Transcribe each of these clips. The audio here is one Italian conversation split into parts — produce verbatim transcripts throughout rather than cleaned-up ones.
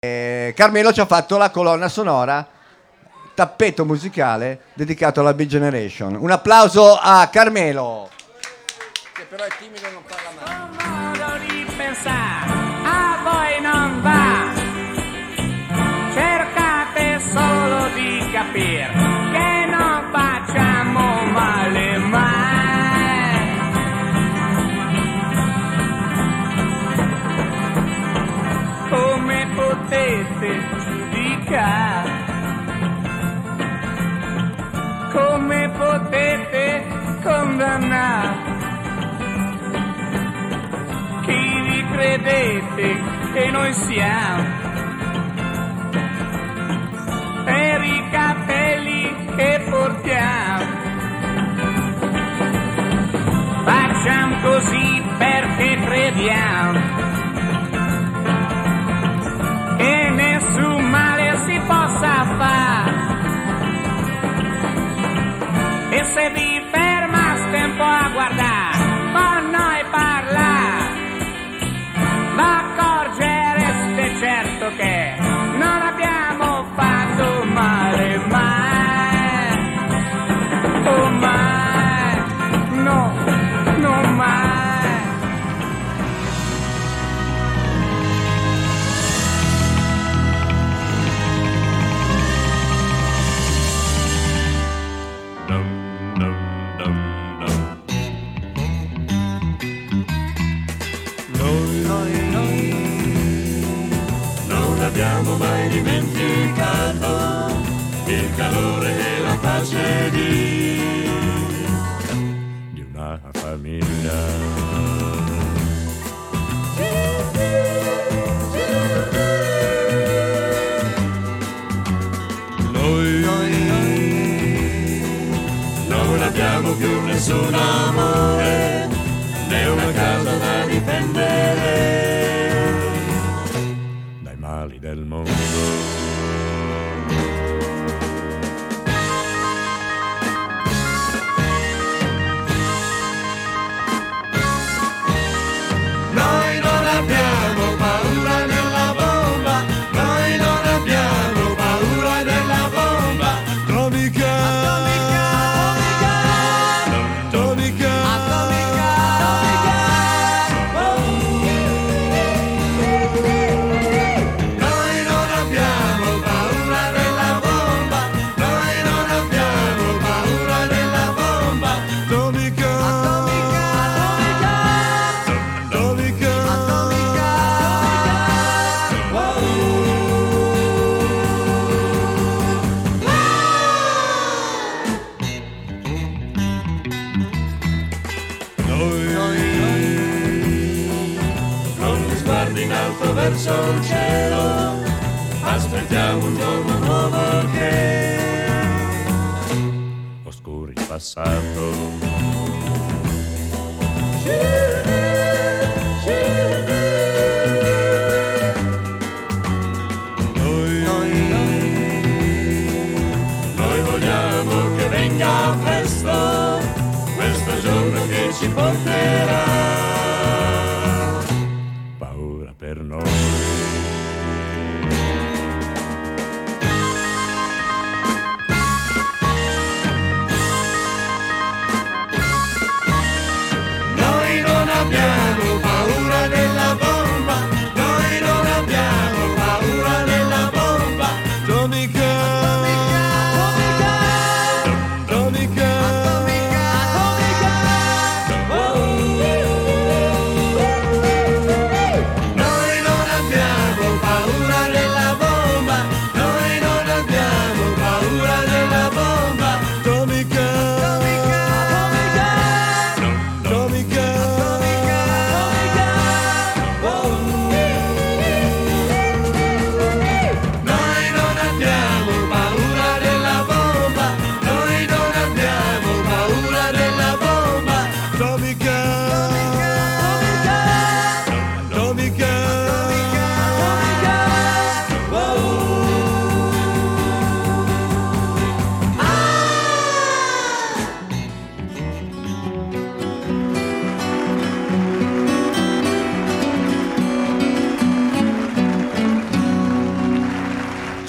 Eh, Carmelo ci ha fatto la colonna sonora, tappeto musicale dedicato alla Beat Generation. Un applauso a Carmelo, che però è timido e non parla mai. Un modo di pensare a voi non va, cercate solo di capire che non facciamo male mai. Come potete giudicare? Come potete condannare? Chi vi credete che noi siamo? Per i capelli che portiamo. Facciamo così perché crediamo che nessun male si possa fare. E se vi fermaste un po' a guardare con noi parlare, accorgereste certo che non abbiamo fatto male mai. Oh mai, no, non mai. Abbiamo mai dimenticato il calore e la pace di, di una famiglia. Noi, noi, noi non abbiamo più nessun amore, né una casa da difendere del mondo. Noi non abbiamo paura della bomba, noi non abbiamo paura della bomba atomica, atomica, atomica, atomica, verso il cielo, aspettiamo un giorno nuovo che oscuri il passato. Noi, noi, noi vogliamo che venga presto questo giorno che ci porterà per noi. Noi non abbiamo paura della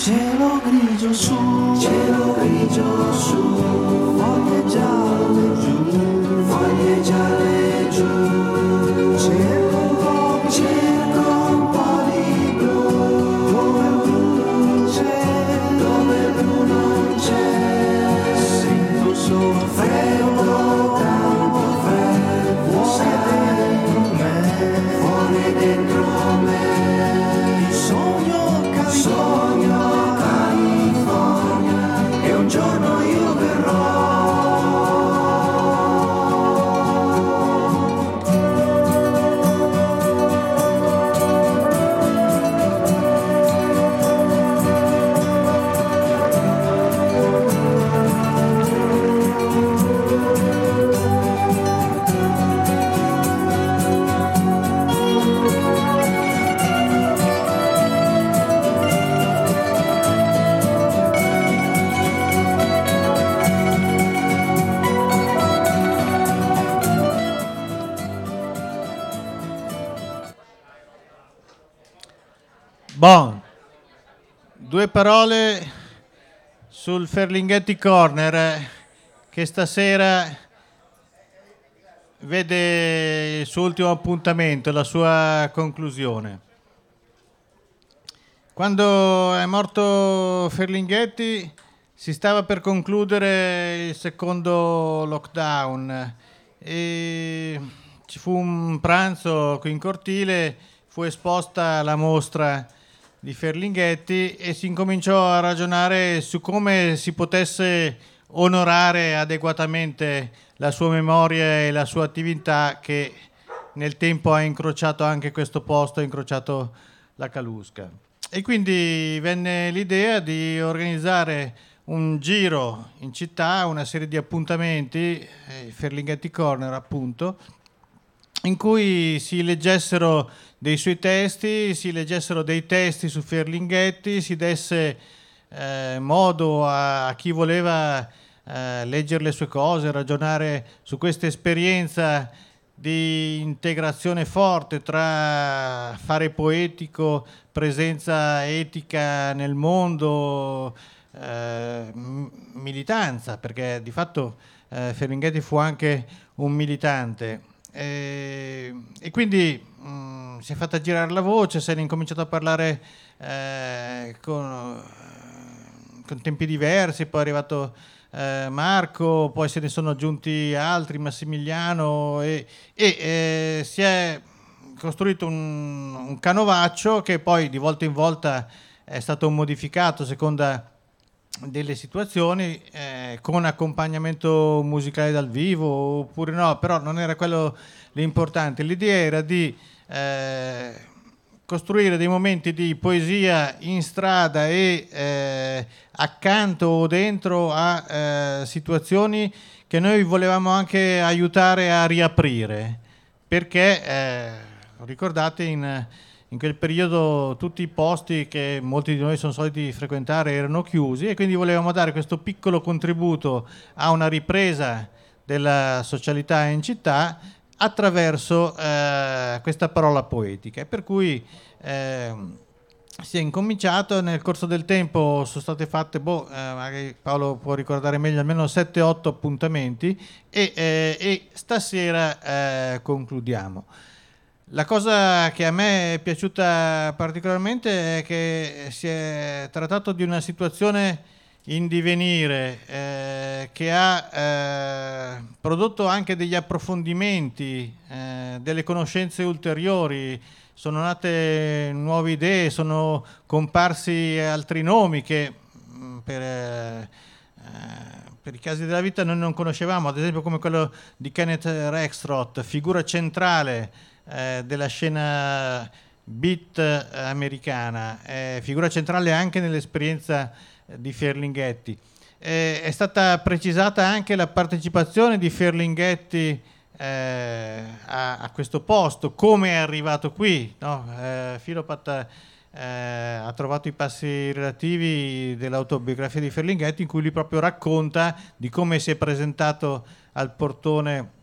Cielo grigio su, cielo grigio su, foglie gialle giù, foglie gialle giù, cerco un po', cerco un po' di blu, dove il blu non c'è, dove il blu non c'è, sento solo freddo, tanto freddo, sei dentro me, fuori dentro me, il sogno California, sogno California, che un giorno io verrò. Bon, due parole sul Ferlinghetti Corner eh, che stasera vede il suo ultimo appuntamento, la sua conclusione. Quando è morto Ferlinghetti si stava per concludere il secondo lockdown e ci fu un pranzo qui in cortile, fu esposta la mostra di Ferlinghetti e si incominciò a ragionare su come si potesse onorare adeguatamente la sua memoria e la sua attività, che nel tempo ha incrociato anche questo posto, ha incrociato la Calusca. E quindi venne l'idea di organizzare un giro in città, una serie di appuntamenti, eh, Ferlinghetti Corner appunto, in cui si leggessero dei suoi testi, si leggessero dei testi su Ferlinghetti, si desse eh, modo a, a chi voleva eh, leggere le sue cose, ragionare su questa esperienza di integrazione forte tra fare poetico, presenza etica nel mondo, eh, militanza, perché di fatto eh, Ferlinghetti fu anche un militante. E, e quindi mh, si è fatta girare la voce, se ne è incominciato a parlare eh, con, con tempi diversi, poi è arrivato eh, Marco, poi se ne sono aggiunti altri, Massimiliano, e, e eh, si è costruito un, un canovaccio che poi di volta in volta è stato modificato a seconda delle situazioni, eh, con accompagnamento musicale dal vivo oppure no, però non era quello l'importante. L'idea era di eh, costruire dei momenti di poesia in strada e eh, accanto o dentro a eh, situazioni che noi volevamo anche aiutare a riaprire, perché eh, ricordate in In quel periodo tutti i posti che molti di noi sono soliti frequentare erano chiusi e quindi volevamo dare questo piccolo contributo a una ripresa della socialità in città attraverso eh, questa parola poetica. E per cui eh, si è incominciato, nel corso del tempo sono state fatte, boh, eh, magari Paolo può ricordare meglio, almeno sette otto appuntamenti e, eh, e stasera eh, concludiamo. La cosa che a me è piaciuta particolarmente è che si è trattato di una situazione in divenire eh, che ha eh, prodotto anche degli approfondimenti, eh, delle conoscenze ulteriori, sono nate nuove idee, sono comparsi altri nomi che mh, per, eh, per i casi della vita noi non conoscevamo, ad esempio come quello di Kenneth Rexroth, figura centrale Eh, della scena beat eh, americana, eh, figura centrale anche nell'esperienza eh, di Ferlinghetti. Eh, è stata precisata anche la partecipazione di Ferlinghetti eh, a, a questo posto, come è arrivato qui, no? eh, Filopat eh, ha trovato i passi relativi dell'autobiografia di Ferlinghetti in cui lui proprio racconta di come si è presentato al portone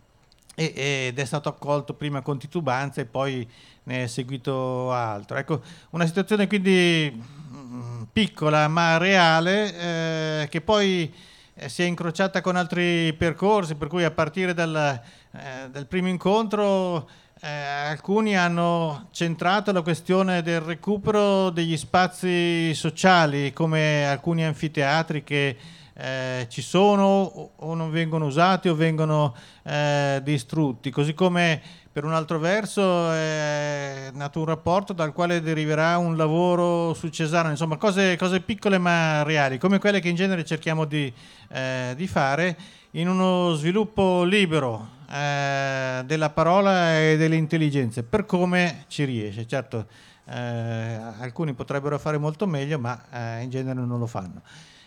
ed è stato accolto prima con titubanza e poi ne è seguito altro. Ecco, una situazione quindi mh, piccola ma reale, eh, che poi eh, si è incrociata con altri percorsi, per cui a partire dal, eh, dal primo incontro eh, alcuni hanno centrato la questione del recupero degli spazi sociali, come alcuni anfiteatri che eh, ci sono o, o non vengono usati o vengono eh, distrutti, così come per un altro verso è nato un rapporto dal quale deriverà un lavoro su Cesano, insomma cose, cose piccole ma reali, come quelle che in genere cerchiamo di, eh, di fare in uno sviluppo libero eh, della parola e delle intelligenze, per come ci riesce. Certo, eh, alcuni potrebbero fare molto meglio, ma eh, in genere non lo fanno.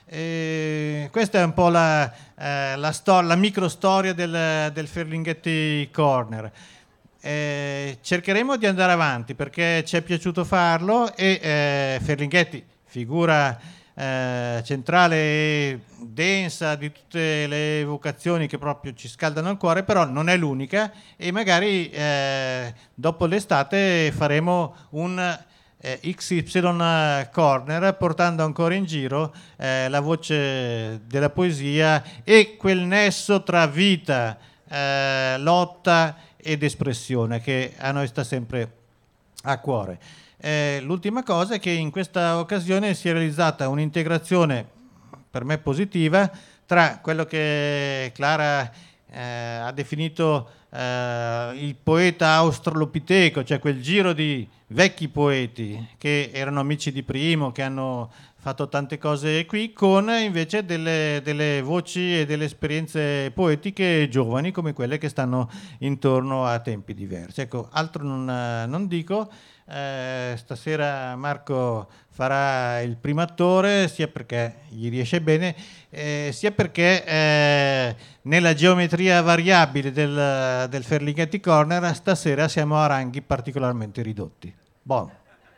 E questa è un po' la, eh, la, stor- la micro storia del, del Ferlinghetti Corner. Eh, cercheremo di andare avanti perché ci è piaciuto farlo e eh, Ferlinghetti, figura eh, centrale e densa di tutte le evocazioni che proprio ci scaldano il cuore, però non è l'unica, e magari eh, dopo l'estate faremo un eh, X Y Corner portando ancora in giro eh, la voce della poesia e quel nesso tra vita, eh, lotta ed espressione che a noi sta sempre a cuore. Eh, l'ultima cosa è che in questa occasione si è realizzata un'integrazione per me positiva tra quello che Clara eh, ha definito eh, il poeta australopiteco, cioè quel giro di vecchi poeti che erano amici di Primo, che hanno fatto tante cose qui, con invece delle, delle voci e delle esperienze poetiche giovani come quelle che stanno intorno a tempi diversi. Ecco, altro non, non dico. Eh, stasera Marco farà il primo attore, sia perché gli riesce bene, eh, sia perché eh, nella geometria variabile del, del Ferlinghetti Corner stasera siamo a ranghi particolarmente ridotti. Buono.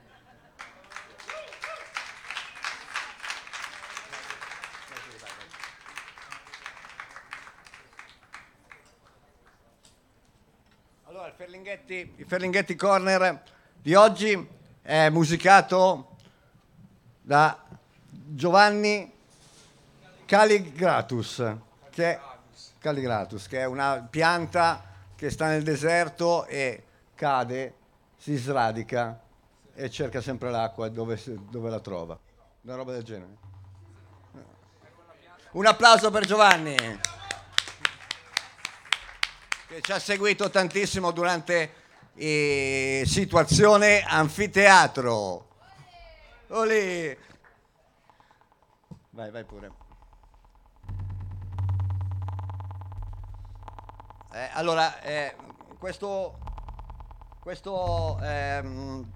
Allora, il Ferlinghetti, il Ferlinghetti Corner di oggi è musicato da Giovanni Calligratus, che è, Calligratus, che è una pianta che sta nel deserto e cade, si sradica e cerca sempre l'acqua dove, dove la trova. Una roba del genere. Un applauso per Giovanni, che ci ha seguito tantissimo durante eh, situazione anfiteatro. Olì. Vai, vai pure. Eh, allora, eh, questo, questo ehm,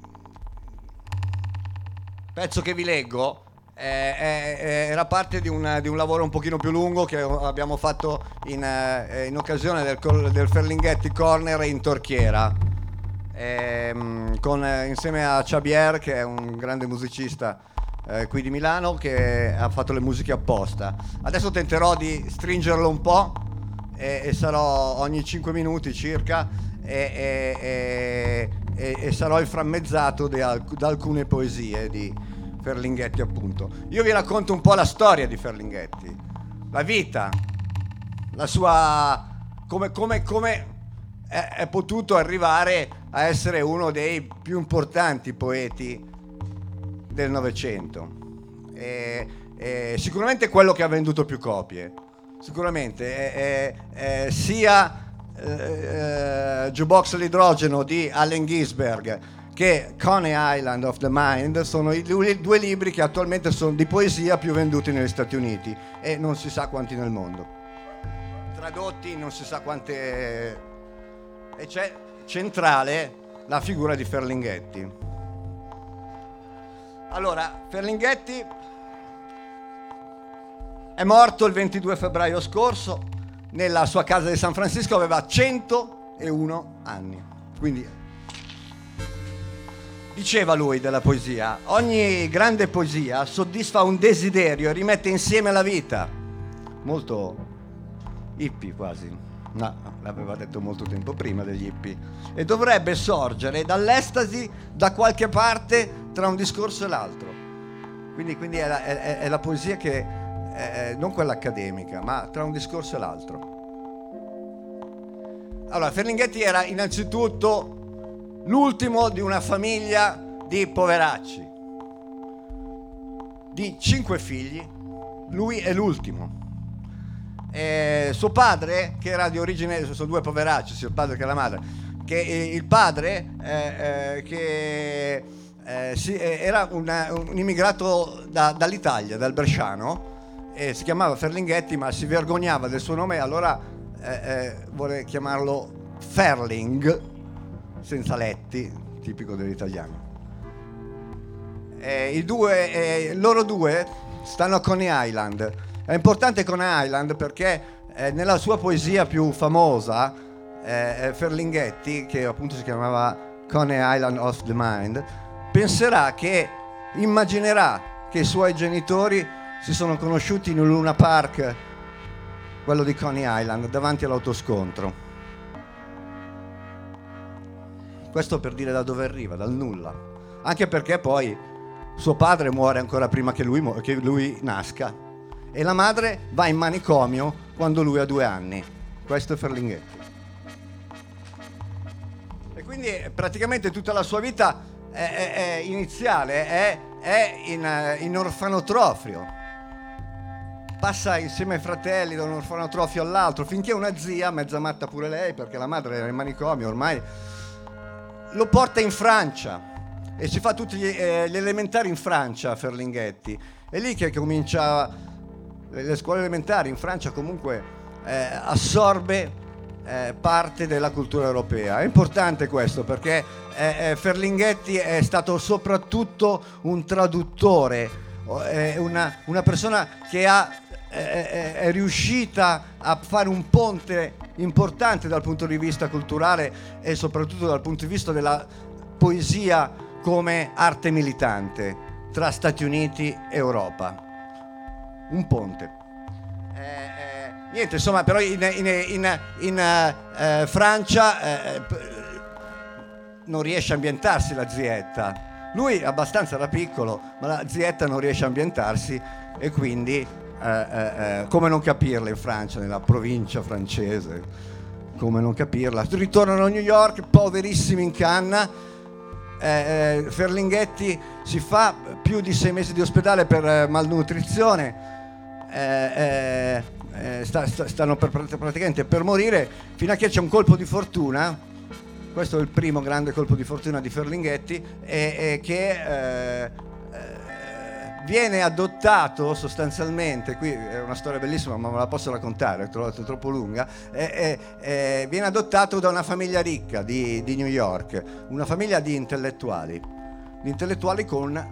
pezzo che vi leggo eh, è, era parte di un, di un lavoro un pochino più lungo che abbiamo fatto in, eh, in occasione del, del Ferlinghetti Corner in Torchiera, ehm, con, eh, insieme a Xavier, che è un grande musicista eh, qui di Milano, che ha fatto le musiche apposta. Adesso tenterò di stringerlo un po' e, e sarò ogni cinque minuti circa e, e, e, e sarò inframmezzato da, da alcune poesie di Ferlinghetti, appunto. Io vi racconto un po' la storia di Ferlinghetti, la vita, la sua, come, come, come è, è potuto arrivare a essere uno dei più importanti poeti del Novecento, e, e sicuramente quello che ha venduto più copie, sicuramente è, è, è sia eh, Jukebox all'idrogeno di Allen Ginsberg che Coney Island of the Mind sono i due libri che attualmente sono di poesia più venduti negli Stati Uniti e non si sa quanti nel mondo, tradotti non si sa quante, e c'è centrale la figura di Ferlinghetti. Allora, Ferlinghetti è morto il ventidue febbraio scorso nella sua casa di San Francisco, aveva centouno anni, quindi diceva lui della poesia: ogni grande poesia soddisfa un desiderio e rimette insieme la vita. Molto hippie quasi, no, l'aveva detto molto tempo prima degli hippie, e dovrebbe sorgere dall'estasi da qualche parte tra un discorso e l'altro. Quindi, quindi è, la, è, è la poesia che, è, non quella accademica, ma tra un discorso e l'altro. Allora, Ferlinghetti era innanzitutto l'ultimo di una famiglia di poveracci, di cinque figli, lui è l'ultimo. E suo padre, che era di origine, sono due poveracci, sia il padre che la madre, che il padre eh, eh, che eh, si, eh, era una, un immigrato da, dall'Italia, dal Bresciano, e si chiamava Ferlinghetti, ma si vergognava del suo nome, allora eh, eh, vuole chiamarlo Ferling, senza letti, tipico dell'italiano. Eh, i due, eh, loro due stanno a Coney Island. È importante Coney Island perché eh, nella sua poesia più famosa, eh, Ferlinghetti, che appunto si chiamava Coney Island of the Mind, penserà che, immaginerà che i suoi genitori si sono conosciuti in un Luna Park, quello di Coney Island, davanti all'autoscontro. Questo per dire da dove arriva, dal nulla. Anche perché poi suo padre muore ancora prima che lui, che lui nasca. E la madre va in manicomio quando lui ha due anni. Questo è Ferlinghetti. E quindi praticamente tutta la sua vita è, è, è iniziale è, è in, in orfanotrofio. Passa insieme ai fratelli da un orfanotrofio all'altro, finché una zia, mezza matta pure lei, perché la madre era in manicomio ormai, lo porta in Francia e si fa tutti gli, eh, gli elementari in Francia, Ferlinghetti. È lì che comincia. Le scuole elementari in Francia comunque eh, assorbe eh, parte della cultura europea. È importante questo perché eh, eh, Ferlinghetti è stato soprattutto un traduttore, eh, una, una persona che ha, eh, è riuscita a fare un ponte importante dal punto di vista culturale e soprattutto dal punto di vista della poesia come arte militante tra Stati Uniti e Europa. Un ponte. Eh, eh, niente, insomma, però in, in, in, in eh, Francia eh, non riesce a ambientarsi la zietta. Lui abbastanza era piccolo, ma la zietta non riesce a ambientarsi e quindi eh, eh, come non capirla in Francia, nella provincia francese, come non capirla. Ritornano a New York, poverissimi in canna. Eh, eh, Ferlinghetti si fa più di sei mesi di ospedale per eh, malnutrizione. Eh, eh, eh, sta, sta, stanno per, praticamente per morire, fino a che c'è un colpo di fortuna. Questo è il primo grande colpo di fortuna di Ferlinghetti, e, e che eh, eh, viene adottato sostanzialmente. Qui è una storia bellissima, ma me la posso raccontare, è troppo, troppo lunga. Eh, eh, eh, viene adottato da una famiglia ricca di, di New York, una famiglia di intellettuali, di intellettuali con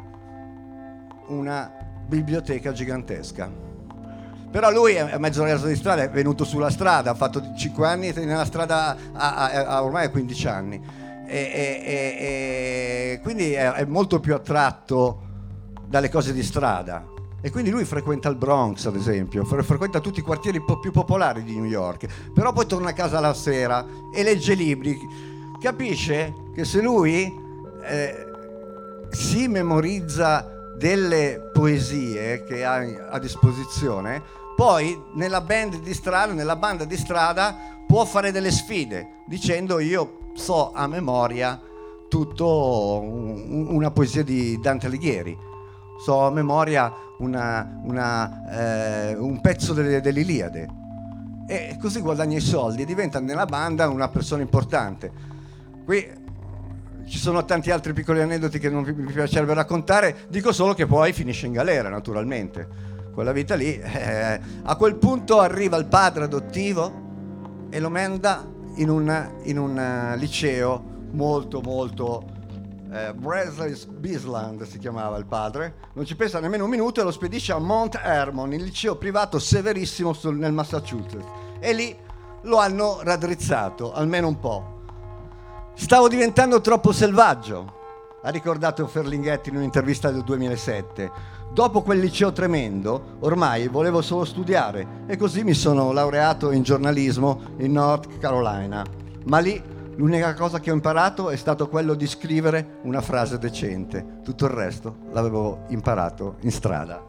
una biblioteca gigantesca. Però lui è mezzo ragazzo di strada, è venuto sulla strada, ha fatto cinque anni nella strada a, a, a ormai a quindici anni e, e, e, e quindi è, è molto più attratto dalle cose di strada, e quindi lui frequenta il Bronx, ad esempio, fre- frequenta tutti i quartieri po- più popolari di New York, però poi torna a casa la sera e legge libri. Capisce che se lui eh, si memorizza delle poesie che ha a disposizione, poi nella band di strada, nella banda di strada può fare delle sfide dicendo: io so a memoria tutto un, una poesia di Dante Alighieri, so a memoria una, una, eh, un pezzo delle, dell'Iliade, e così guadagna i soldi e diventa nella banda una persona importante. Qui ci sono tanti altri piccoli aneddoti che non mi piacerebbe raccontare, dico solo che poi finisce in galera, naturalmente. Quella vita lì, eh, a quel punto arriva il padre adottivo e lo manda in un, in un liceo molto molto eh, Bradley's Bisland si chiamava il padre, non ci pensa nemmeno un minuto e lo spedisce a Mount Hermon, il liceo privato severissimo sul, nel Massachusetts, e lì lo hanno raddrizzato almeno un po'. Stavo diventando troppo selvaggio, ha ricordato Ferlinghetti in un'intervista del duemilasette. Dopo quel liceo tremendo, ormai volevo solo studiare, e così mi sono laureato in giornalismo in North Carolina. Ma lì L'unica cosa che ho imparato è stato quello di scrivere una frase decente. Tutto il resto l'avevo imparato in strada.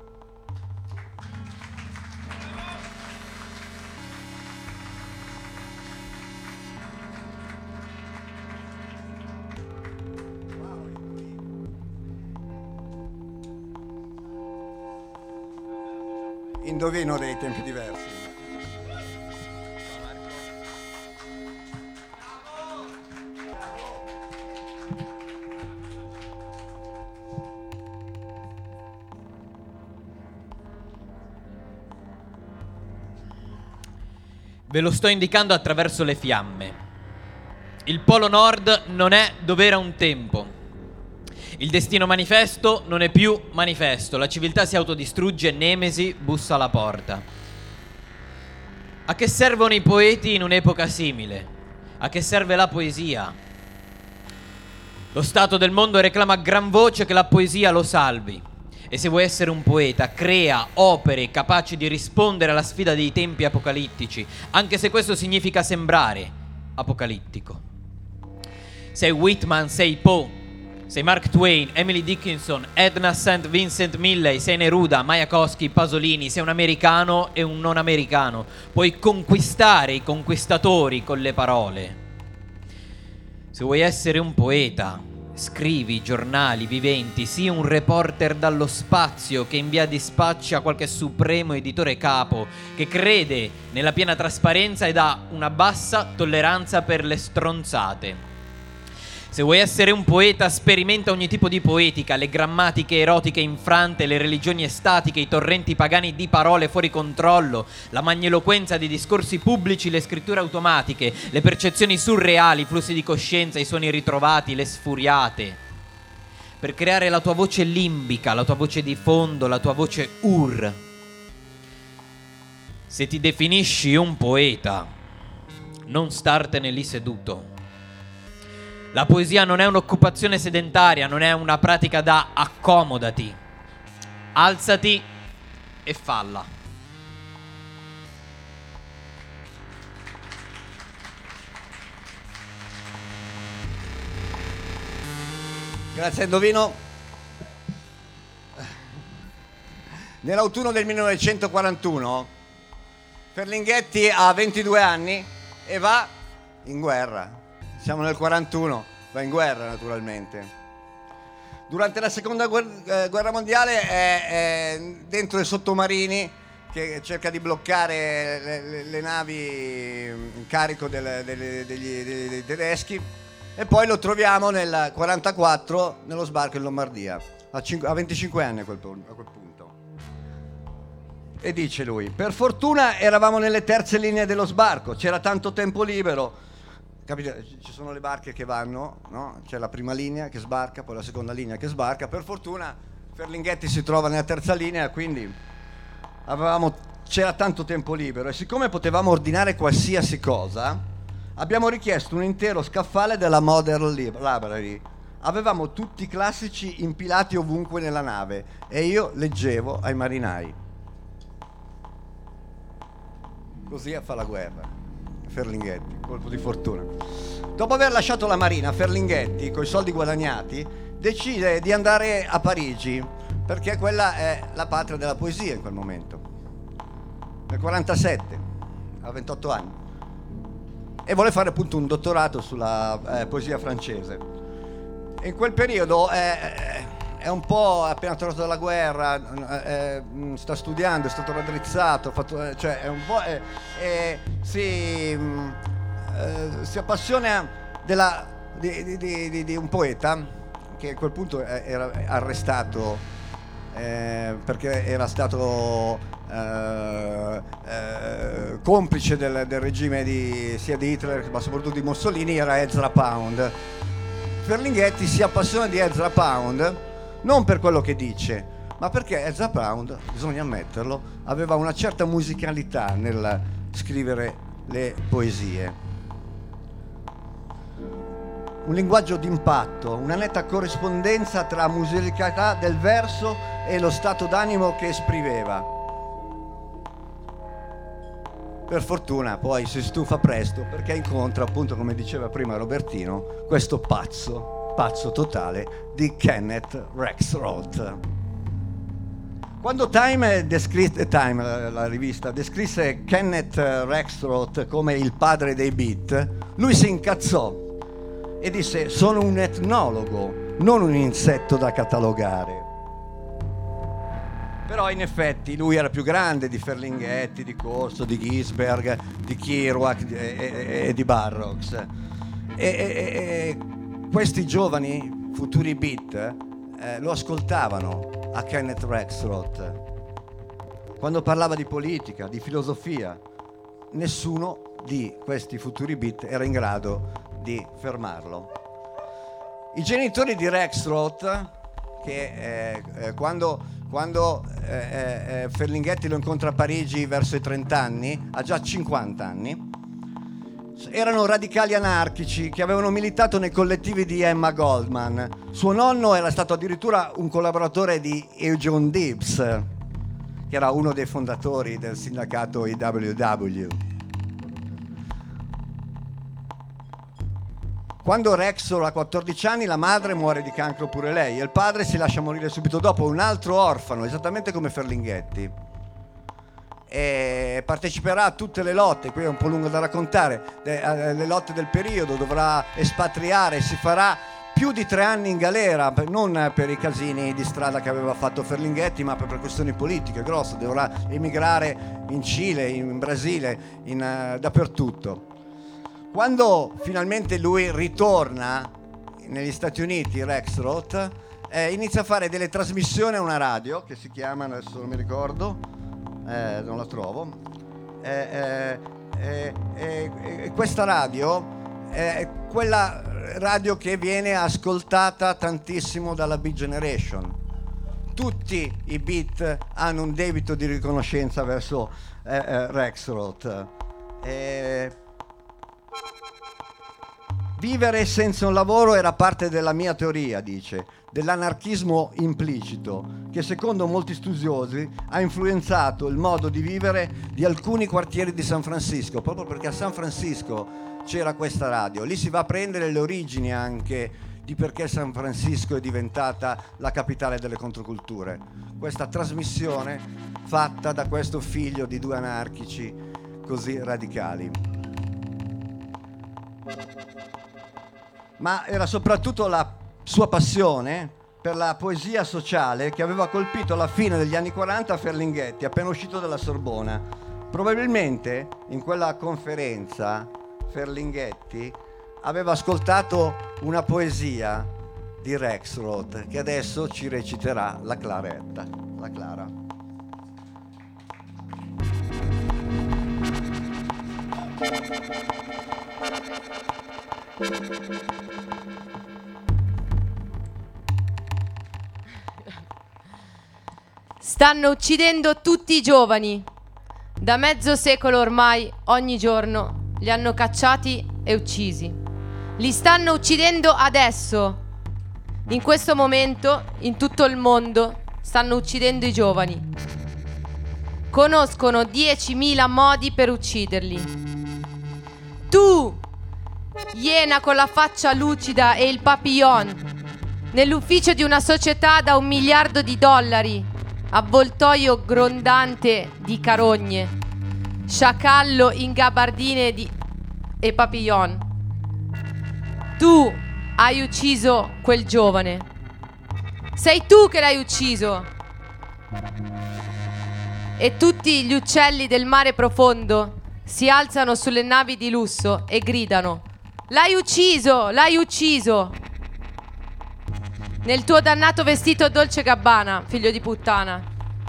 Indovino dei tempi diversi. Ve lo sto indicando attraverso le fiamme. Il Polo Nord non è dove era un tempo. Il destino manifesto non è più manifesto. La civiltà si autodistrugge, Nemesi bussa alla porta. A che servono i poeti in un'epoca simile? A che serve la poesia? Lo stato del mondo reclama a gran voce che la poesia lo salvi. E se vuoi essere un poeta, crea opere capaci di rispondere alla sfida dei tempi apocalittici, anche se questo significa sembrare apocalittico. Sei Whitman, sei Poe, sei Mark Twain, Emily Dickinson, Edna Saint Vincent Millay, sei Neruda, Mayakovsky, Pasolini, sei un americano e un non americano. Puoi conquistare i conquistatori con le parole. Se vuoi essere un poeta, scrivi giornali viventi, sii un reporter dallo spazio che invia dispacci a qualche supremo editore capo che crede nella piena trasparenza ed ha una bassa tolleranza per le stronzate. Se vuoi essere un poeta, sperimenta ogni tipo di poetica, le grammatiche erotiche infrante, le religioni estatiche, i torrenti pagani di parole fuori controllo, la magniloquenza di discorsi pubblici, le scritture automatiche, le percezioni surreali, i flussi di coscienza, i suoni ritrovati, le sfuriate. Per creare la tua voce limbica, la tua voce di fondo, la tua voce ur. Se ti definisci un poeta, non startene lì seduto. La poesia non è un'occupazione sedentaria, non è una pratica da accomodati. Alzati e falla. Grazie Indovino. Nell'autunno del millenovecentoquarantuno Ferlinghetti ha ventidue anni e va in guerra. Siamo nel quarantuno, va in guerra naturalmente. Durante la seconda guerra, eh, guerra mondiale è, è dentro i sottomarini che cerca di bloccare le, le, le navi in carico del, delle, degli, dei, dei tedeschi, e poi lo troviamo nel quarantaquattro nello sbarco in Lombardia, a, cinque, a venticinque anni a quel, a quel punto. E dice lui: per fortuna eravamo nelle terze linee dello sbarco, c'era tanto tempo libero. Capite? Ci sono le barche che vanno, no? C'è la prima linea che sbarca, poi la seconda linea che sbarca. Per fortuna Ferlinghetti si trova nella terza linea, quindi avevamo, c'era tanto tempo libero, e siccome potevamo ordinare qualsiasi cosa, abbiamo richiesto un intero scaffale della Modern Library. Avevamo tutti i classici impilati ovunque nella nave e io leggevo ai marinai. Così fa la guerra Ferlinghetti, colpo di fortuna. Dopo aver lasciato la marina, Ferlinghetti, coi soldi guadagnati, decide di andare a Parigi, perché quella è la patria della poesia in quel momento. Nel quarantasette, a ventotto anni. E vuole fare appunto un dottorato sulla eh, poesia francese. E in quel periodo è, è un po' appena tornato dalla guerra, è, sta studiando, è stato raddrizzato, fatto, cioè è un po' è, è, si, eh, si appassiona della, di, di, di, di un poeta che a quel punto era arrestato eh, perché era stato eh, eh, complice del, del regime di, sia di Hitler ma soprattutto di Mussolini. Era Ezra Pound. Ferlinghetti si appassiona di Ezra Pound non per quello che dice, ma perché Ezra Pound, bisogna ammetterlo, aveva una certa musicalità nel scrivere le poesie. Un linguaggio d'impatto, una netta corrispondenza tra musicalità del verso e lo stato d'animo che esprimeva. per fortuna poi si stufa presto perché incontra, appunto come diceva prima Robertino, questo pazzo, pazzo totale di Kenneth Rexroth. Quando Time descrisse, Time, la, la rivista, descrisse Kenneth Rexroth come il padre dei beat, lui si incazzò e disse: sono un etnologo, non un insetto da catalogare. Però in effetti lui era più grande di Ferlinghetti, di Corso, di Gisberg, di Kerouac e, e, e di Burroughs. E, e, e questi giovani futuri beat eh, lo ascoltavano a Kenneth Rexroth. Quando parlava di politica, di filosofia, nessuno di questi futuri beat era in grado di fermarlo. I genitori di Rexroth, che eh, eh, quando, quando eh, eh, Ferlinghetti lo incontra a Parigi verso i trenta anni, ha già cinquanta anni, erano radicali anarchici che avevano militato nei collettivi di Emma Goldman. Suo nonno era stato addirittura un collaboratore di Eugene Debs, che era uno dei fondatori del sindacato I W W. Quando Rexroth ha quattordici anni, la madre muore di cancro pure lei e il padre si lascia morire subito dopo, un altro orfano, esattamente come Ferlinghetti. E parteciperà a tutte le lotte, qui è un po' lungo da raccontare, le lotte del periodo, dovrà espatriare, si farà più di tre anni in galera, non per i casini di strada che aveva fatto Ferlinghetti, ma per questioni politiche grosse, dovrà emigrare in Cile, in Brasile, in, uh, dappertutto. Quando finalmente lui ritorna negli Stati Uniti, Rexroth, eh, inizia a fare delle trasmissioni a una radio che si chiama, adesso non mi ricordo, eh, non la trovo, eh, eh, eh, eh, eh, questa radio è quella radio che viene ascoltata tantissimo dalla Beat Generation. Tutti i beat hanno un debito di riconoscenza verso eh, eh, Rexroth. Eh, Vivere senza un lavoro era parte della mia teoria, dice, dell'anarchismo implicito, che secondo molti studiosi ha influenzato il modo di vivere di alcuni quartieri di San Francisco, proprio perché a San Francisco c'era questa radio. Lì si va a prendere le origini anche di perché San Francisco è diventata la capitale delle controculture. Questa trasmissione fatta da questo figlio di due anarchici così radicali. Ma era soprattutto la sua passione per la poesia sociale che aveva colpito alla fine degli anni quaranta Ferlinghetti, appena uscito dalla Sorbona. Probabilmente in quella conferenza Ferlinghetti aveva ascoltato una poesia di Rexroth che adesso ci reciterà la Claretta, la Clara. Stanno uccidendo tutti i giovani. Da mezzo secolo ormai, ogni giorno, li hanno cacciati e uccisi. Li stanno uccidendo adesso. In questo momento, in tutto il mondo, stanno uccidendo i giovani. Conoscono diecimila modi per ucciderli. Tu, iena con la faccia lucida e il papillon, nell'ufficio di una società da un miliardo di dollari, avvoltoio grondante di carogne, sciacallo in gabardine di... e papillon. Tu hai ucciso quel giovane. Sei tu che l'hai ucciso. E tutti gli uccelli del mare profondo si alzano sulle navi di lusso e gridano: l'hai ucciso, l'hai ucciso. Nel tuo dannato vestito Dolce Gabbana, figlio di puttana.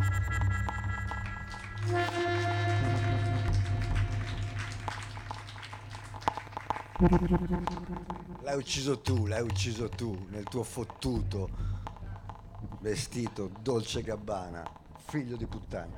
L'hai ucciso tu, l'hai ucciso tu, nel tuo fottuto vestito Dolce Gabbana, figlio di puttana.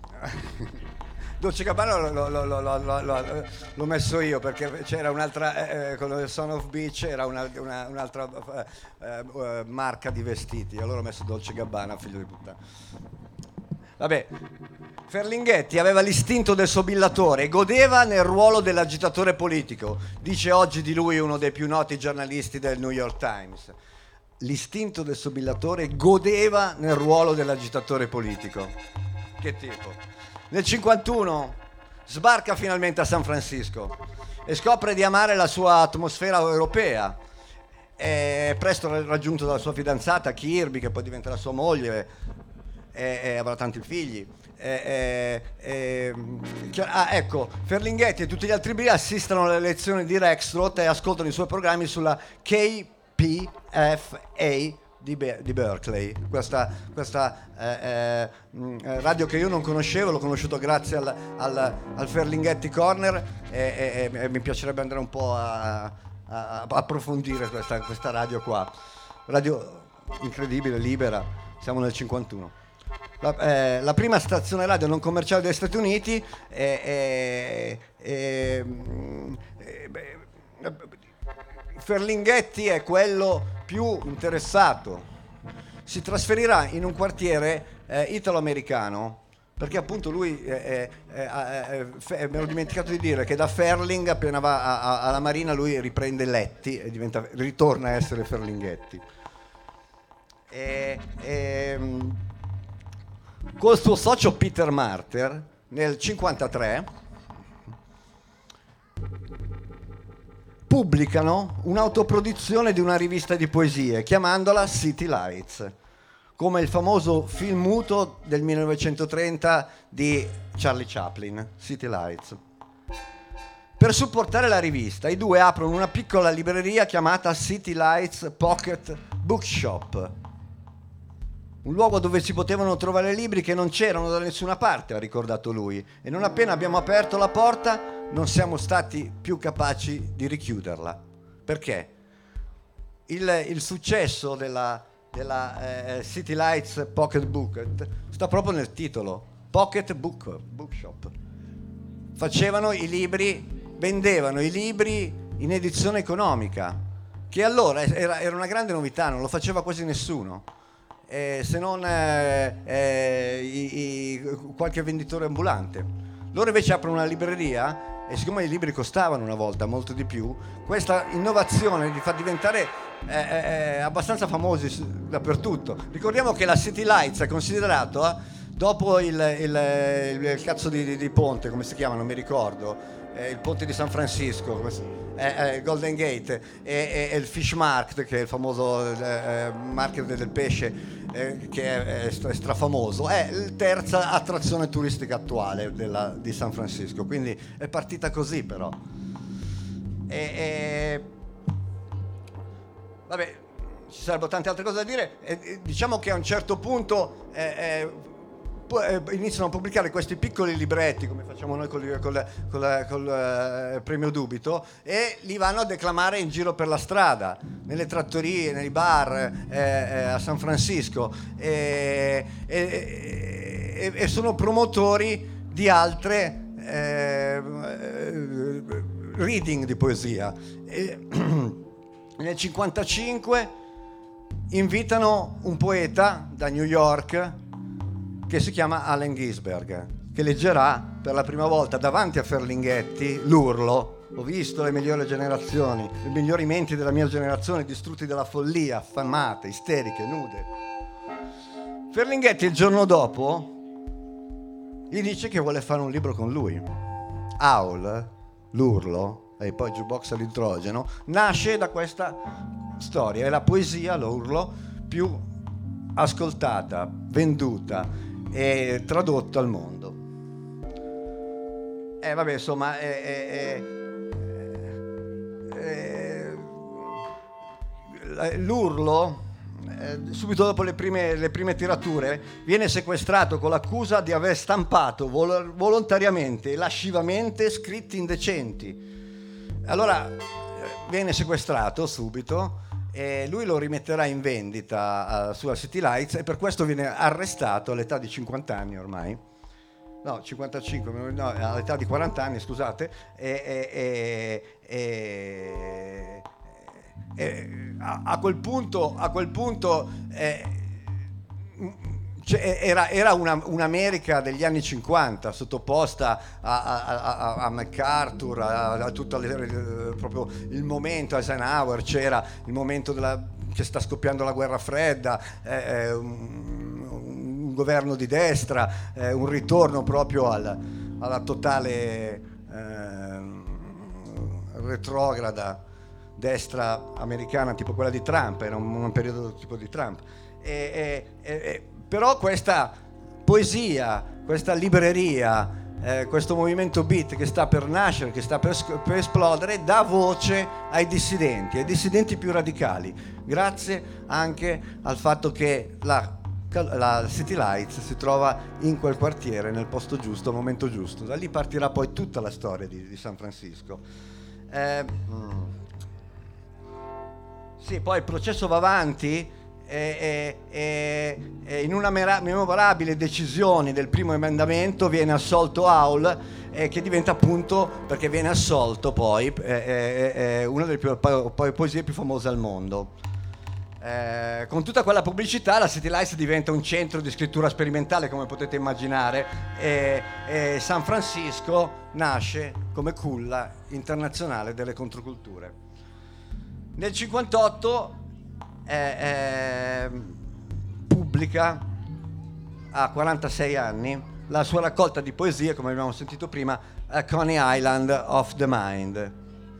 Dolce Gabbana l'ho, l'ho, l'ho, l'ho, l'ho, l'ho messo io perché c'era un'altra, eh, con il Son of Beach era una, una, un'altra eh, eh, marca di vestiti, allora ho messo Dolce Gabbana, figlio di puttana. Vabbè, Ferlinghetti aveva l'istinto del sobillatore e godeva nel ruolo dell'agitatore politico. Dice oggi di lui uno dei più noti giornalisti del New York Times. L'istinto del sobillatore godeva nel ruolo dell'agitatore politico. Che tipo? Nel cinquantuno sbarca finalmente a San Francisco e scopre di amare la sua atmosfera europea. È presto raggiunto dalla sua fidanzata Kirby, che poi diventerà sua moglie e, e avrà tanti figli. E, e, e, ah, ecco, Ferlinghetti e tutti gli altri B assistono alle lezioni di Rexroth e ascoltano i suoi programmi sulla K P F A di, Be- di Berkeley, questa, questa eh, eh, radio che io non conoscevo, l'ho conosciuto grazie al, al, al Ferlinghetti Corner e, e, e mi piacerebbe andare un po' a, a, a approfondire questa, questa radio qua, radio incredibile, libera, siamo nel cinquantuno. La, eh, la prima stazione radio non commerciale degli Stati Uniti è, è, è, è, è, Ferlinghetti è quello più interessato. Si trasferirà in un quartiere eh, italo-americano perché appunto lui eh, eh, eh, eh, mi ero dimenticato di dire che da Ferling, appena va a, a, alla Marina, lui riprende Letti e diventa, ritorna a essere Ferlinghetti. E, e, col suo socio Peter Martyr nel cinquantatré pubblicano un'autoproduzione di una rivista di poesie chiamandola City Lights, come il famoso film muto del millenovecentotrenta di Charlie Chaplin, City Lights. Per supportare la rivista i due aprono una piccola libreria chiamata City Lights Pocket Bookshop, un luogo dove si potevano trovare libri che non c'erano da nessuna parte, ha ricordato lui, e non appena abbiamo aperto la porta non siamo stati più capaci di richiuderla. Perché? Il, il successo della, della eh, City Lights Pocket Book sta proprio nel titolo, Pocket Book, Bookshop. Facevano i libri, vendevano i libri in edizione economica, che allora era, era una grande novità, non lo faceva quasi nessuno. Eh, se non eh, eh, i, i, qualche venditore ambulante. Loro invece aprono una libreria e siccome i libri costavano una volta molto di più, questa innovazione li fa diventare eh, eh, abbastanza famosi dappertutto. Ricordiamo che la City Lights è considerato eh, dopo il, il, il, il cazzo di, di, di ponte, come si chiama, non mi ricordo, eh, il ponte di San Francisco, come si, eh, eh, Golden Gate e, e, e il Fish Market, che è il famoso eh, market del pesce, eh, che è, è strafamoso, è la terza attrazione turistica attuale della, di San Francisco, quindi è partita così però. E, e, vabbè, ci sarebbero tante altre cose da dire, e, e, diciamo che a un certo punto eh, eh, iniziano a pubblicare questi piccoli libretti come facciamo noi col, col, col, col uh, premio Dubito, e li vanno a declamare in giro per la strada, nelle trattorie, nei bar eh, eh, a San Francisco, e, e, e, e sono promotori di altre eh, reading di poesia. E, nel cinquantacinque invitano un poeta da New York che si chiama Allen Ginsberg, che leggerà per la prima volta davanti a Ferlinghetti l'urlo: ho visto le migliori generazioni, i migliori menti della mia generazione distrutti dalla follia, affamate, isteriche, nude. Ferlinghetti il giorno dopo gli dice che vuole fare un libro con lui. Howl, l'urlo, e poi Jukebox all'idrogeno, nasce da questa storia, è la poesia, l'urlo, più ascoltata, venduta e tradotto al mondo. E eh, vabbè, insomma, è, è, è, è, l'urlo, eh, subito dopo le prime, le prime tirature, viene sequestrato con l'accusa di aver stampato vol- volontariamente e lascivamente scritti indecenti. Allora eh, viene sequestrato subito, e lui lo rimetterà in vendita uh, sulla City Lights, e per questo viene arrestato all'età di cinquanta anni ormai, no, cinquantacinque, no, all'età di quaranta anni, scusate, e, e, e, e a, a quel punto, a quel punto eh, Cioè, era, era una, un'America degli anni cinquanta sottoposta a, a, a, a MacArthur, a, a tutto le, proprio il momento, a Eisenhower, c'era il momento della, che sta scoppiando la guerra fredda, eh, un, un governo di destra, eh, un ritorno proprio al, alla totale eh, retrograda destra americana, tipo quella di Trump, era un, un periodo tipo di Trump. E, e, e, però questa poesia, questa libreria, eh, questo movimento beat che sta per nascere, che sta per, per esplodere, dà voce ai dissidenti, ai dissidenti più radicali, grazie anche al fatto che la, la City Lights si trova in quel quartiere, nel posto giusto, al momento giusto. Da lì partirà poi tutta la storia di, di San Francisco. Eh, mm. Sì, poi il processo va avanti. E, e, e in una mera, memorabile decisione del primo emendamento viene assolto Howell, eh, che diventa appunto, perché viene assolto poi, eh, eh, una delle più, po- po- poesie più famose al mondo. Eh, con tutta quella pubblicità la City Lights diventa un centro di scrittura sperimentale, come potete immaginare, e, e San Francisco nasce come culla internazionale delle controculture. Nel cinquantotto Eh, eh, pubblica a quarantasei anni la sua raccolta di poesie, come abbiamo sentito prima, A Coney Island of the Mind,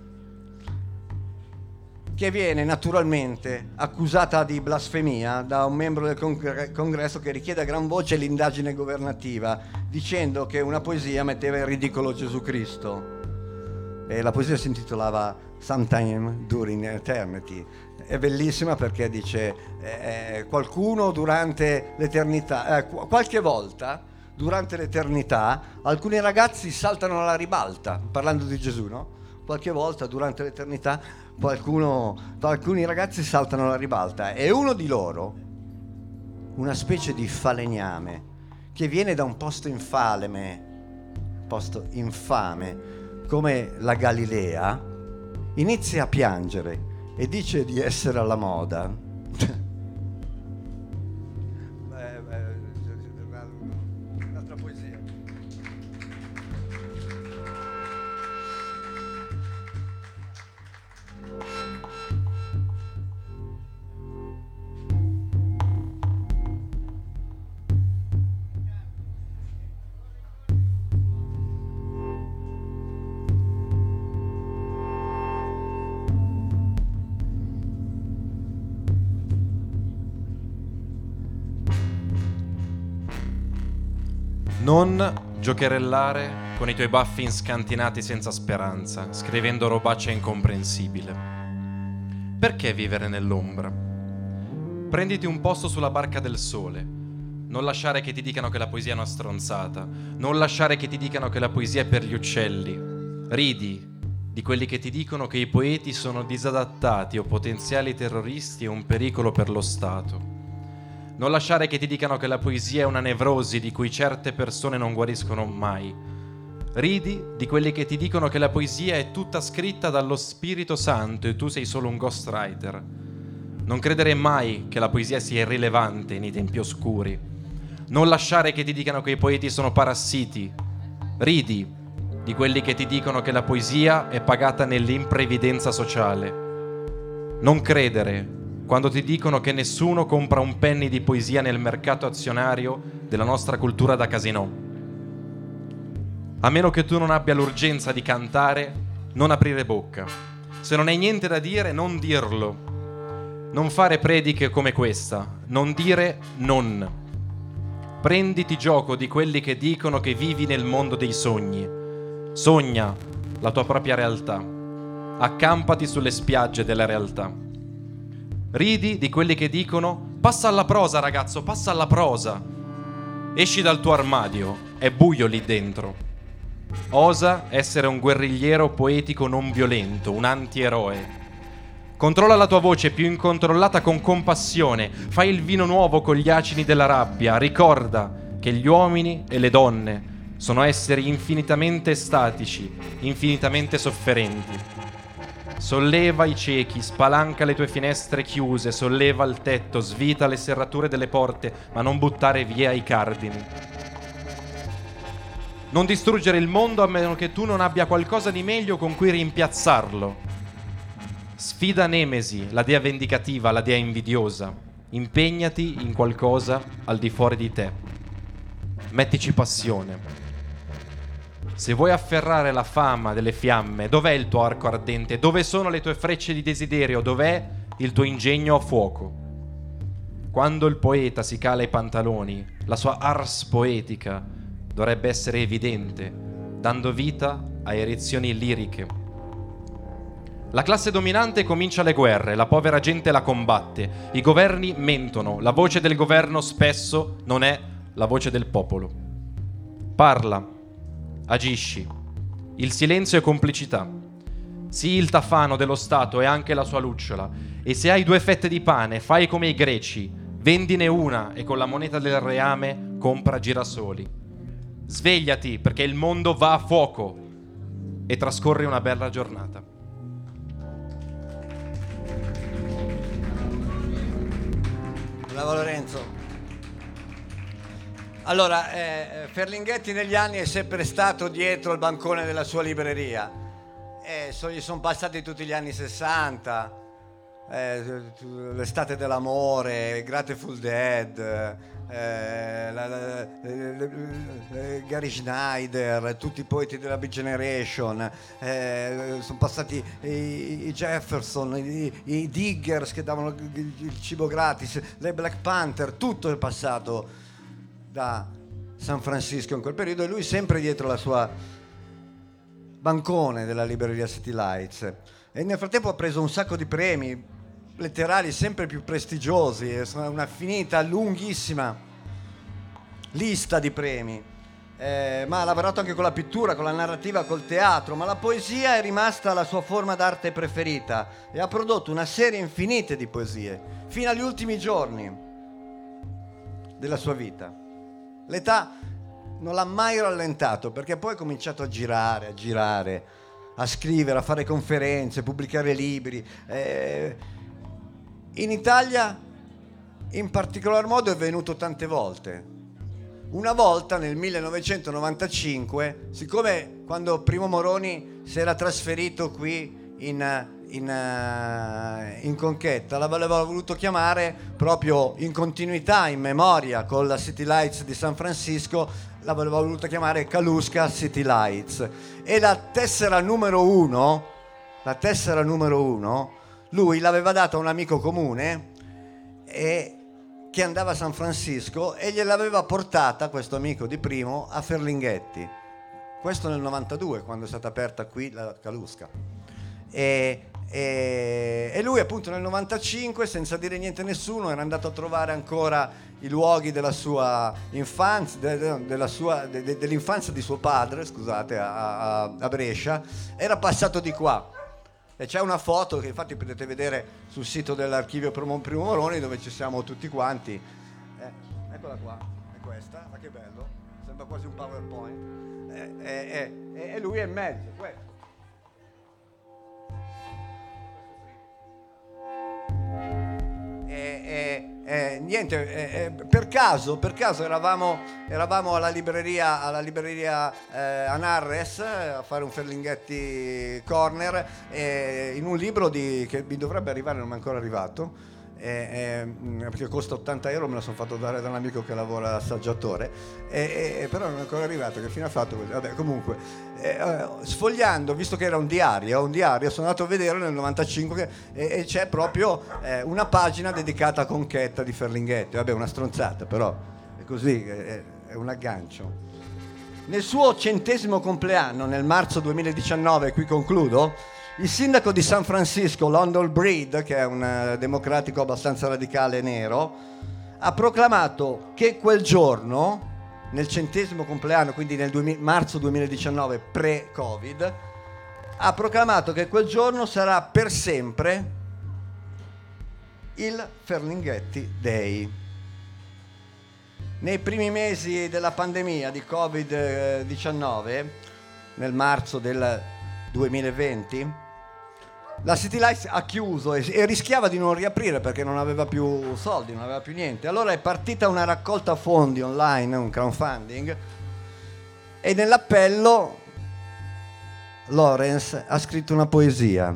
che viene naturalmente accusata di blasfemia da un membro del congre- congresso che richiede a gran voce l'indagine governativa, dicendo che una poesia metteva in ridicolo Gesù Cristo. E la poesia si intitolava Sometime During Eternity. È bellissima perché dice eh, qualcuno durante l'eternità, eh, qualche volta durante l'eternità alcuni ragazzi saltano alla ribalta, parlando di Gesù, no? Qualche volta durante l'eternità qualcuno, alcuni ragazzi saltano alla ribalta e uno di loro, una specie di falegname che viene da un posto infame, posto infame come la Galilea, inizia a piangere e dice di essere alla moda. beh, beh, un'altra poesia. Non giocherellare con i tuoi baffi inscantinati senza speranza, scrivendo robaccia incomprensibile. Perché vivere nell'ombra? Prenditi un posto sulla barca del sole. Non lasciare che ti dicano che la poesia è una stronzata. Non lasciare che ti dicano che la poesia è per gli uccelli. Ridi di quelli che ti dicono che i poeti sono disadattati o potenziali terroristi e un pericolo per lo Stato. Non lasciare che ti dicano che la poesia è una nevrosi di cui certe persone non guariscono mai. Ridi di quelli che ti dicono che la poesia è tutta scritta dallo Spirito Santo e tu sei solo un ghostwriter. Non credere mai che la poesia sia irrilevante nei tempi oscuri. Non lasciare che ti dicano che i poeti sono parassiti. Ridi di quelli che ti dicono che la poesia è pagata nell'imprevidenza sociale. Non credere quando ti dicono che nessuno compra un penny di poesia nel mercato azionario della nostra cultura da casinò. A meno che tu non abbia l'urgenza di cantare, non aprire bocca. Se non hai niente da dire, non dirlo. Non fare prediche come questa. Non dire non. Prenditi gioco di quelli che dicono che vivi nel mondo dei sogni. Sogna la tua propria realtà. Accampati sulle spiagge della realtà. Ridi di quelli che dicono passa alla prosa ragazzo, passa alla prosa. Esci dal tuo armadio, è buio lì dentro. Osa essere un guerrigliero poetico non violento, un antieroe. Controlla la tua voce più incontrollata con compassione. Fai il vino nuovo con gli acini della rabbia. Ricorda che gli uomini e le donne sono esseri infinitamente estatici, infinitamente sofferenti. Solleva i ciechi, spalanca le tue finestre chiuse, solleva il tetto, svita le serrature delle porte, ma non buttare via i cardini. Non distruggere il mondo a meno che tu non abbia qualcosa di meglio con cui rimpiazzarlo. Sfida Nemesi, la dea vendicativa, la dea invidiosa. Impegnati in qualcosa al di fuori di te. Mettici passione. Se vuoi afferrare la fama delle fiamme, dov'è il tuo arco ardente? Dove sono le tue frecce di desiderio? Dov'è il tuo ingegno a fuoco? Quando il poeta si cala i pantaloni, la sua ars poetica dovrebbe essere evidente, dando vita a erezioni liriche. La classe dominante comincia le guerre, la povera gente la combatte, i governi mentono, la voce del governo spesso non è la voce del popolo. Parla. Agisci. Il silenzio è complicità. Sii il tafano dello Stato e anche la sua lucciola. E se hai due fette di pane, fai come i greci. Vendine una e con la moneta del reame compra girasoli. Svegliati perché il mondo va a fuoco e trascorri una bella giornata. Bravo Lorenzo. Allora, eh, Ferlinghetti negli anni è sempre stato dietro il bancone della sua libreria. Eh, so, gli sono passati tutti gli anni sessanta, eh, l'estate dell'amore, Grateful Dead, eh, la, la, eh, Gary Schneider, tutti i poeti della Big Generation, eh, sono passati i, i Jefferson, i, i Diggers che davano il, il cibo gratis, le Black Panther, tutto è passato da San Francisco in quel periodo, e lui sempre dietro la sua bancone della libreria City Lights, e nel frattempo ha preso un sacco di premi letterari sempre più prestigiosi, una finita lunghissima lista di premi, eh, ma ha lavorato anche con la pittura, con la narrativa, col teatro, ma la poesia è rimasta la sua forma d'arte preferita e ha prodotto una serie infinita di poesie fino agli ultimi giorni della sua vita. L'età non l'ha mai rallentato, perché poi ha cominciato a girare, a girare, a scrivere, a fare conferenze, pubblicare libri. Eh, in Italia, in particolar modo, è venuto tante volte. Una volta, nel millenovecentonovantacinque, siccome quando Primo Moroni si era trasferito qui in... In, uh, in Conchetta, l'aveva voluto chiamare proprio in continuità, in memoria con la City Lights di San Francisco, l'aveva voluto chiamare Kaluska City Lights, e la tessera numero uno la tessera numero uno lui l'aveva data a un amico comune e, che andava a San Francisco, e gliel'aveva portata questo amico di Primo a Ferlinghetti, questo nel novantadue, quando è stata aperta qui la Kaluska. E, e, e lui appunto nel novantacinque, senza dire niente a nessuno, era andato a trovare ancora i luoghi della sua infanzia, de, della sua, de, de, dell'infanzia di suo padre, scusate, a, a, a Brescia. Era passato di qua e c'è una foto che infatti potete vedere sul sito dell'archivio Primo Moroni, dove ci siamo tutti quanti. Eh, eccola qua, è questa, ma che bello, sembra quasi un PowerPoint. E eh, eh, eh, eh, lui è in mezzo, questo. E, e, e, niente, e, e, per caso, per caso eravamo, eravamo alla libreria, alla libreria eh, Anarres a fare un Ferlinghetti Corner, e, in un libro di, che mi dovrebbe arrivare, non mi è ancora arrivato, e, e, perché costa ottanta euro, me lo sono fatto dare da un amico che lavora assaggiatore, e, e, però non è ancora arrivato. Che fine ha fatto? Vabbè, comunque eh, sfogliando, visto che era un diario un diario sono andato a vedere nel novantacinque e, e c'è proprio eh, una pagina dedicata a Conchetta di Ferlinghetti. Vabbè, una stronzata, però è così, è, è un aggancio. Nel suo centesimo compleanno, nel marzo duemiladiciannove, qui concludo, il sindaco di San Francisco, London Breed, che è un uh, democratico abbastanza radicale nero, ha proclamato che quel giorno, nel centesimo compleanno, quindi nel duemila, marzo duemiladiciannove, pre-Covid, ha proclamato che quel giorno sarà per sempre il Ferlinghetti Day. Nei primi mesi della pandemia di covid diciannove, nel marzo del duemilaventi, la City Lights ha chiuso e, e rischiava di non riaprire perché non aveva più soldi, non aveva più niente. Allora è partita una raccolta fondi online, un crowdfunding, e nell'appello Lawrence ha scritto una poesia.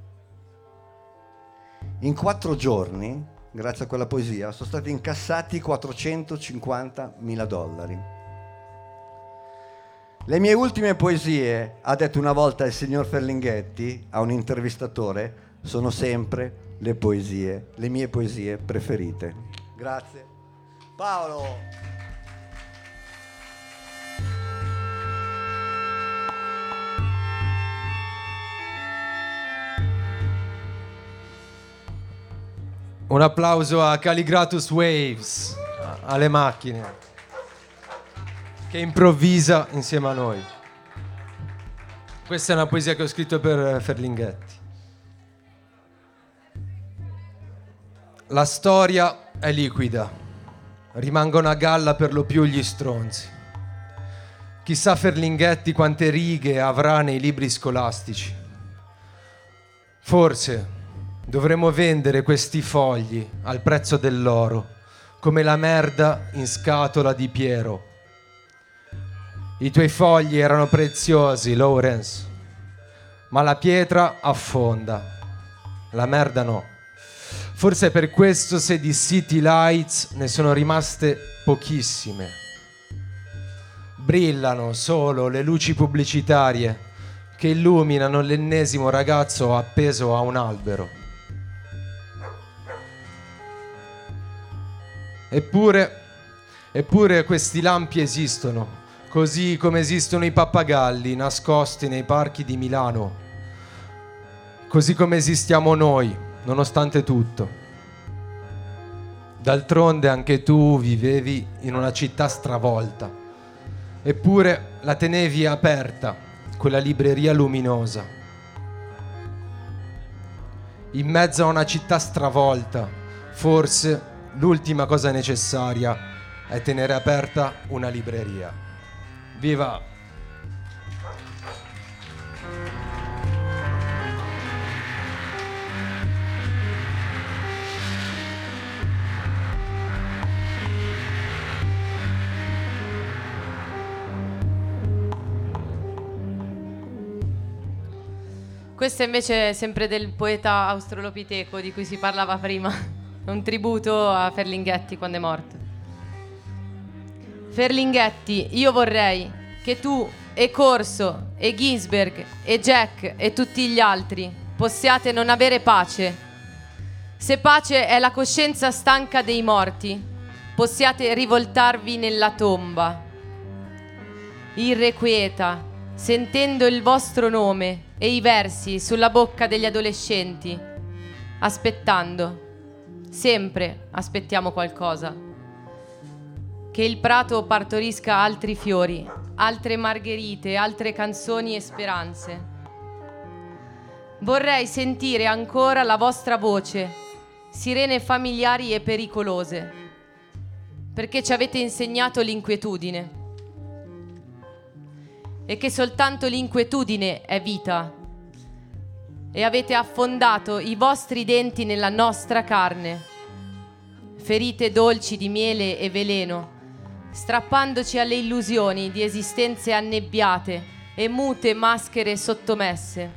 In quattro giorni, grazie a quella poesia, sono stati incassati quattrocentocinquantamila dollari. Le mie ultime poesie, ha detto una volta il signor Ferlinghetti a un intervistatore, sono sempre le poesie, le mie poesie preferite. Grazie. Paolo. Un applauso a Calligratus Waves, alle macchine, che improvvisa insieme a noi. Questa è una poesia che ho scritto per Ferlinghetti. La storia è liquida, rimangono a galla per lo più gli stronzi. Chissà Ferlinghetti quante righe avrà nei libri scolastici. Forse dovremmo vendere questi fogli al prezzo dell'oro, come la merda in scatola di Piero. I tuoi fogli erano preziosi, Lawrence, ma la pietra affonda, la merda no. Forse è per questo se di City Lights ne sono rimaste pochissime. Brillano solo le luci pubblicitarie che illuminano l'ennesimo ragazzo appeso a un albero. Eppure, eppure questi lampi esistono, così come esistono i pappagalli nascosti nei parchi di Milano, così come esistiamo noi, nonostante tutto. D'altronde anche tu vivevi in una città stravolta, eppure la tenevi aperta, quella libreria luminosa. In mezzo a una città stravolta, forse l'ultima cosa necessaria è tenere aperta una libreria. Viva! Questo è invece sempre del poeta australopiteco di cui si parlava prima. Un tributo a Ferlinghetti quando è morto. Ferlinghetti, io vorrei che tu e Corso e Ginsberg e Jack e tutti gli altri possiate non avere pace. Se pace è la coscienza stanca dei morti, possiate rivoltarvi nella tomba, irrequieta, sentendo il vostro nome e i versi sulla bocca degli adolescenti, aspettando. Sempre aspettiamo qualcosa. Che il prato partorisca altri fiori, altre margherite, altre canzoni e speranze. Vorrei sentire ancora la vostra voce, sirene familiari e pericolose, perché ci avete insegnato l'inquietudine. E che soltanto l'inquietudine è vita. E avete affondato i vostri denti nella nostra carne, ferite dolci di miele e veleno, strappandoci alle illusioni di esistenze annebbiate e mute maschere sottomesse.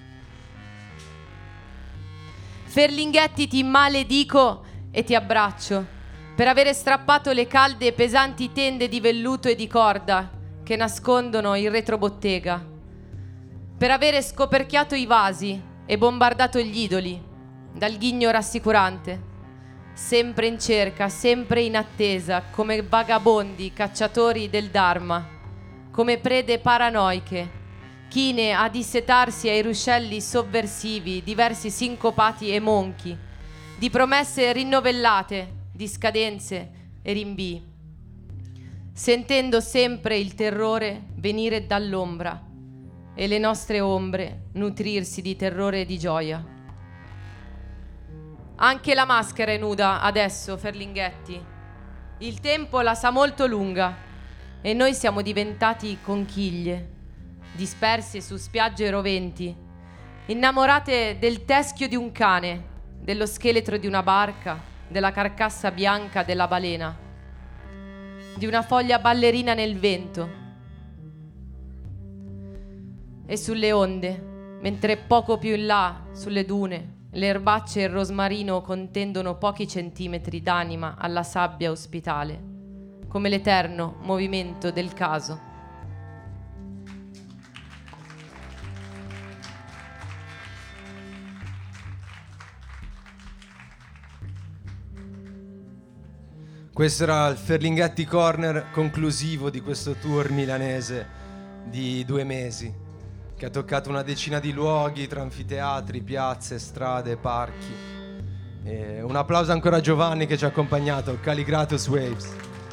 Ferlinghetti, ti maledico e ti abbraccio per avere strappato le calde e pesanti tende di velluto e di corda che nascondono il retrobottega, per avere scoperchiato i vasi e bombardato gli idoli dal ghigno rassicurante, sempre in cerca, sempre in attesa, come vagabondi cacciatori del Dharma, come prede paranoiche, chine a dissetarsi ai ruscelli sovversivi di versi sincopati e monchi, di promesse rinnovellate, di scadenze e rinvii, sentendo sempre il terrore venire dall'ombra e le nostre ombre nutrirsi di terrore e di gioia. Anche la maschera è nuda adesso, Ferlinghetti. Il tempo la sa molto lunga e noi siamo diventati conchiglie, disperse su spiagge roventi, innamorate del teschio di un cane, dello scheletro di una barca, della carcassa bianca della balena, di una foglia ballerina nel vento. E sulle onde, mentre poco più in là, sulle dune, le erbacce e il rosmarino contendono pochi centimetri d'anima alla sabbia ospitale, come l'eterno movimento del caso. Questo era il Ferlinghetti Corner conclusivo di questo tour milanese di due mesi, che ha toccato una decina di luoghi tra anfiteatri, piazze, strade, parchi. E un applauso ancora a Giovanni che ci ha accompagnato, Calligratus Waves.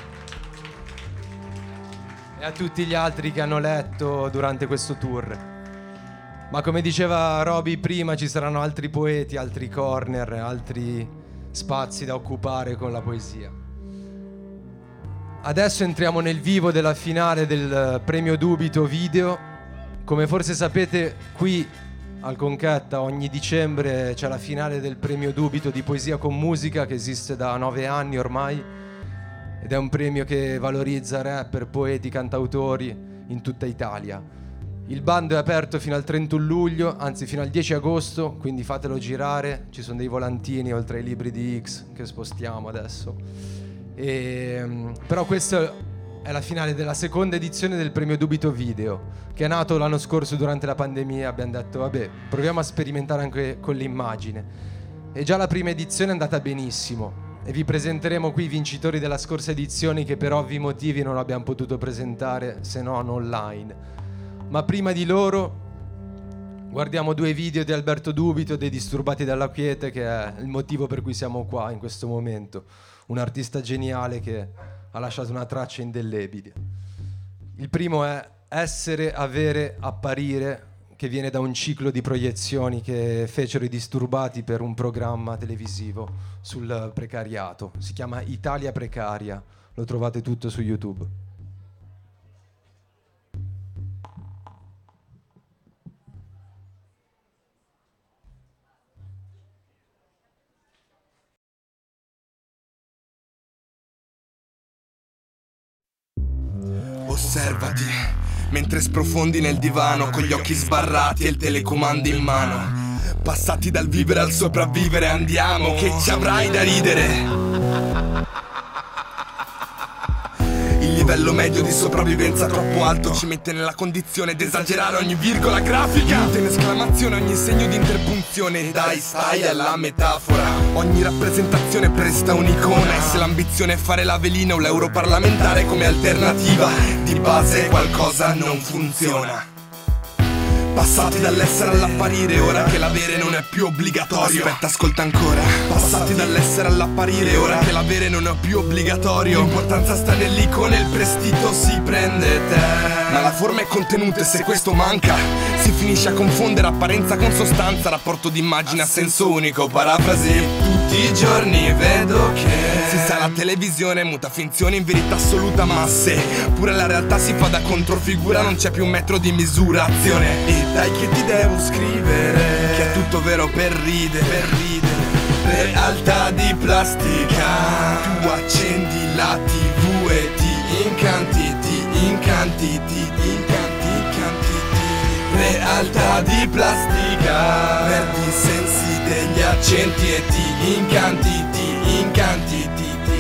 E a tutti gli altri che hanno letto durante questo tour. Ma come diceva Roby prima, ci saranno altri poeti, altri corner, altri spazi da occupare con la poesia. Adesso entriamo nel vivo della finale del premio Dubito video. Come forse sapete, qui al Conchetta ogni dicembre c'è la finale del premio Dubito di poesia con musica, che esiste da nove anni ormai, ed è un premio che valorizza rapper, poeti, cantautori in tutta Italia. Il bando è aperto fino al trentuno luglio, anzi fino al dieci agosto, quindi fatelo girare. Ci sono dei volantini oltre ai libri di X che spostiamo adesso. E, però questa è la finale della seconda edizione del premio Dubito video, che è nato l'anno scorso durante la pandemia. Abbiamo detto vabbè, proviamo a sperimentare anche con l'immagine, e già la prima edizione è andata benissimo, e vi presenteremo qui i vincitori della scorsa edizione, che per ovvi motivi non abbiamo potuto presentare se non online. Ma prima di loro guardiamo due video di Alberto Dubito, dei Disturbati dalla Quiete, che è il motivo per cui siamo qua in questo momento. Un artista geniale che ha lasciato una traccia indelebile. Il primo è Essere, Avere, Apparire, che viene da un ciclo di proiezioni che fecero i Disturbati per un programma televisivo sul precariato. Si chiama Italia Precaria, lo trovate tutto su YouTube. Osservati, mentre sprofondi nel divano con gli occhi sbarrati e il telecomando in mano. Passati dal vivere al sopravvivere, andiamo, che ci avrai da ridere. Il livello medio di sopravvivenza troppo alto ci mette nella condizione d'esagerare ogni virgola grafica, in esclamazione, ogni segno di interpunzione. Dai, stai alla metafora. Ogni rappresentazione presta un'icona, e se l'ambizione è fare la velina o l'europarlamentare come alternativa, di base qualcosa non funziona. Passati dall'essere all'apparire, ora che l'avere non è più obbligatorio. Aspetta, ascolta ancora. Passati dall'essere all'apparire, ora che l'avere non è più obbligatorio. L'importanza sta nell'icona, il prestito si prende te. Ma la forma è contenuta, e se questo manca si finisce a confondere apparenza con sostanza. Rapporto d'immagine a senso unico, parafrasi. Tutti i giorni vedo che si sa, la televisione muta finzione in verità assoluta, ma se pure la realtà si fa da controfigura, non c'è più un metro di misurazione. E dai che ti devo scrivere, che è tutto vero per ridere, per ridere. Realtà di plastica. Tu accendi la tivù e ti incanti, ti incanti, ti incanti, incanti, ti. Realtà di plastica. Perdi i sensi degli accenti e ti incanti, ti incanti, ti, ti incanti, ti, ti.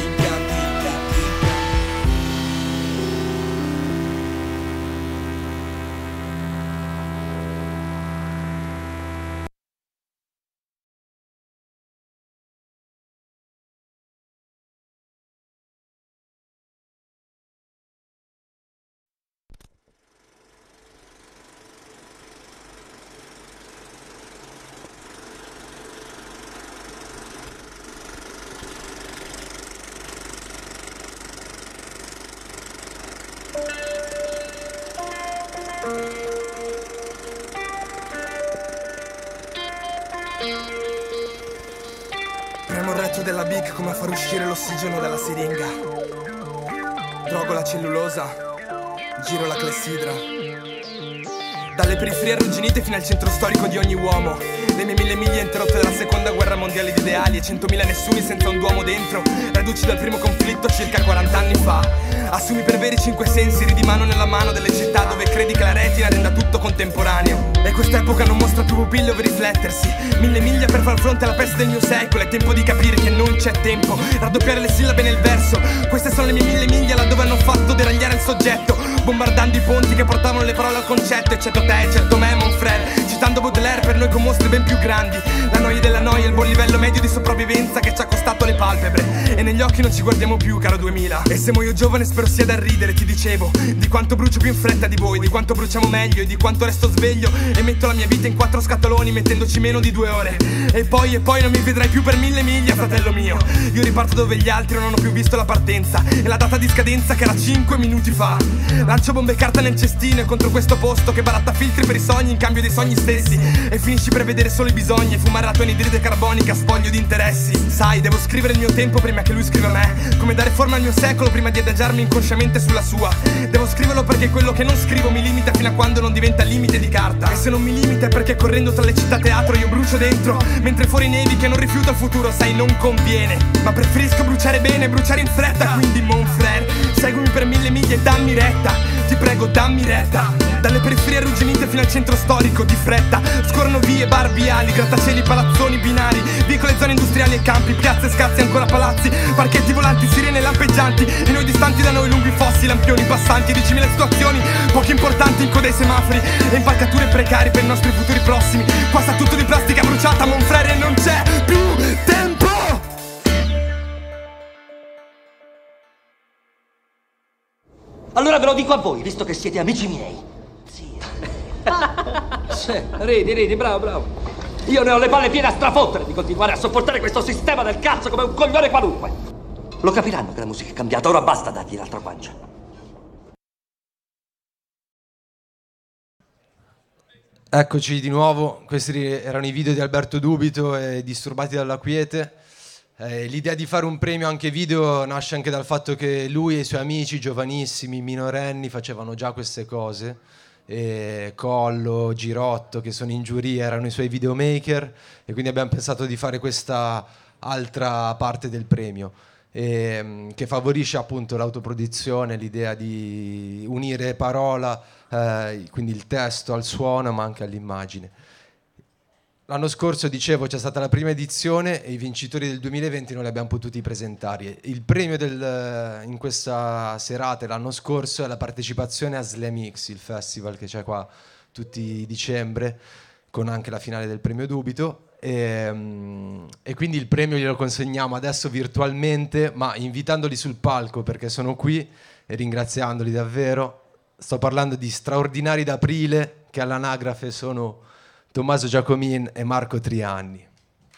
Premo il retro della Big come a far uscire l'ossigeno dalla siringa. Drogo la cellulosa, giro la clessidra. Dalle periferie arrugginite fino al centro storico di ogni uomo. Le mie mille miglia interrotte dalla seconda guerra mondiale di ideali e centomila nessuni senza un duomo dentro. Reduci dal primo conflitto circa quaranta anni fa. Assumi per veri cinque sensi, ridi mano nella mano delle città dove credi che la retina renda tutto contemporaneo. E quest'epoca non mostra più pupille ove riflettersi. Mille miglia per far fronte alla peste del mio secolo. È tempo di capire che non c'è tempo. Raddoppiare le sillabe nel verso. Queste sono le mie mille miglia laddove hanno fatto deragliare il soggetto, bombardando i ponti che portavano le parole al concetto. Eccetto te, eccetto me, mon frère. Citando Baudelaire per noi con mostri ben più grandi. La noia della noia, il buon livello medio di sopravvivenza che ci ha costato le palpebre. E negli occhi non ci guardiamo più, caro duemila. E se muoio giovane spero sia da ridere, ti dicevo. Di quanto brucio più in fretta di voi, di quanto bruciamo meglio e di quanto resto sveglio. E metto la mia vita in quattro scatoloni mettendoci meno di due ore. E poi e poi non mi vedrai più per mille miglia, fratello mio. Io riparto dove gli altri non hanno più visto la partenza. E la data di scadenza che era cinque minuti fa. Lancio bombe e carta nel cestino e contro questo posto che baratta filtri per i sogni in cambio dei sogni stessi. E finisci per vedere solo i bisogni e fumare la tua anidride carbonica a sfoglio di interessi. Sai, devo scrivere il mio tempo prima che lui scriva me. Come dare forma al mio secolo prima di adagiarmi inconsciamente sulla sua. Devo scriverlo perché quello che non scrivo mi limita fino a quando non diventa limite di carta. E se non mi limita è perché correndo tra le città teatro io brucio dentro. Mentre fuori nevi che non rifiuto il futuro, sai, non conviene. Ma preferisco bruciare bene e bruciare in fretta. Quindi mon frère, seguimi per mille miglia e dammi retta. Ti prego, dammi retta. Dalle periferie arrugginite fino al centro storico di fretta. Scorrono vie, bar, viali, grattacieli, palazzoni, binari, vicole, zone industriali e campi, piazze, scazzi, ancora palazzi, parchetti volanti, sirene lampeggianti. E noi distanti da noi lunghi fossi, lampioni passanti, diecimila situazioni, pochi importanti in coda ai semafori. E impalcature precari per i nostri futuri prossimi. Qua sta tutto di plastica bruciata, mon frère, e non c'è più tempo. Allora ve lo dico a voi, visto che siete amici miei. Sì. Sì, ridi, ridi, bravo, bravo. Io ne ho le palle piene a strafottere di continuare a sopportare questo sistema del cazzo come un coglione qualunque. Lo capiranno che la musica è cambiata, ora basta dargli l'altra guancia. Eccoci di nuovo, questi erano i video di Alberto Dubito e Disturbati dalla quiete. Eh, l'idea di fare un premio anche video nasce anche dal fatto che lui e i suoi amici giovanissimi, minorenni, facevano già queste cose. E Collo, Girotto, che sono in giuria, erano i suoi videomaker, e quindi abbiamo pensato di fare questa altra parte del premio, e, che favorisce appunto l'autoproduzione, l'idea di unire parola, eh, quindi il testo al suono ma anche all'immagine. L'anno scorso, dicevo, c'è stata la prima edizione e i vincitori del duemilaventi non li abbiamo potuti presentare. Il premio del, in questa serata l'anno scorso è la partecipazione a Slam X, il festival che c'è qua tutti i dicembre, con anche la finale del premio Dubito. E, e quindi il premio glielo consegniamo adesso virtualmente, ma invitandoli sul palco perché sono qui e ringraziandoli davvero. Sto parlando di Straordinari d'Aprile, che all'anagrafe sono Tommaso Giacomin e Marco Trianni.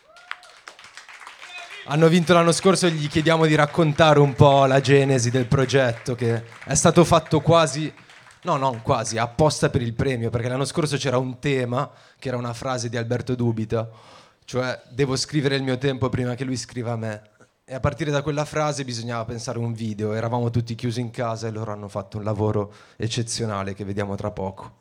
Hanno vinto l'anno scorso e gli chiediamo di raccontare un po' la genesi del progetto, che è stato fatto quasi, no, non quasi, apposta per il premio, perché l'anno scorso c'era un tema, che era una frase di Alberto Dubito, cioè devo scrivere il mio tempo prima che lui scriva a me. E a partire da quella frase bisognava pensare un video, eravamo tutti chiusi in casa e loro hanno fatto un lavoro eccezionale che vediamo tra poco.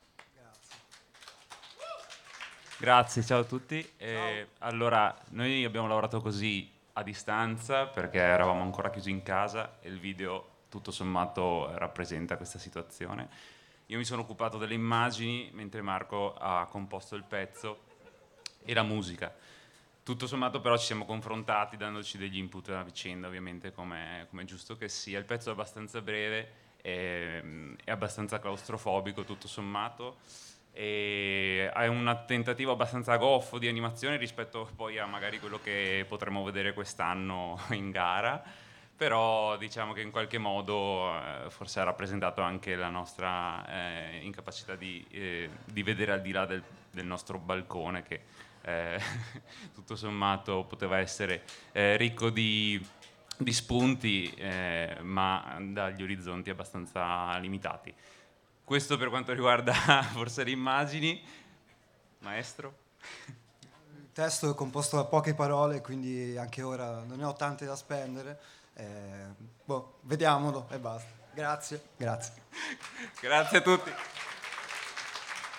Grazie, ciao a tutti. Eh, allora, noi abbiamo lavorato così a distanza perché eravamo ancora chiusi in casa e il video tutto sommato rappresenta questa situazione. Io mi sono occupato delle immagini mentre Marco ha composto il pezzo e la musica. Tutto sommato però ci siamo confrontati dandoci degli input a vicenda, ovviamente come è giusto che sia. Il pezzo è abbastanza breve, è, è abbastanza claustrofobico tutto sommato. E è un tentativo abbastanza goffo di animazione rispetto poi a magari quello che potremo vedere quest'anno in gara, però diciamo che in qualche modo eh, forse ha rappresentato anche la nostra eh, incapacità di, eh, di vedere al di là del, del nostro balcone, che eh, tutto sommato poteva essere eh, ricco di, di spunti eh, ma dagli orizzonti abbastanza limitati. Questo per quanto riguarda forse le immagini. Maestro? Il testo è composto da poche parole, quindi anche ora non ne ho tante da spendere. Eh, boh, vediamolo e basta. Grazie, grazie. Grazie a tutti.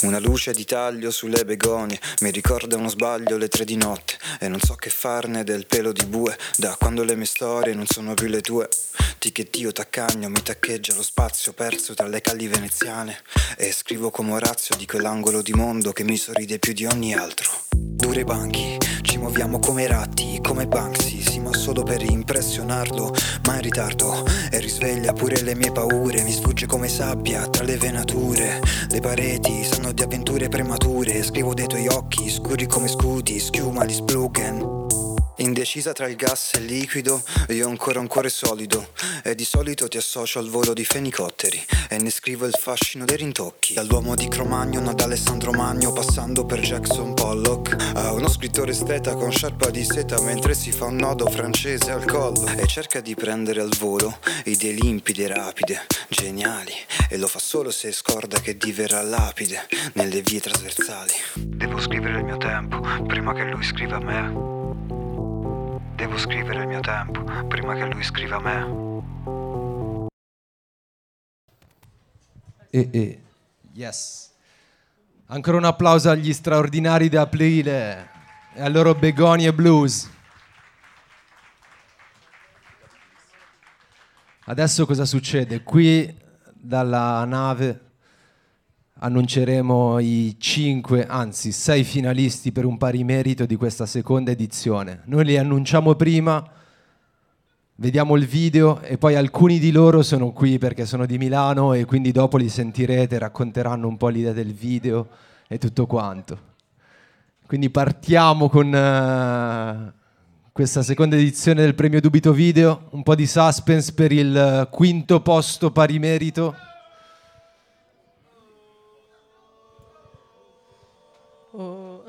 Una luce di taglio sulle begonie mi ricorda uno sbaglio le tre di notte e non so che farne del pelo di bue da quando le mie storie non sono più le tue. Ticchettio taccagno mi taccheggia lo spazio perso tra le calli veneziane e scrivo come Orazio di quell'angolo di mondo che mi sorride più di ogni altro. Dure banchi, ci muoviamo come ratti, come Banksy, sì ma solo per impressionarlo, ma in ritardo e risveglia pure le mie paure, mi sfugge come sabbia tra le venature, le pareti sanno di avventure premature, scrivo dei tuoi occhi scuri come scudi, schiuma di spluggen. Indecisa tra il gas e il liquido, io ho ancora un cuore solido e di solito ti associo al volo di fenicotteri e ne scrivo il fascino dei rintocchi. Dall'uomo di Cromagnon ad Alessandro Magno, passando per Jackson Pollock, a uno scrittore esteta con sciarpa di seta mentre si fa un nodo francese al collo e cerca di prendere al volo idee limpide, rapide, geniali, e lo fa solo se scorda che diverrà lapide nelle vie trasversali. Devo scrivere il mio tempo prima che lui scriva a me. Devo scrivere il mio tempo prima che lui scriva a me. E, e. Yes. Ancora un applauso agli straordinari di Aprile e al loro Begonie Blues. Adesso cosa succede? Qui dalla nave annunceremo i cinque, anzi sei finalisti per un pari merito di questa seconda edizione. Noi li annunciamo prima, vediamo il video e poi alcuni di loro sono qui perché sono di Milano e quindi dopo li sentirete, racconteranno un po' l'idea del video e tutto quanto. Quindi partiamo con uh, questa seconda edizione del premio Dubito Video, un po' di suspense per il quinto posto pari merito. Oh.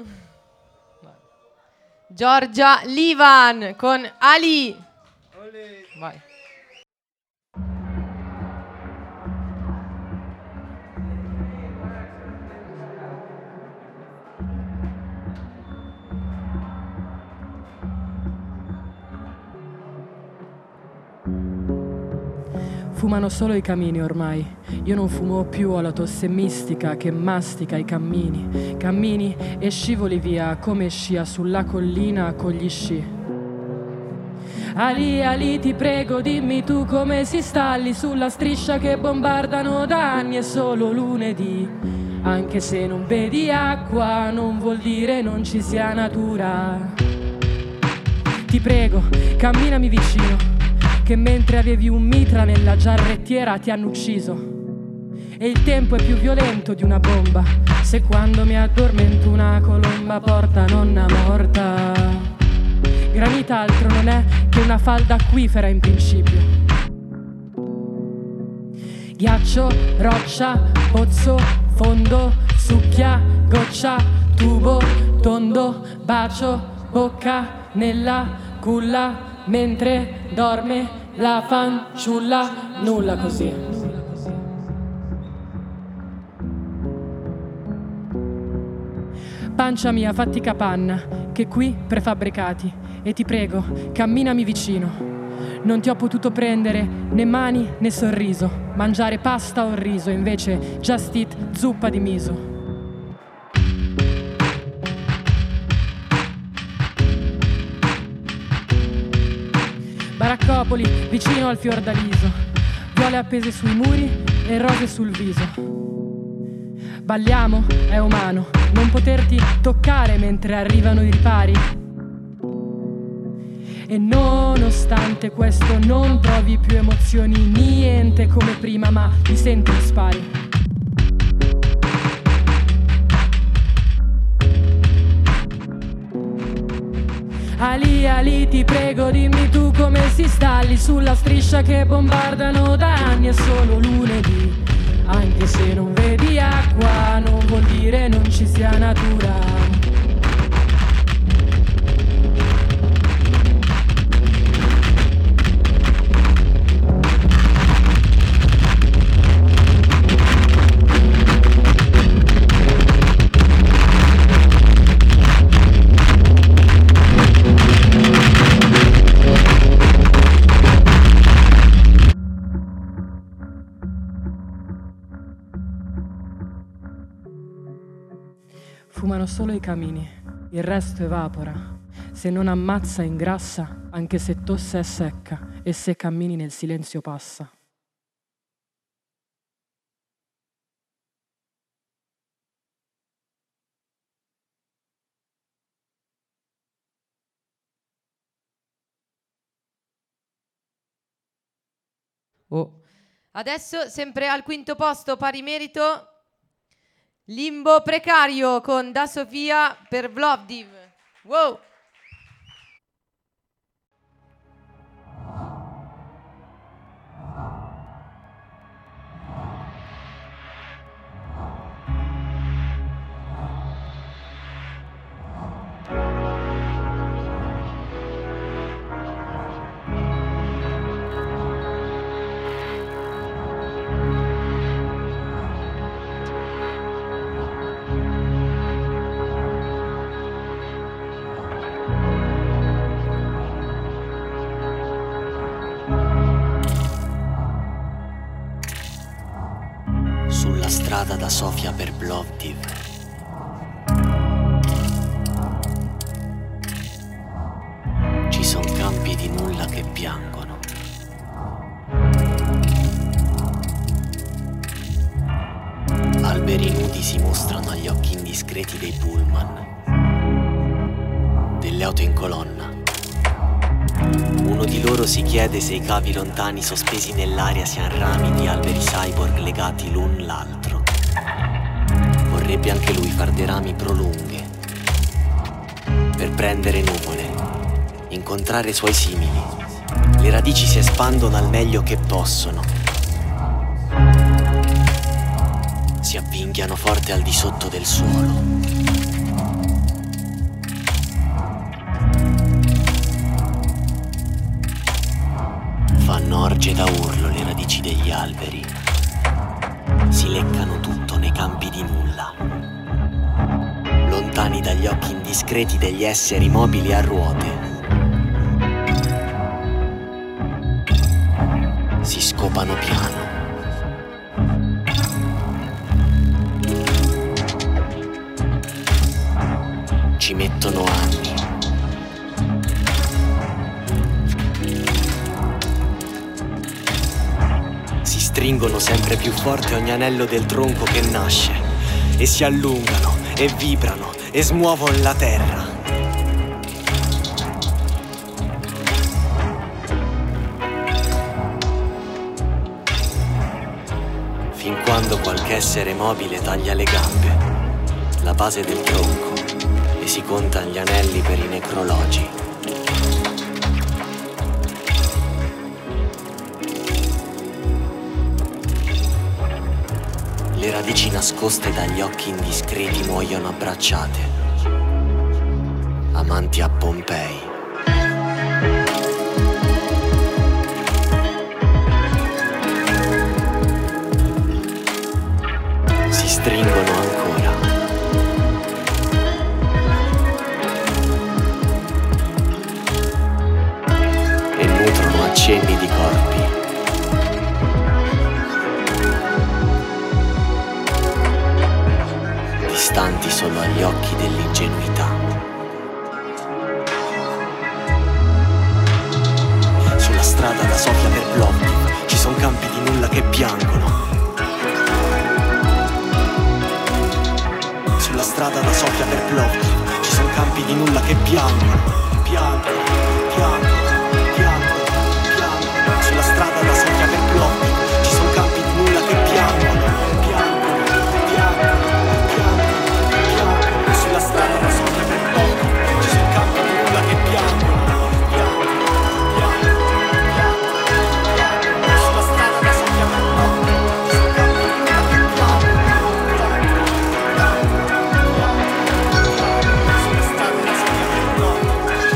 Giorgia Livan con Ali. Vai. Fumano solo i camini ormai. Io non fumo più, ho la tosse mistica che mastica i cammini. Cammini e scivoli via come scia sulla collina con gli sci. Ali, Ali, ti prego, dimmi tu come si sta lì sulla striscia che bombardano da anni. È solo lunedì, anche se non vedi acqua, non vuol dire non ci sia natura. Ti prego, camminami vicino, che mentre avevi un mitra nella giarrettiera ti hanno ucciso. E il tempo è più violento di una bomba, se quando mi addormento una colomba porta nonna morta. Granita altro non è che una falda acquifera in principio. Ghiaccio, roccia, pozzo, fondo, succhia, goccia, tubo, tondo, bacio, bocca nella culla. Mentre dorme la fanciulla, nulla così. Pancia mia, fatti capanna, che qui prefabbricati. E ti prego, camminami vicino. Non ti ho potuto prendere né mani né sorriso. Mangiare pasta o riso, invece just eat zuppa di miso. Baraccopoli, vicino al Fiordaliso, viole appese sui muri e rose sul viso. Balliamo, è umano, non poterti toccare mentre arrivano i ripari. E nonostante questo non provi più emozioni, niente come prima, ma ti senti spari. Ali, Ali, ti prego, dimmi tu come si sta lì sulla striscia che bombardano da anni. È solo lunedì, anche se non vedi acqua, non vuol dire non ci sia natura. profumano solo i camini, il resto evapora. Se non ammazza ingrassa, anche se tosse è secca, e se cammini nel silenzio passa. Oh. Adesso, sempre al quinto posto, pari merito, Limbo Precario con Da Sofia per Plovdiv. Wow! Sulla strada da Sofia per Plovdiv. Ci son campi di nulla che piangono. Alberi nudi si mostrano agli occhi indiscreti dei pullman, delle auto in colonna. Uno di loro si chiede se i cavi lontani sospesi nell'aria siano rami di alberi cyborg legati l'un l'altro. Vorrebbe anche lui far dei rami prolunghe per prendere nuvole, incontrare i suoi simili. Le radici si espandono al meglio che possono. Si avvinghiano forte al di sotto del suolo. Fanno orge da urlo le radici degli alberi. Si leccano tutto nei campi di nulla. Lontani dagli occhi indiscreti degli esseri mobili a ruote. Si scopano piano. Ci mettono anni. Si stringono sempre più forte ogni anello del tronco che nasce e si allungano e vibrano e smuovono la terra. Fin quando qualche essere mobile taglia le gambe, la base del tronco, e si conta gli anelli per i necrologi. Le radici nascoste dagli occhi indiscreti muoiono abbracciate, amanti a Pompei. Si stringono ancora. E nutrono accenni di corpi. Distanti solo agli occhi dell'ingenuità. Sulla strada da Sofia per Plovdiv ci son campi di nulla che piangono. Sulla strada da Sofia per Plovdiv ci son campi di nulla che piangono. Piangono, piangono, piangono, piangono. Sulla strada da Sofia per Plovdiv ci son campi di nulla che piangono. Sulla strada da Sofia per Plovdiv ci sono campi di nulla che piangono, piangono, piangono, piangono. Sulla strada da Sofia per Plovdiv ci sono campi di nulla che piangono, piangono, piangono, piangono. Sulla strada da Sofia per Plovdiv ci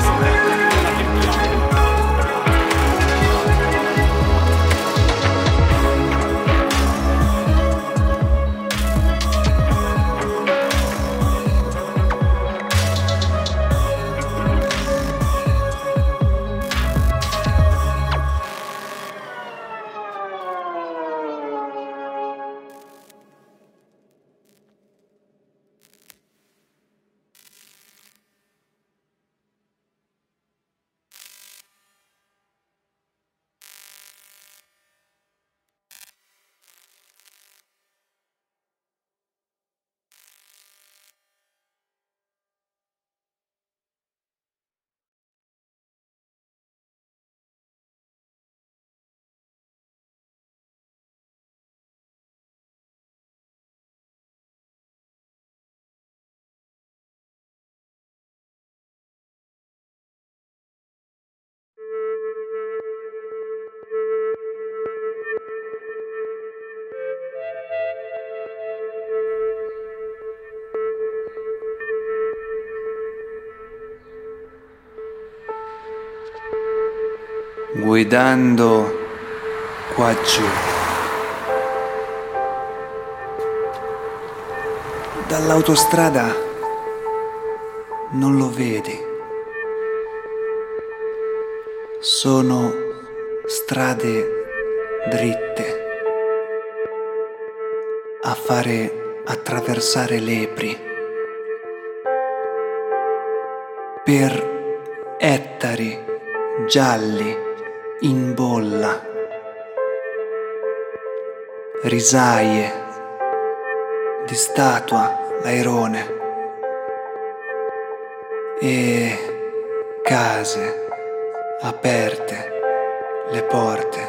guidando qua giù. Dall'autostrada non lo vedi. Sono strade dritte a fare attraversare lepri per ettari gialli in bolla, risaie di statua l'airone e case aperte le porte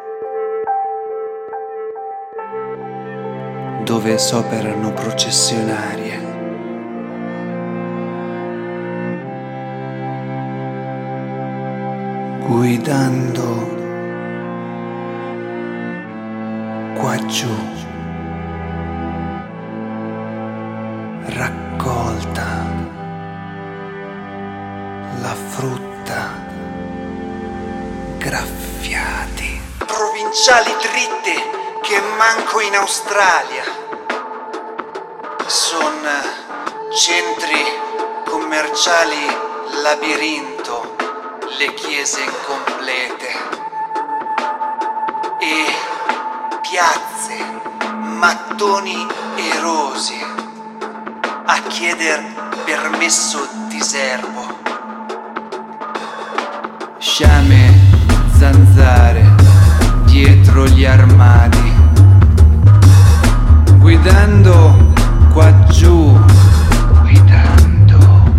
dove s'operano processionarie. Guidando qua giù, raccolta la frutta, graffiati, provinciali dritte che manco in Australia. Son centri commerciali labirinto, le chiese incomplete e piazze, mattoni erosi a chieder permesso di servo. Sciame, zanzare dietro gli armadi, guidando qua giù, guidando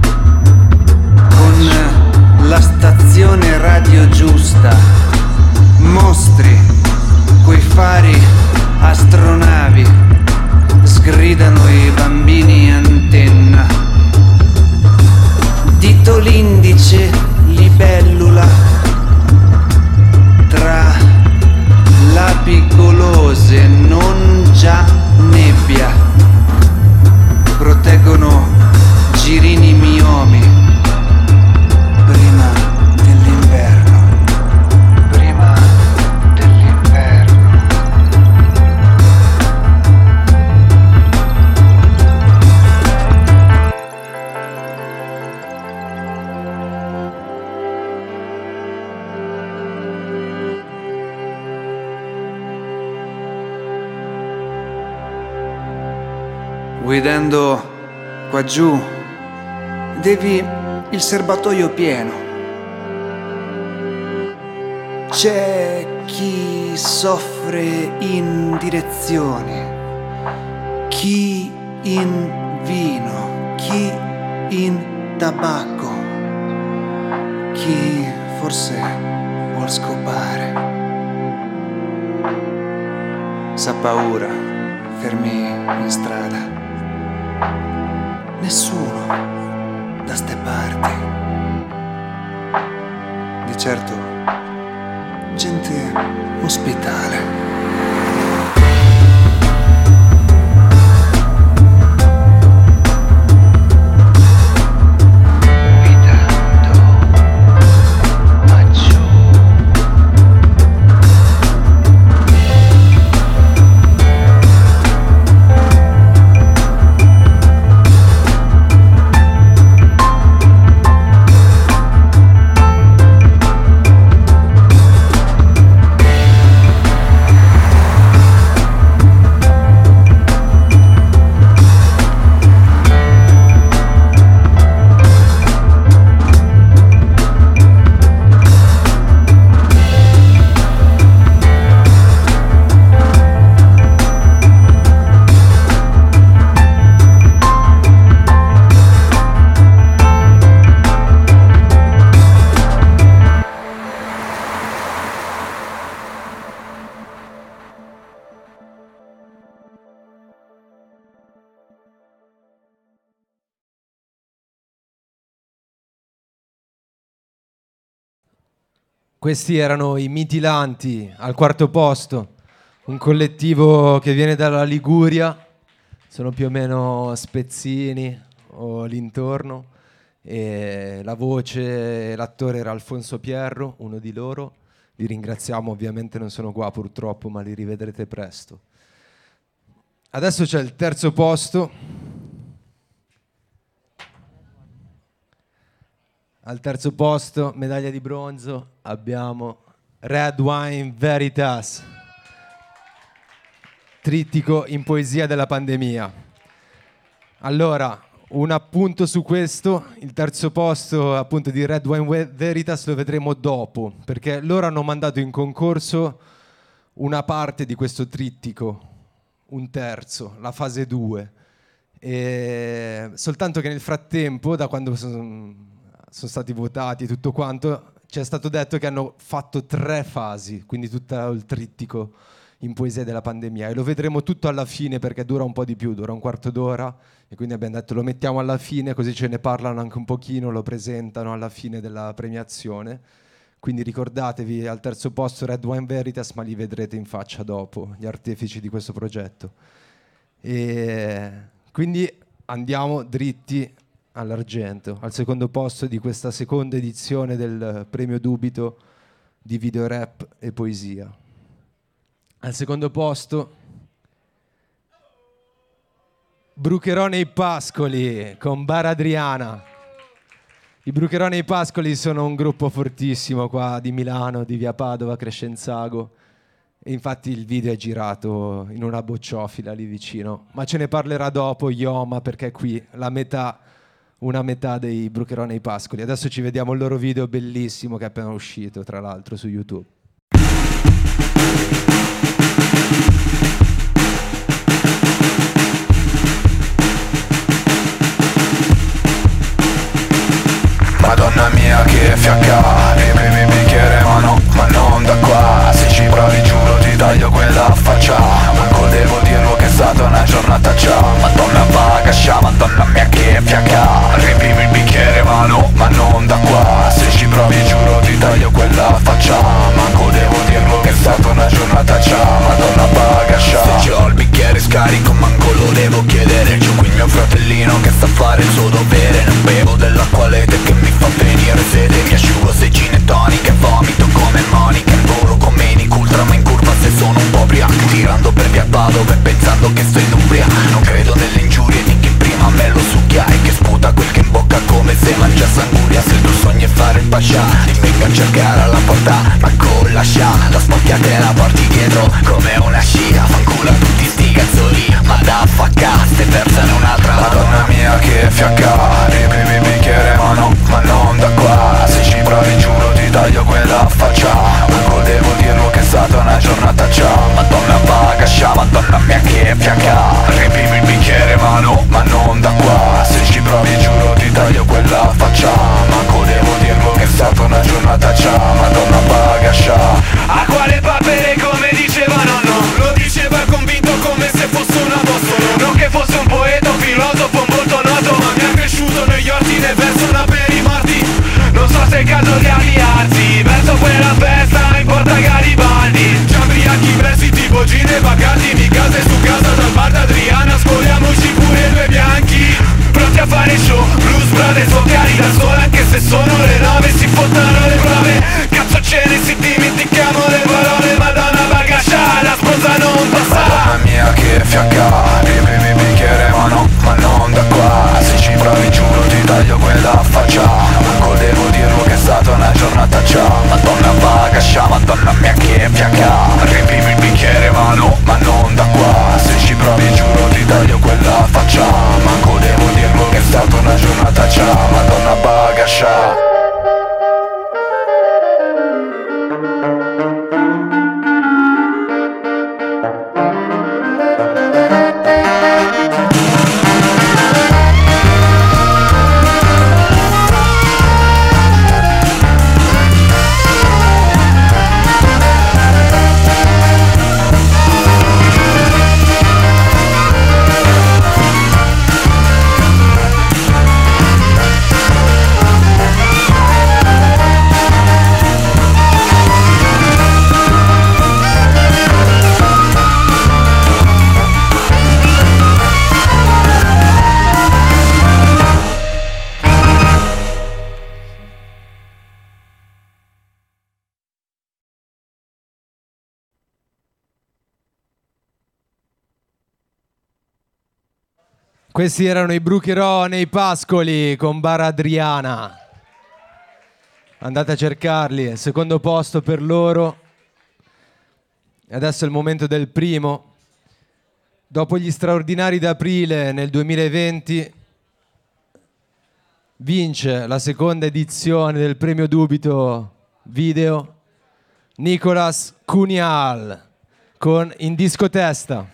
con la stazione radio giusta, mostri coi fari astronavi, sgridano i bambini antenna, dito l'indice libellula tra lapi golose, non già nebbia, proteggono girini miomi prima dell'inverno, prima dell'inverno. Guidando qua giù, devi il serbatoio pieno. C'è chi soffre in direzioni, chi in vino, chi in tabacco, chi forse vuol scopare. S'ha paura, fermi in strada. Nessuno da ste parti. Di certo, gente ospitale. Questi erano i Mitilanti al quarto posto, un collettivo che viene dalla Liguria, sono più o meno Spezzini o l'intorno, e la voce e l'attore era Alfonso Pierro, uno di loro, li ringraziamo, ovviamente non sono qua purtroppo, ma li rivedrete presto. Adesso c'è il terzo posto. Al terzo posto, medaglia di bronzo, abbiamo Red Wine Veritas, trittico in poesia della pandemia. Allora, un appunto su questo, il terzo posto appunto di Red Wine Veritas lo vedremo dopo, perché loro hanno mandato in concorso una parte di questo trittico, un terzo, la fase due. E soltanto che nel frattempo, da quando sono, sono stati votati tutto quanto, ci è stato detto che hanno fatto tre fasi, quindi tutto il trittico in poesia della pandemia, e lo vedremo tutto alla fine perché dura un po' di più, dura un quarto d'ora, e quindi abbiamo detto lo mettiamo alla fine così ce ne parlano anche un pochino, lo presentano alla fine della premiazione. Quindi ricordatevi, al terzo posto Red Wine Veritas, ma li vedrete in faccia dopo, gli artefici di questo progetto. E quindi andiamo dritti all'argento, al secondo posto di questa seconda edizione del premio Dubito di video rap e poesia. Al secondo posto Brucherò nei Pascoli con Bar Adriana. I Brucherò nei Pascoli sono un gruppo fortissimo qua di Milano, di via Padova, Crescenzago, e infatti il video è girato in una bocciofila lì vicino, ma ce ne parlerà dopo Ioma, perché qui la metà, una metà dei Brucherò nei Pascoli. Adesso ci vediamo il loro video bellissimo che è appena uscito, tra l'altro, su YouTube. Madonna mia che fiacca, i primi bicchiere ma no, ma non da qua. Se ci provi giuro ti taglio quella faccia, manco devo dirlo che è stata una giornata ciao. Madonna vaga scia, madonna mia che fiacca, riempivi il bicchiere ma no, ma non da qua. Se ci provi giuro ti taglio quella faccia, manco devo dirlo che è stata una giornata ciao. Madonna vaga scia, se c'ho il bicchiere scarico manco lo devo chiedere. Giù qui il mio fratellino che sa fare il suo dovere, non bevo dell'acqua lete che mi fa venire sede, mi asciugo sei gin e tonic e vomito come Monica. Volo con Manic Ultra ma in curva se sono un po' ubriaco, tirando per via Padova e pensando che sto in Umbria. Non credo nelle ingiurie di chi prima me lo succhia e che sputa quel che in bocca come se mangiasse anguria. Se tu sogni fare il pascià ti vengo a cercare alla porta, ma con la scia la spocchiate e la porti dietro come una scia. Fanculo a tutti sti cazzoli, ma da facca ste versane un'altra. Madonna mia che fiacca, riempivi il bicchiere ma no, ma non da qua. Se ci provi giuro ti taglio quella faccia, manco devo dirlo che è stata una giornata ciao. Madonna vaga scia, madonna mia che fiacca, riempivi il bicchiere ma no, ma non da qua. Se ci provi giuro ti taglio quella faccia, manco devo dirlo che è stata una giornata ciao. Madonna vaga scia. A quale papere come diceva nonno, lo diceva convinto come se fosse un apostolo, non che fosse un poeta, un filosofo, un volto noto, ma mi ha cresciuto negli orti del verso una per i morti. Non so se è il caso di aliarsi verso quella festa in Porta Garibaldi. Già ubriachi versi tipo gin e bacardi, mi case su casa dal bar d'Adriana, scoliamoci pure due bianchi, pronti a fare show, blues brothers o cari da sole, anche se sono le nove si fottano le prove. Cazzo ce ne si dimentichiamo le parole, madonna bagascia, la sposa non passa. Madonna mia che fiacca, riempivi il bicchiere ma no, ma non da qua. Se ci provi giuro ti taglio quella faccia, manco devo dirlo che è stata una giornata ciao. Madonna vaga scia, madonna mia che fiacca, riempivi il bicchiere ma no, ma non da qua. Se ci provi giuro ti taglio quella faccia, manco devo dirlo che è stata una giornata ciao. Madonna vaga scia. Questi erano i Brucherò nei Pascoli con Bar Adriana. Andate a cercarli, secondo posto per loro. E adesso è il momento del primo. Dopo gli straordinari d'aprile nel duemilaventi vince la seconda edizione del premio Dubito video Nicolas Cunial con In Disco Testa.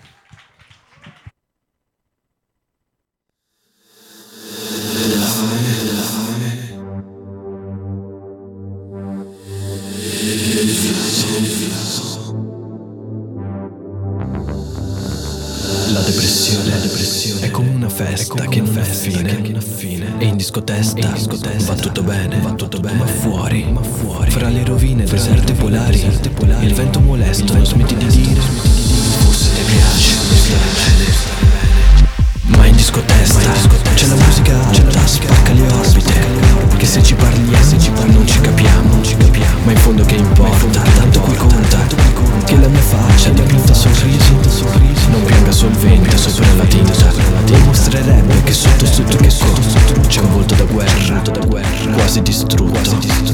La depressione, la depressione è come una festa, come che, una non festa fine, che non ha fine. E in discotesta, in discotesta va tutto bene, va tutto bene. Ma fuori, ma fuori, fra le rovine deserte polari, deserte polari, il vento molesto non smetti di dire. Forse ti piace, mi piace. Ma in discotesta c'è la musica alta, spacca le orbite. Che se ci parliamo, se ci parliamo non ci capiamo, non ci capiamo. Ma in fondo che importa, tanto qui conta che la mia faccia dipinta a sorriso non pianga solvente sopra la tinta. Dimostrerebbe che sotto sto trucco c'è un volto da guerra, quasi distrutto.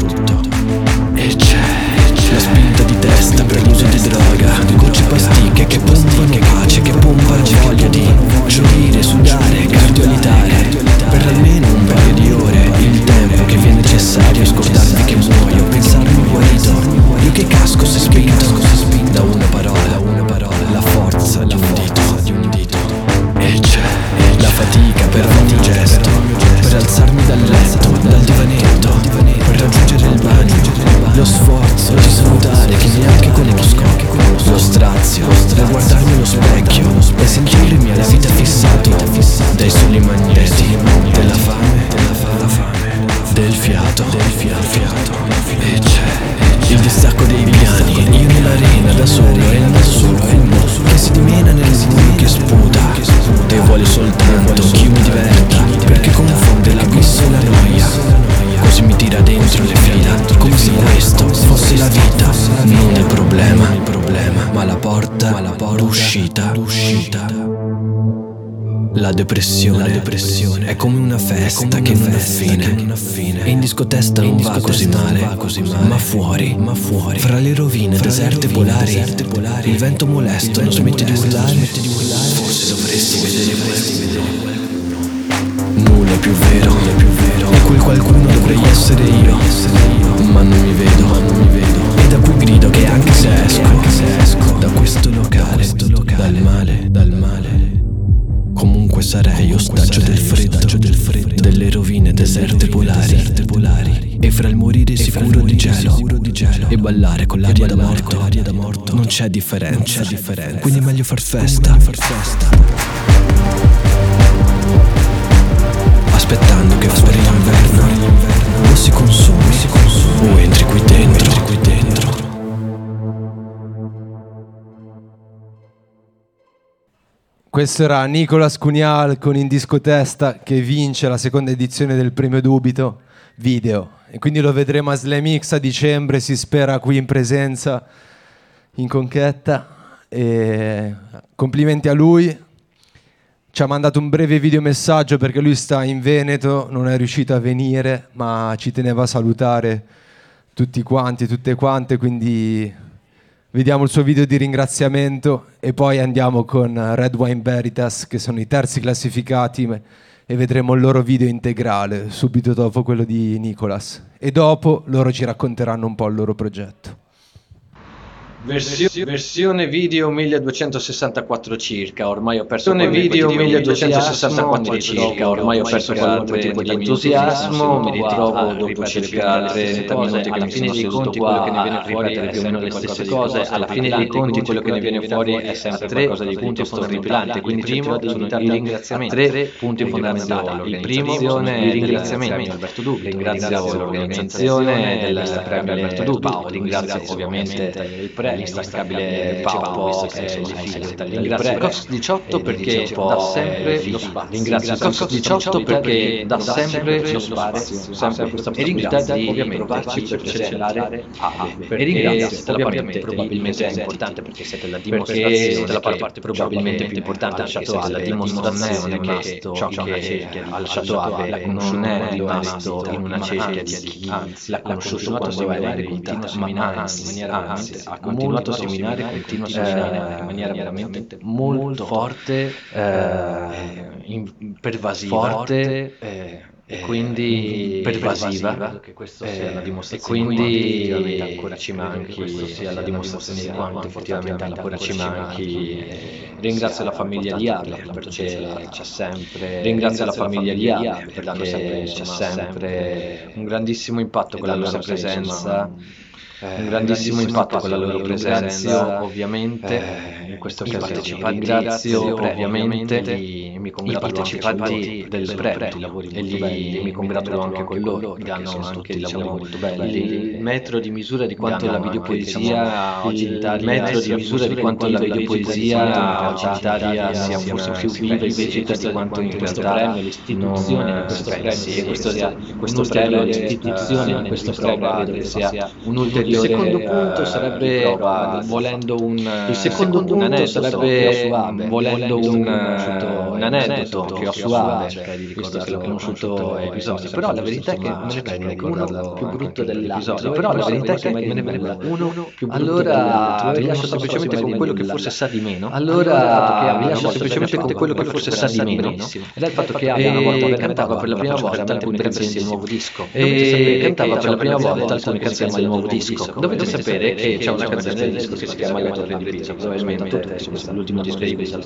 E c'è la spinta di testa per l'uso di droga, gocce pasticche che pompano pace, che pompano voglia di gioire, sudare, cardioalitare per almeno un paio di ore. Il tempo che viene necessario a scordarmi che muoio, pensarmi guarito. Io che casco se spinto da una parola, una parola, la forza di un dito, di un dito. E c'è la fatica per ogni gesto, per alzarmi dal letto, dal divanetto, per raggiungere il bagno, lo sforzo di salutare chi neanche conosco, lo strazio per guardarmi allo specchio e sentirmi alla vita fissato dai soli magneti della fame, della fame, del fiato, del fiato. E c'è il distacco dei piani, io nell'arena da solo e naso sul fumo che si dimena nel buio che sputa. E voglio soltanto chi mi diverta, perché confonde l'abisso e la noia. Così mi tira dentro le fila, come se questo fosse la vita. Non il problema, il problema, ma la porta, ma la porta d'uscita, d'uscita. La depressione, la depressione è come una festa, come una che, festa non che non ha fine. E in discotesta non va così male, va così male. Ma fuori, ma fuori, fra le rovine, fra deserte, le rovine polari, deserte polari, il vento molesto non smette di urlare. Forse dovresti vedere qualcuno. Nulla è più vero, nulla è più vero. E quel qualcuno dovrei essere io, ma non mi vedo, ma non mi vedo. E da qui grido che anche se esco, anche se esco da questo locale, dal male, dal male, comunque sarei ostaggio del freddo, del freddo, delle rovine deserte polari, polari. E fra il morire sicuro di gelo e ballare con l'aria da morto, non c'è differenza, quindi meglio far festa, aspettando che fuori l'inverno o si consumi o entri qui dentro, qui dentro. Questo era Nicolas Cunial con In Disco Testa, che vince la seconda edizione del premio Dubito video, e quindi lo vedremo a Slam X a dicembre, si spera qui in presenza in Conchetta. E complimenti a lui, ci ha mandato un breve videomessaggio perché lui sta in Veneto, non è riuscito a venire, ma ci teneva a salutare tutti quanti, tutte quante, quindi vediamo il suo video di ringraziamento e poi andiamo con Red Wine Veritas, che sono i terzi classificati, e vedremo il loro video integrale subito dopo quello di Nicolas, e dopo loro ci racconteranno un po' il loro progetto. Versione, versione video milleduecentosessantaquattro circa, ormai ho perso qualunque video milleduecentosessantaquattro circa, ormai ho perso qualunque tipo di entusiasmo, mi ritrovo dopo circa trenta minuti alla fine dei conti quello che ne viene fuori è più o meno le stesse cose, alla fine dei conti quello che ne viene fuori è sempre qualcosa di punti orripilanti, quindi primo sono i ringraziamenti, tre punti fondamentali. Il primo sono i ringraziamenti Alberto Dubito, ringrazio l'organizzazione del premio Alberto Dubito, ringrazio ovviamente il premio l'instancabile Paolo, che è il figlio. Ringrazio Cox diciotto perché dà sempre lo spazio. Ringrazio Cox diciotto perché dà sempre lo spazio, sempre questa possibilità di ovviamente provarci per celebrare Ave. E ringrazio ovviamente probabilmente è importante perché siete la dimostrazione, la parte probabilmente più importante ha lasciato Ave, la dimostrazione che ciò che ha lasciato Ave non è rimasto in una cerchia di chi l'ha conosciuto quando era eremita, ma anzi, anzi ha continuato a seminare, continua a seminare in maniera veramente molto forte, pervasiva, forte, e quindi pervasiva, che questo sia la dimostrazione, e quindi ancora ci manchi, questo sia la dimostrazione di quanto effettivamente ancora ci manchi. Ringrazio la famiglia di Ave perché c'è sempre, ringrazio la famiglia di Ave perché c'è sempre un grandissimo impatto con la loro presenza. Un grandissimo impatto con la loro presenza, ovviamente, in questa occasione. Ringrazio ovviamente i partecipanti del premio e li, mi congratulo anche con loro, che hanno anche lavori molto belli. Il metro di misura di quanto la videopoesia oggi in Italia, il metro di misura di quanto la videopoesia oggi in Italia sia forse più viva e vegeta di quanto in questo premio l'istituzione di questo premio, sì, questo sia questo premio l'istituzione di questo premio credo che sia un ulteriore. Il secondo punto sarebbe volendo un il secondo punto sarebbe volendo un, un aneddoto che ho su Ave, visto che l'ho conosciuto episodio, però la verità è che me ne viene uno più brutto dell'episodio, però la verità è che me ne viene uno più brutto. Allora vi lascio semplicemente con quello che forse sa di meno. Allora vi lascio semplicemente con quello che forse sa di meno ed è il fatto che Ave una volta cantava per la prima volta alcune canzoni del nuovo disco e cantava per la prima volta alcune canzoni del nuovo disco. Dovete sapere che c'è una canzone del disco che si chiama Le torre di Pisa, probabilmente questo è l'ultimo disco di Pisa,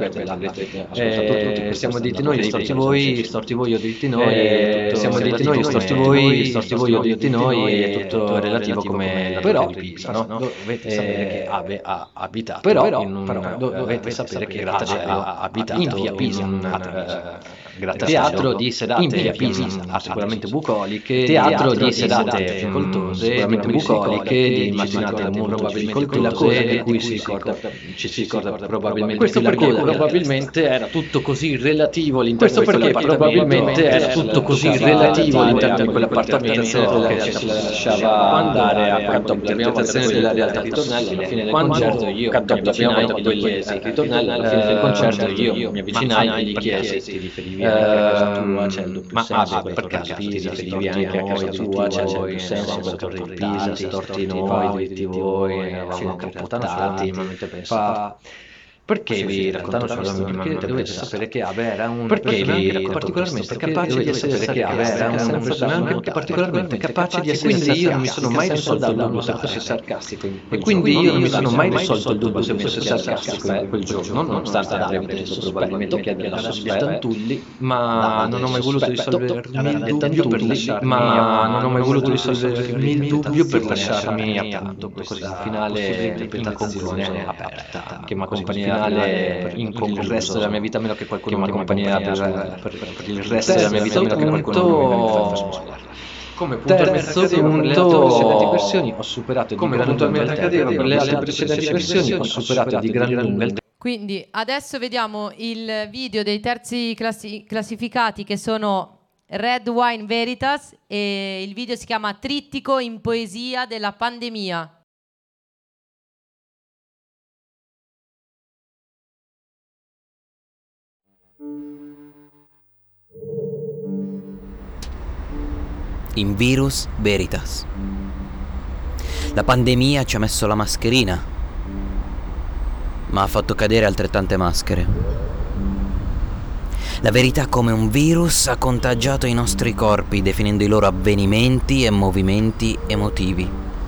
siamo diritti noi, storti voi, storti voi o diritti noi, siamo diritti noi, storti voi, storti voi o diritti noi, è tutto relativo come però Pisa, no? Dovete sapere che Ave ha abitato, però dovete sapere che Ave ha abitato in via Pisa, teatro di serate in via Pisa, ha sicuramente bucoliche, teatro di serate difficoltose, sicuramente bucoliche, di immaginate probabilmente la cosa di cui si ricorda, ci si ricorda probabilmente questo perché probabilmente era tutto così relativo all'interno questo perché probabilmente era tutto così relativo all'interno di quell'appartamento che ci lasciava andare a quanto l'interpretazione della realtà di ritornello. Alla fine del concerto io mi avvicinai e gli chiesi ritornello, alla fine del concerto io mi avvicinai e gli chiesi ti riferivi anche a casa tua, c'è il doppio senso, per caso ti riferivi anche a casa tua, c'è il doppio senso, per torre di Pisa, storti noi, dritti voi, eravamo cappottati, ma mentre pensava perché vi raccontano perché dovete sapere che Ave era un perché vi particolarmente capace di essere che Ave era una persona anche particolarmente capace di essere quindi io non mi sono mai risolto il dubbio se fosse sarcastico e quindi io non mi sono mai risolto il dubbio se fosse sarcastico quel giorno nonostante avrei preso probabilmente che abbia lasciato Antulli ma non ho mai voluto risolvermi il dubbio per lasciarmi ma non ho mai voluto risolvermi il dubbio per lasciarmi appunto questa finale questa conclusione aperta che mi accompagnerà in il resto della mia vita, a meno che qualcuno mi accompagnerà per, per, per il resto della mia vita, a meno che qualcuno mi faccia come terzo punto versioni ho superato come puntualmente accadeva per le altre precedenti versioni ho superato di gran lunga il quindi adesso vediamo il video dei terzi classi- classificati che sono Red Wine Veritas e il video si chiama Trittico in poesia della pandemia. In Virus Veritas. La pandemia ci ha messo la mascherina, ma ha fatto cadere altrettante maschere. La verità come un virus ha contagiato i nostri corpi, definendo i loro avvenimenti e movimenti emotivi.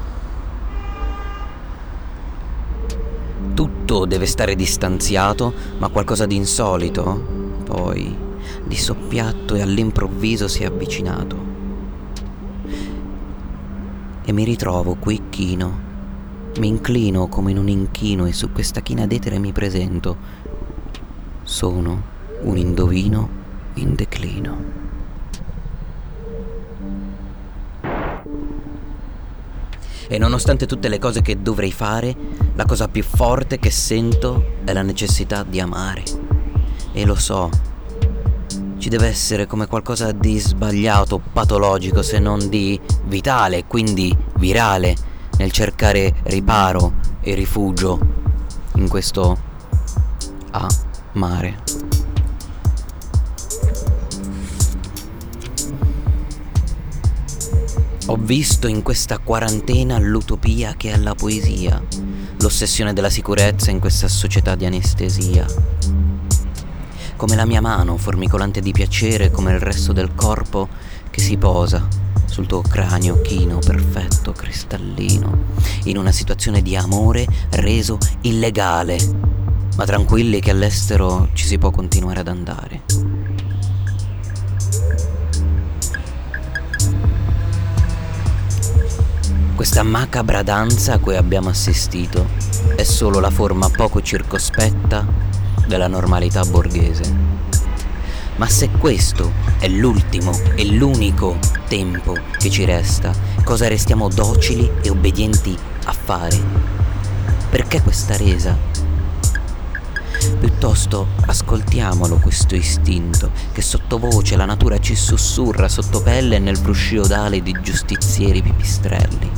Tutto deve stare distanziato, ma qualcosa di insolito, poi, di soppiatto e all'improvviso si è avvicinato. E mi ritrovo qui chino, mi inclino come in un inchino e su questa china d'etere mi presento. Sono un indovino in declino. E nonostante tutte le cose che dovrei fare, la cosa più forte che sento è la necessità di amare. E lo so, ci deve essere come qualcosa di sbagliato, patologico, se non di vitale, quindi virale, nel cercare riparo e rifugio in questo amare. Ho visto in questa quarantena l'utopia che è la poesia, l'ossessione della sicurezza in questa società di anestesia. Come la mia mano formicolante di piacere, come il resto del corpo che si posa sul tuo cranio chino, perfetto, cristallino, in una situazione di amore reso illegale, ma tranquilli che all'estero ci si può continuare ad andare. Questa macabra danza a cui abbiamo assistito è solo la forma poco circospetta della normalità borghese. Ma se questo è l'ultimo e l'unico tempo che ci resta, cosa restiamo docili e obbedienti a fare? Perché questa resa? Piuttosto ascoltiamolo questo istinto che sottovoce la natura ci sussurra sotto pelle nel fruscio d'ale di giustizieri pipistrelli.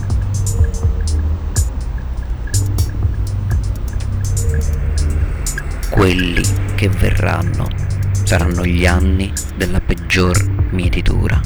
Quelli che verranno saranno gli anni della peggior mietitura.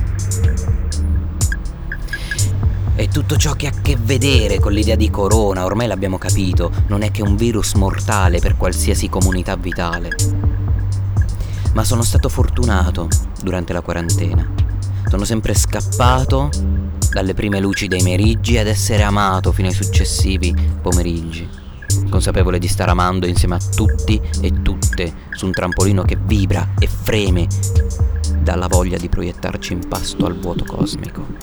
E tutto ciò che ha a che vedere con l'idea di corona, ormai l'abbiamo capito, non è che un virus mortale per qualsiasi comunità vitale. Ma sono stato fortunato durante la quarantena. Sono sempre scappato dalle prime luci dei meriggi ad essere amato fino ai successivi pomeriggi, consapevole di stare amando insieme a tutti e tutte su un trampolino che vibra e freme dalla voglia di proiettarci in pasto al vuoto cosmico.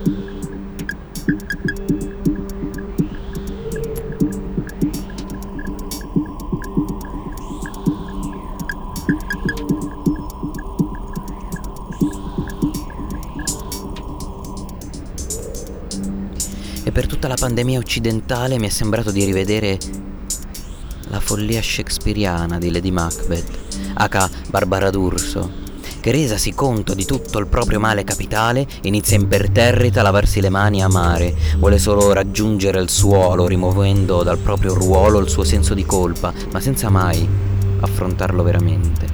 E per tutta la pandemia occidentale mi è sembrato di rivedere la follia shakespeariana di Lady Macbeth, aka Barbara D'Urso, che resasi conto di tutto il proprio male capitale inizia imperterrita a lavarsi le mani a mare, vuole solo raggiungere il suolo rimuovendo dal proprio ruolo il suo senso di colpa, ma senza mai affrontarlo veramente.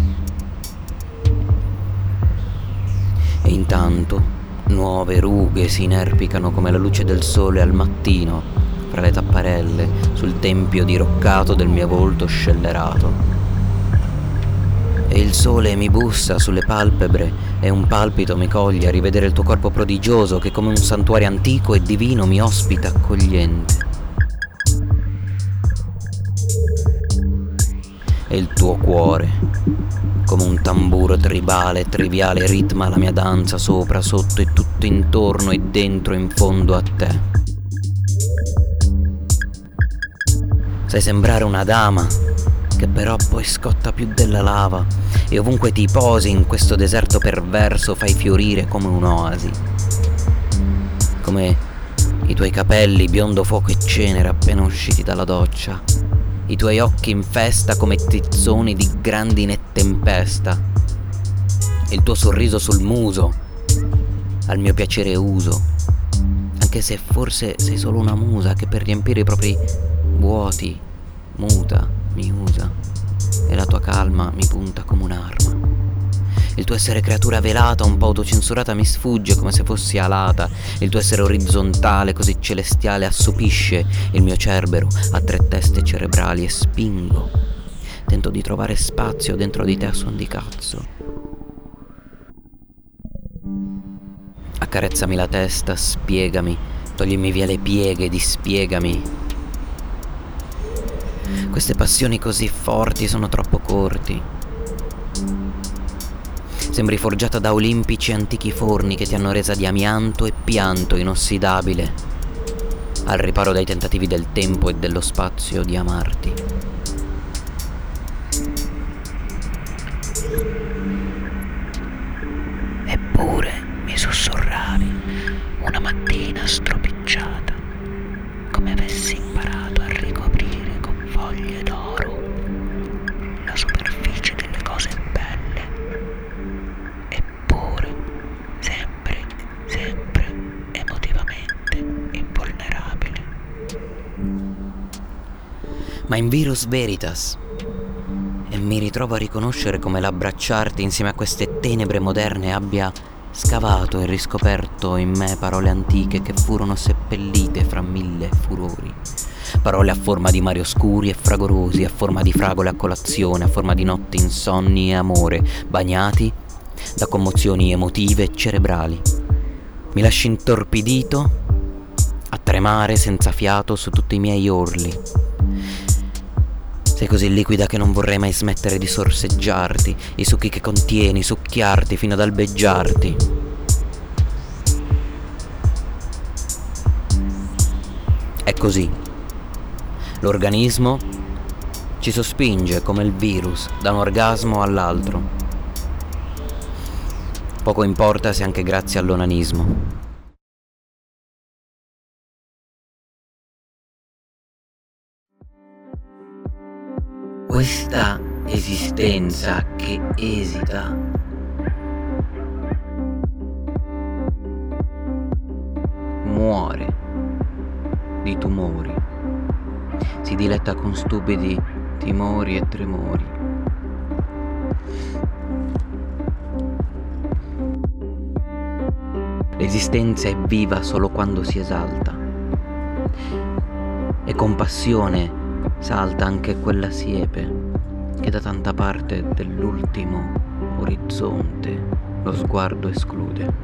E intanto nuove rughe si inerpicano come la luce del sole al mattino fra le tapparelle sul tempio diroccato del mio volto scellerato. E il sole mi bussa sulle palpebre e un palpito mi coglie a rivedere il tuo corpo prodigioso che come un santuario antico e divino mi ospita accogliente. E il tuo cuore come un tamburo tribale e triviale ritma la mia danza sopra, sotto e tutto intorno e dentro in fondo a te. Sai sembrare una dama che però poi scotta più della lava e ovunque ti posi in questo deserto perverso fai fiorire come un'oasi. Come i tuoi capelli biondo fuoco e cenere appena usciti dalla doccia. I tuoi occhi in festa come tizzoni di grandine e tempesta. E il tuo sorriso sul muso, al mio piacere uso. Anche se forse sei solo una musa che per riempire i propri vuoti muta, mi usa. E la tua calma mi punta come un'arma. Il tuo essere creatura velata, un po' autocensurata, mi sfugge come se fossi alata. Il tuo essere orizzontale, così celestiale, assopisce il mio cerbero a tre teste cerebrali e spingo. Tento di trovare spazio dentro di te a suon di cazzo. Accarezzami la testa, spiegami, toglimi via le pieghe, dispiegami. Queste passioni così forti sono troppo corti. Sembri forgiata da olimpici antichi forni che ti hanno resa di amianto e pianto inossidabile, al riparo dai tentativi del tempo e dello spazio di amarti. Eppure mi sussurravi una mattina stropicciata. ma in virus veritas. E mi ritrovo a riconoscere come l'abbracciarti insieme a queste tenebre moderne abbia scavato e riscoperto in me parole antiche che furono seppellite fra mille furori. Parole a forma di mari oscuri e fragorosi, a forma di fragole a colazione, a forma di notti insonni e amore, bagnati da commozioni emotive e cerebrali. Mi lasci intorpidito a tremare senza fiato su tutti i miei orli. Sei così liquida che non vorrei mai smettere di sorseggiarti, i succhi che contieni, succhiarti fino ad albeggiarti. È così. L'organismo ci sospinge come il virus da un orgasmo all'altro. Poco importa se anche grazie all'onanismo. Questa esistenza che esita muore di tumori, si diletta con stupidi timori e tremori. L'esistenza è viva solo quando si esalta, e con passione salta anche quella siepe che da tanta parte dell'ultimo orizzonte lo sguardo esclude.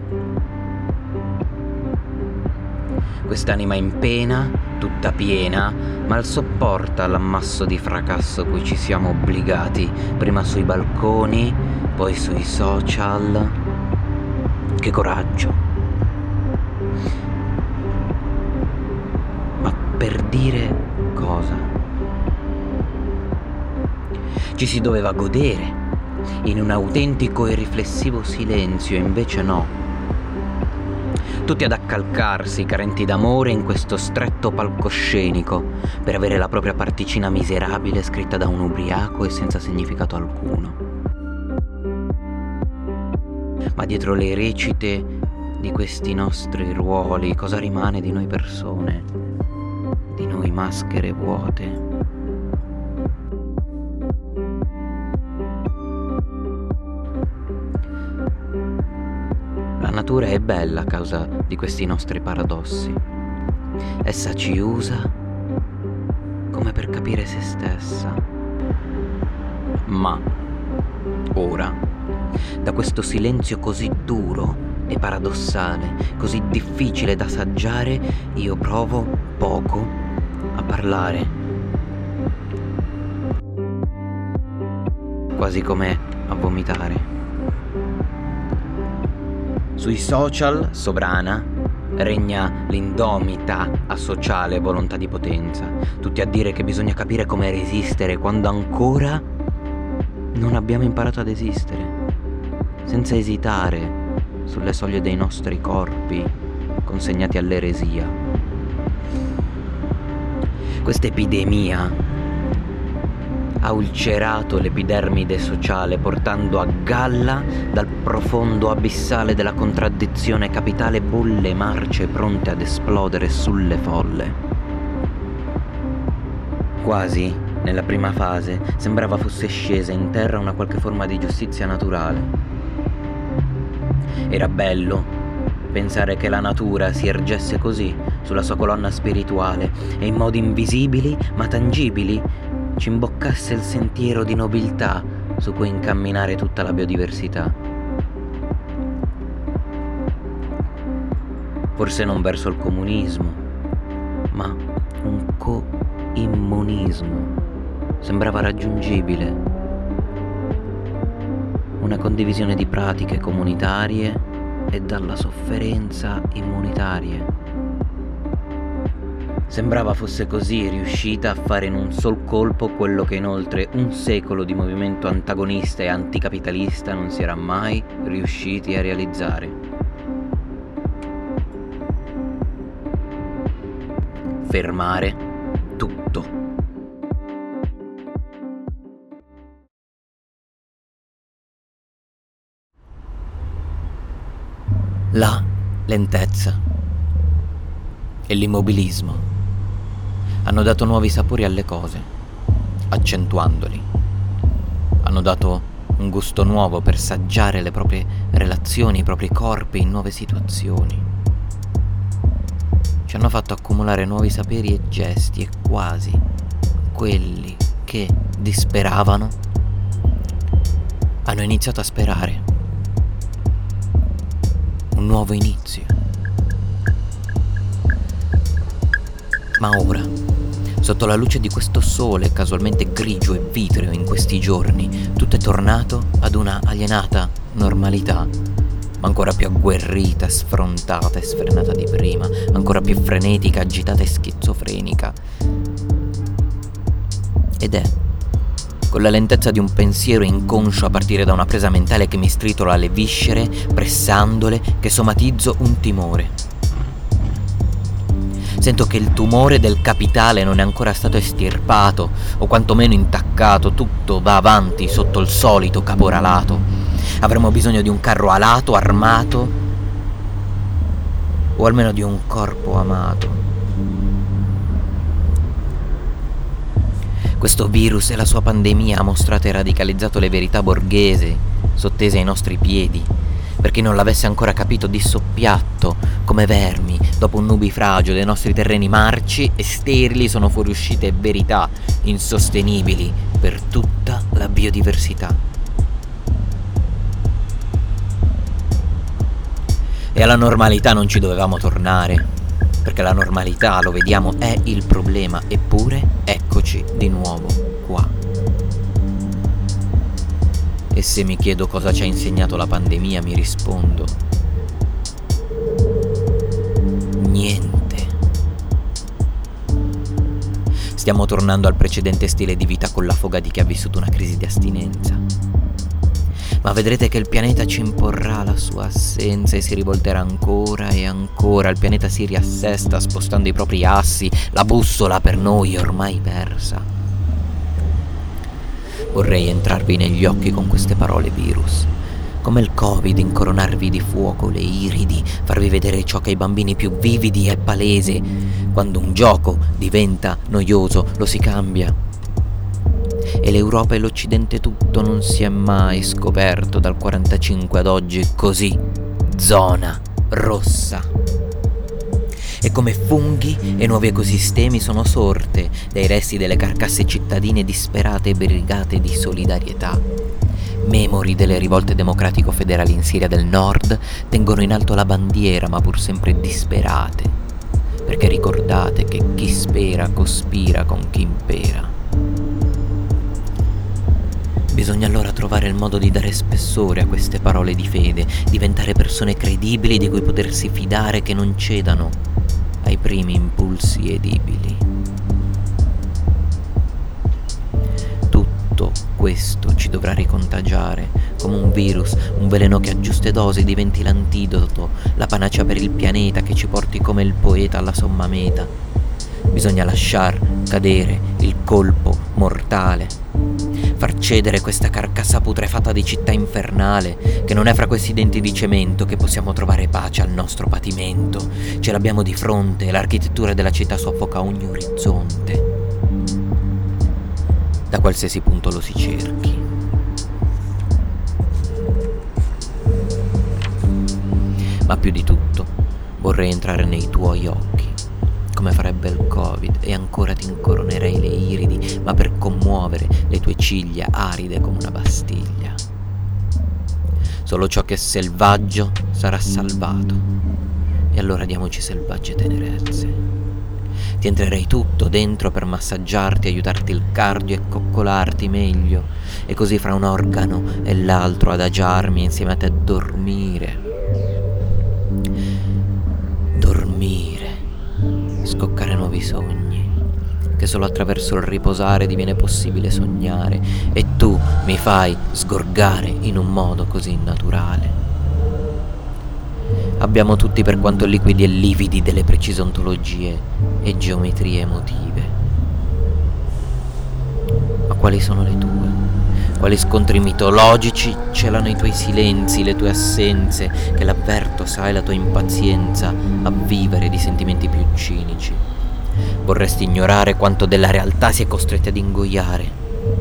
Quest'anima in pena, tutta piena, mal sopporta l'ammasso di fracasso cui ci siamo obbligati, prima sui balconi, poi sui social. Che coraggio! Ma per dire cosa? Ci si doveva godere in un autentico e riflessivo silenzio, invece no. Tutti ad accalcarsi, carenti d'amore, in questo stretto palcoscenico, per avere la propria particina miserabile scritta da un ubriaco e senza significato alcuno. Ma dietro le recite di questi nostri ruoli, cosa rimane di noi persone, di noi maschere vuote? La natura è bella a causa di questi nostri paradossi. Essa ci usa come per capire se stessa. Ma ora, da questo silenzio così duro e paradossale, così difficile da saggiare, io provo poco a parlare. Quasi come a vomitare. Sui social, sovrana, regna l'indomita asociale volontà di potenza. Tutti a dire che bisogna capire come resistere quando ancora non abbiamo imparato ad esistere, senza esitare sulle soglie dei nostri corpi consegnati all'eresia. Questa epidemia ha ulcerato l'epidermide sociale, portando a galla dal profondo abissale della contraddizione capitale bolle marce pronte ad esplodere sulle folle. Quasi, nella prima fase, sembrava fosse scesa in terra una qualche forma di giustizia naturale. Era bello pensare che la natura si ergesse così sulla sua colonna spirituale e in modi invisibili ma tangibili ci imboccasse il sentiero di nobiltà su cui incamminare tutta la biodiversità. Forse non verso il comunismo, ma un co-immunismo sembrava raggiungibile. Una condivisione di pratiche comunitarie e dalla sofferenza immunitarie. Sembrava fosse così riuscita a fare in un sol colpo quello che in oltre un secolo di movimento antagonista e anticapitalista non si era mai riusciti a realizzare. Fermare tutto. La lentezza e l'immobilismo hanno dato nuovi sapori alle cose. accentuandoli. Hanno dato un gusto nuovo per saggiare le proprie relazioni, i propri corpi in nuove situazioni. Ci hanno fatto accumulare nuovi saperi e gesti e quasi quelli che disperavano hanno iniziato a sperare. Un nuovo inizio. Ma ora, sotto la luce di questo sole casualmente grigio e vitreo in questi giorni, tutto è tornato ad una alienata normalità, ma ancora più agguerrita, sfrontata e sfrenata di prima, ancora più frenetica, agitata e schizofrenica. Ed è con la lentezza di un pensiero inconscio a partire da una presa mentale che mi stritola le viscere, pressandole, che somatizzo un timore. Sento che il tumore del capitale non è ancora stato estirpato, o quantomeno intaccato, tutto va avanti sotto il solito caporalato. Avremo bisogno di un carro alato, armato, o almeno di un corpo amato. Questo virus e la sua pandemia ha mostrato e radicalizzato le verità borghesi sottese ai nostri piedi. Per chi non l'avesse ancora capito, di soppiatto, come vermi, dopo un nubifragio dei nostri terreni marci e sterili, sono fuoriuscite verità insostenibili per tutta la biodiversità. E alla normalità non ci dovevamo tornare, perché la normalità, lo vediamo, è il problema, eppure eccoci di nuovo qua. E se mi chiedo cosa ci ha insegnato la pandemia, mi rispondo: niente. Stiamo tornando al precedente stile di vita con la foga di chi ha vissuto una crisi di astinenza. Ma vedrete che il pianeta ci imporrà la sua assenza e si rivolterà ancora e ancora. Il pianeta si riassesta spostando i propri assi, la bussola per noi è ormai persa. Vorrei entrarvi negli occhi con queste parole, virus. Come il Covid, incoronarvi di fuoco le iridi, farvi vedere ciò che ai bambini più vividi è palese. Quando un gioco diventa noioso, lo si cambia. E l'Europa e l'Occidente tutto non si è mai scoperto dal quarantacinque ad oggi così. Zona rossa. E come funghi e nuovi ecosistemi sono sorte dai resti delle carcasse cittadine disperate e brigate di solidarietà. Memori delle rivolte democratico-federali in Siria del Nord tengono in alto la bandiera, ma pur sempre disperate, perché ricordate che chi spera cospira con chi impera. Bisogna allora trovare il modo di dare spessore a queste parole di fede, diventare persone credibili di cui potersi fidare, che non cedano ai primi impulsi edibili. Tutto questo ci dovrà ricontagiare, come un virus, un veleno che a giuste dosi diventi l'antidoto, la panacea per il pianeta, che ci porti come il poeta alla somma meta. Bisogna lasciar cadere il colpo mortale, far cedere questa carcassa putrefatta di città infernale, che non è fra questi denti di cemento che possiamo trovare pace al nostro patimento. Ce l'abbiamo di fronte, l'architettura della città soffoca ogni orizzonte, da qualsiasi punto lo si cerchi. Ma più di tutto vorrei entrare nei tuoi occhi, come farebbe il Covid, e ancora ti incoronerei le iridi, ma per commuovere le tue ciglia aride come una Bastiglia. Solo ciò che è selvaggio sarà salvato, e allora diamoci selvagge tenerezze. Ti entrerei tutto dentro per massaggiarti, aiutarti il cardio e coccolarti meglio, e così fra un organo e l'altro adagiarmi insieme a te, dormire. Dormire. Scoccare nuovi sogni, che solo attraverso il riposare diviene possibile sognare, e tu mi fai sgorgare in un modo così naturale. Abbiamo tutti, per quanto liquidi e lividi, delle precise ontologie e geometrie emotive. Ma quali sono le tue? Quali scontri mitologici celano i tuoi silenzi, le tue assenze, che l'avverto, sai, la tua impazienza a vivere di sentimenti più cinici. Vorresti ignorare quanto della realtà si è costretti ad ingoiare.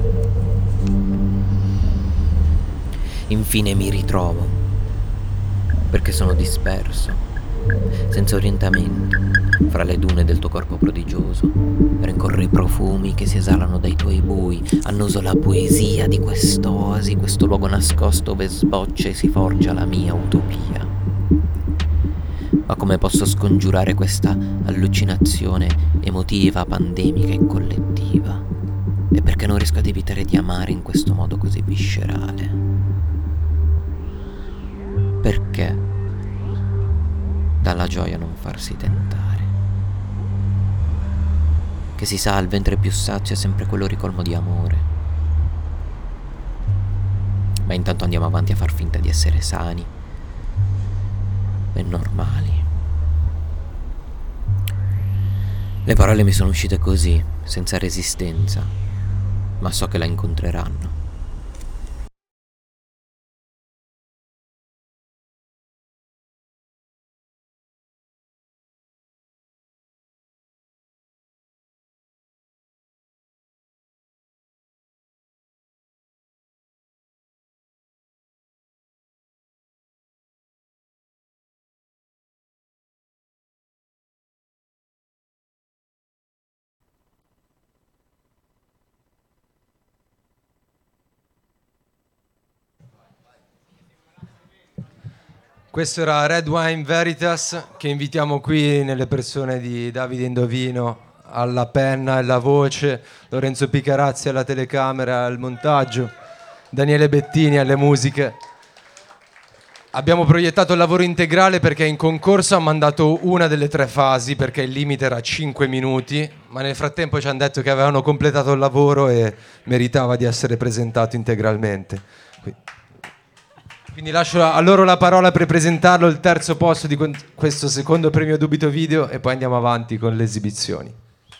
Infine mi ritrovo, perché sono disperso, senza orientamento, fra le dune del tuo corpo prodigioso. Rincorro i profumi che si esalano dai tuoi bui, annuso la poesia di quest'oasi, questo luogo nascosto dove sboccia e si forgia la mia utopia. Ma come posso scongiurare questa allucinazione emotiva, pandemica e collettiva? E perché non riesco ad evitare di amare in questo modo così viscerale? Perché dalla gioia non farsi tentare? Che si sa, il ventre più sazio è sempre quello ricolmo di amore. Ma intanto andiamo avanti a far finta di essere sani e normali. Le parole mi sono uscite così, senza resistenza, ma so che la incontreranno. Questo era Red Wine Veritas, che invitiamo qui nelle persone di Davide Indovino alla penna e alla voce, Lorenzo Picarazzi alla telecamera, al montaggio, Daniele Bettini alle musiche. Abbiamo proiettato il lavoro integrale perché in concorso ha mandato una delle tre fasi, perché il limite era cinque minuti, ma nel frattempo ci hanno detto che avevano completato il lavoro e meritava di essere presentato integralmente. Quindi, quindi lascio a loro la parola per presentarlo, il terzo posto di questo secondo premio Dubito Video, e poi andiamo avanti con le esibizioni.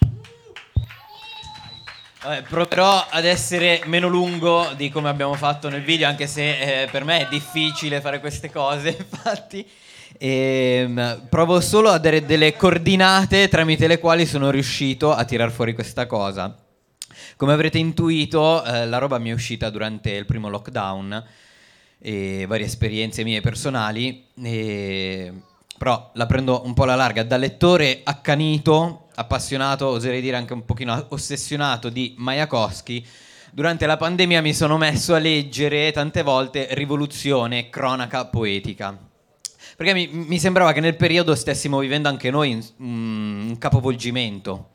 Vabbè, proverò ad essere meno lungo di come abbiamo fatto nel video, anche se eh, per me è difficile fare queste cose, infatti. E, provo solo a dare delle coordinate tramite le quali sono riuscito a tirar fuori questa cosa. Come avrete intuito, eh, la roba mi è uscita durante il primo lockdown, e varie esperienze mie personali, e... però la prendo un po' alla larga. Da lettore accanito, appassionato, oserei dire anche un pochino ossessionato di Majakovskij, durante la pandemia mi sono messo a leggere tante volte Rivoluzione, cronaca poetica, perché mi, mi sembrava che nel periodo stessimo vivendo anche noi un, un capovolgimento.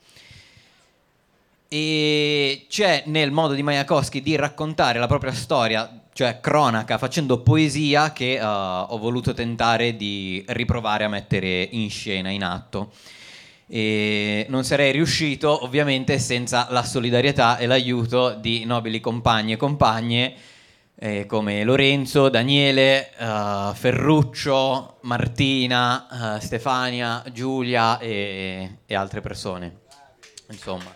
E c'è nel modo di Majakovskij di raccontare la propria storia, cioè cronaca, facendo poesia, che uh, ho voluto tentare di riprovare a mettere in scena, in atto. E non sarei riuscito ovviamente senza la solidarietà e l'aiuto di nobili compagni e compagne eh, come Lorenzo, Daniele, uh, Ferruccio, Martina, uh, Stefania, Giulia e, e altre persone. Insomma.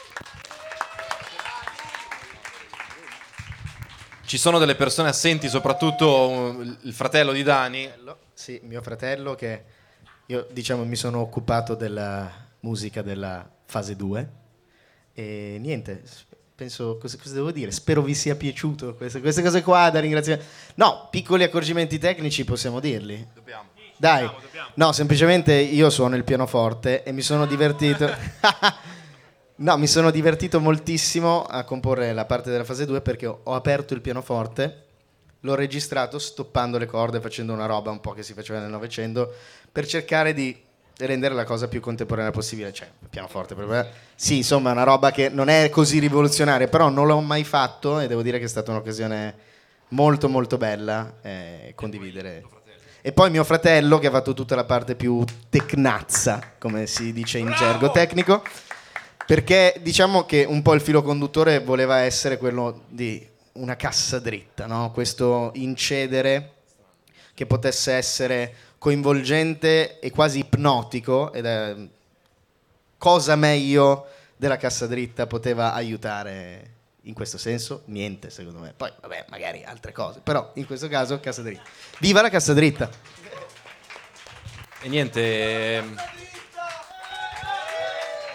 Ci sono delle persone assenti, soprattutto il fratello di Dani. Sì, mio fratello, che io diciamo mi sono occupato della musica della fase due e niente, penso, cosa, cosa devo dire? Spero vi sia piaciuto queste, queste cose qua da ringraziare. No, piccoli accorgimenti tecnici possiamo dirli. Dobbiamo. Dai, dobbiamo, dobbiamo. No, semplicemente io suono il pianoforte e mi sono divertito. No, mi sono divertito moltissimo a comporre la parte della fase due perché ho, ho aperto il pianoforte, l'ho registrato stoppando le corde, facendo una roba un po' che si faceva nel Novecento, per cercare di rendere la cosa più contemporanea possibile. Cioè, il pianoforte, proprio, sì, insomma, è una roba che non è così rivoluzionaria, però non l'ho mai fatto e devo dire che è stata un'occasione molto molto bella eh, condividere. E poi mio fratello, che ha fatto tutta la parte più tecnazza, come si dice in Bravo! Gergo tecnico, perché diciamo che un po' il filo conduttore voleva essere quello di una cassa dritta, no? Questo incedere che potesse essere coinvolgente e quasi ipnotico, ed è cosa meglio della cassa dritta poteva aiutare in questo senso? Niente, secondo me. Poi, vabbè, magari altre cose, però in questo caso cassa dritta. Viva la cassa dritta! E niente...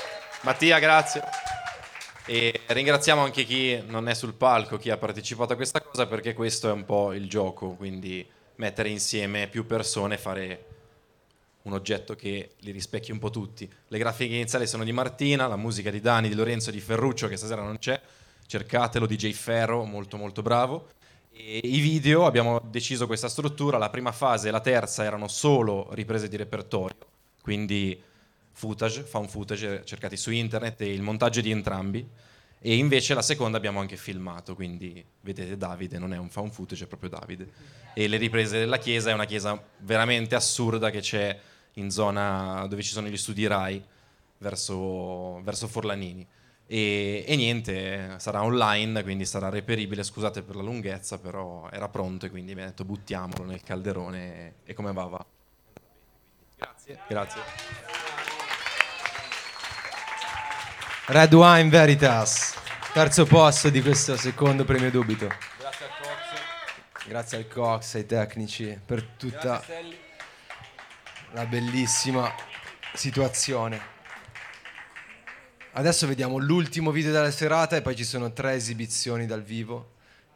Mattia, grazie. E ringraziamo anche chi non è sul palco, chi ha partecipato a questa cosa, perché questo è un po' il gioco, quindi mettere insieme più persone e fare un oggetto che li rispecchi un po' tutti. Le grafiche iniziali sono di Martina, la musica di Dani, di Lorenzo e di Ferruccio, che stasera non c'è, cercatelo, D J Ferro, molto molto bravo. E i video, abbiamo deciso questa struttura, la prima fase e la terza erano solo riprese di repertorio, quindi footage, found footage cercati su internet e il montaggio di entrambi, e invece la seconda abbiamo anche filmato, quindi vedete Davide, non è un found footage, è proprio Davide. E le riprese della chiesa, è una chiesa veramente assurda che c'è in zona dove ci sono gli studi Rai, verso, verso Forlanini. E, e niente, sarà online, quindi sarà reperibile, scusate per la lunghezza, però era pronto e quindi abbiamo detto buttiamolo nel calderone e, e come va va. Grazie. Grazie. Red Wine Veritas, terzo posto di questo secondo premio Dubito. Grazie al Cox. Grazie al Cox, ai tecnici, per tutta la bellissima situazione. Adesso vediamo l'ultimo video della serata e poi ci sono tre esibizioni dal vivo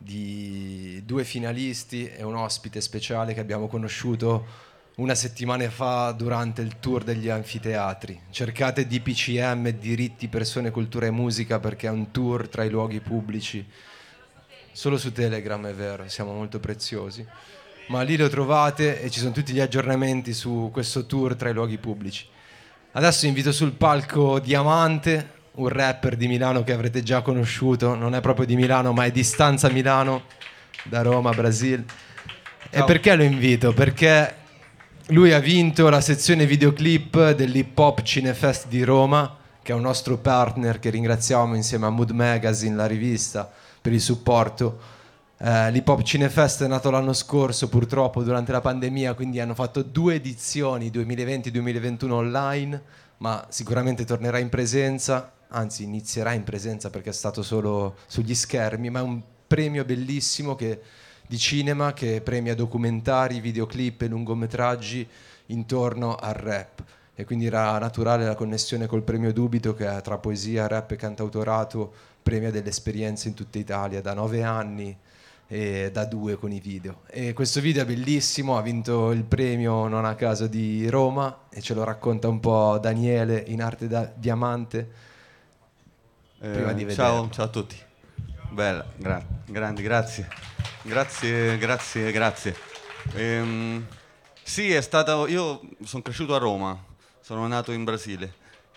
di due finalisti e un ospite speciale che abbiamo conosciuto una settimana fa durante il tour degli anfiteatri. Cercate D P C M, diritti, persone, cultura e musica, perché è un tour tra i luoghi pubblici. Solo su Telegram, è vero, siamo molto preziosi. Ma lì lo trovate e ci sono tutti gli aggiornamenti su questo tour tra i luoghi pubblici. Adesso invito sul palco Diamante, un rapper di Milano che avrete già conosciuto. Non è proprio di Milano, ma è di stanza Milano, da Roma, Brasile. E perché lo invito? Perché lui ha vinto la sezione videoclip dell'Hip Hop Cinefest di Roma, che è un nostro partner che ringraziamo insieme a Mood Magazine, la rivista, per il supporto. Eh, L'Hip Hop Cinefest è nato l'anno scorso, purtroppo durante la pandemia, quindi hanno fatto due edizioni, duemilaventi duemilaventuno online, ma sicuramente tornerà in presenza, anzi inizierà in presenza perché è stato solo sugli schermi, ma è un premio bellissimo che... di cinema che premia documentari, videoclip e lungometraggi intorno al rap, e quindi era naturale la connessione col premio Dubito, che è tra poesia, rap e cantautorato, premia delle esperienze in tutta Italia da nove anni e da due con i video. E questo video è bellissimo, ha vinto il premio non a caso di Roma e ce lo racconta un po' Daniele in arte da diamante. Eh, Prima di ciao, vederlo. ciao a tutti. Bella, gra- grandi, grazie. Grazie, grazie, grazie. Ehm, sì, è stato. Io sono cresciuto a Roma, sono nato in Brasile.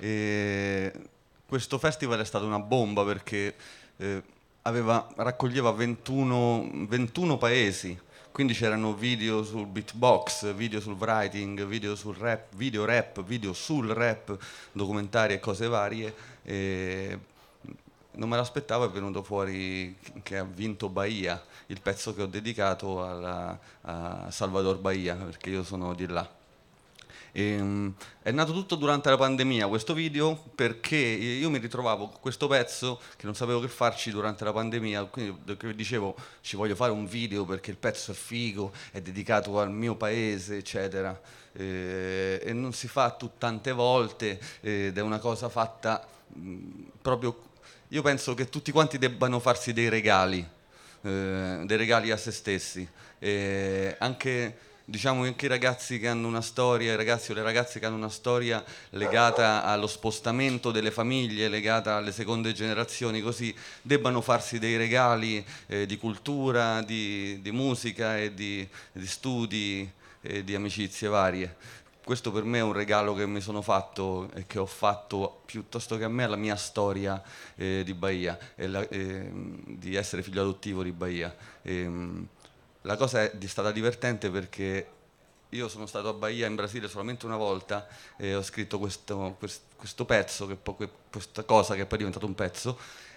E questo festival è stato una bomba perché eh, aveva, raccoglieva ventuno, ventuno paesi. Quindi c'erano video sul beatbox, video sul writing, video sul rap, video rap, video sul rap, documentari e cose varie. E non me l'aspettavo, è venuto fuori che ha vinto Bahia, il pezzo che ho dedicato alla, a Salvador Bahia, perché io sono di là. E, um, è nato tutto durante la pandemia questo video, perché io mi ritrovavo con questo pezzo che non sapevo che farci durante la pandemia, quindi dicevo ci voglio fare un video perché il pezzo è figo, è dedicato al mio paese, eccetera. E, e non si fa tut- tante volte ed è una cosa fatta mh, proprio. Io penso che tutti quanti debbano farsi dei regali, eh, dei regali a se stessi, e anche, diciamo, anche i ragazzi che hanno una storia, i ragazzi o le ragazze che hanno una storia legata allo spostamento delle famiglie, legata alle seconde generazioni, così, debbano farsi dei regali eh, di cultura, di, di musica e di, di studi e di amicizie varie. Questo per me è un regalo che mi sono fatto e che ho fatto piuttosto che a me, alla mia storia eh, di Bahia, e la, eh, di essere figlio adottivo di Bahia. E, la cosa è stata divertente perché io sono stato a Bahia in Brasile solamente una volta e ho scritto questo, questo pezzo, che poi, questa cosa che poi è diventato un pezzo,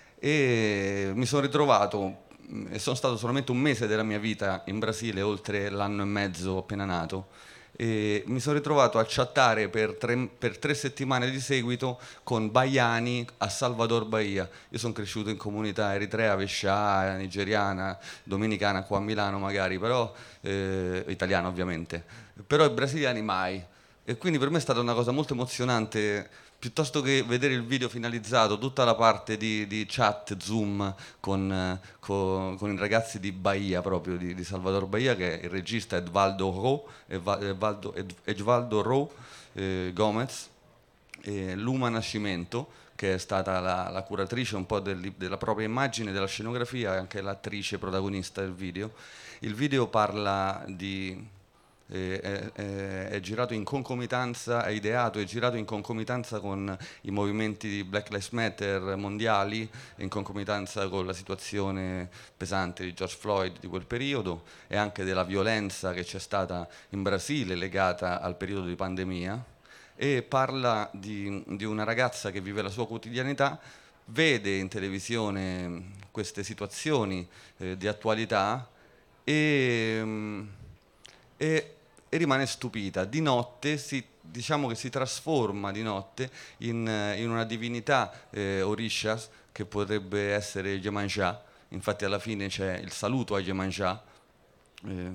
e mi sono ritrovato, e sono stato solamente un mese della mia vita in Brasile, oltre l'anno e mezzo appena nato. E mi sono ritrovato a chattare per tre, per tre settimane di seguito con baiani a Salvador Bahia. Io sono cresciuto in comunità eritrea, vescià, nigeriana, dominicana qua a Milano magari, però eh, italiana ovviamente, però i brasiliani mai. E quindi per me è stata una cosa molto emozionante piuttosto che vedere il video finalizzato, tutta la parte di, di chat, Zoom con, eh, con, con i ragazzi di Bahia, proprio di, di Salvador Bahia, che è il regista Edvaldo Ro, Edvaldo, Ed, Edvaldo Ro eh, Gomez, e Luma Nascimento, che è stata la, la curatrice un po' del, della propria immagine, della scenografia, e anche l'attrice protagonista del video. Il video parla di... È, è, è girato in concomitanza, è ideato e girato in concomitanza con i movimenti di Black Lives Matter mondiali, in concomitanza con la situazione pesante di George Floyd di quel periodo e anche della violenza che c'è stata in Brasile legata al periodo di pandemia, e parla di, di una ragazza che vive la sua quotidianità, vede in televisione queste situazioni eh, di attualità e, e e rimane stupita. Di notte si, diciamo che si trasforma di notte in, in una divinità eh, Orishas, che potrebbe essere Iemanjá. Infatti alla fine c'è il saluto a Iemanjá, eh,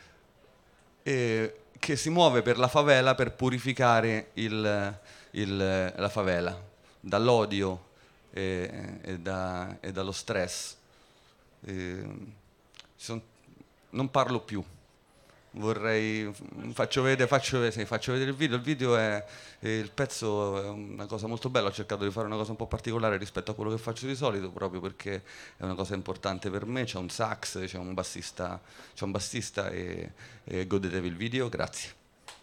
e che si muove per la favela per purificare il, il, la favela dall'odio e, e, da, e dallo stress. Eh, son, non parlo più. Vorrei, faccio vedere, faccio, vedere, sì, faccio vedere il video. Il video è, è, il pezzo è una cosa molto bella. Ho cercato di fare una cosa un po' particolare rispetto a quello che faccio di solito, proprio perché è una cosa importante per me. C'è un sax, c'è un bassista, c'è un bassista e, e godetevi il video. Grazie.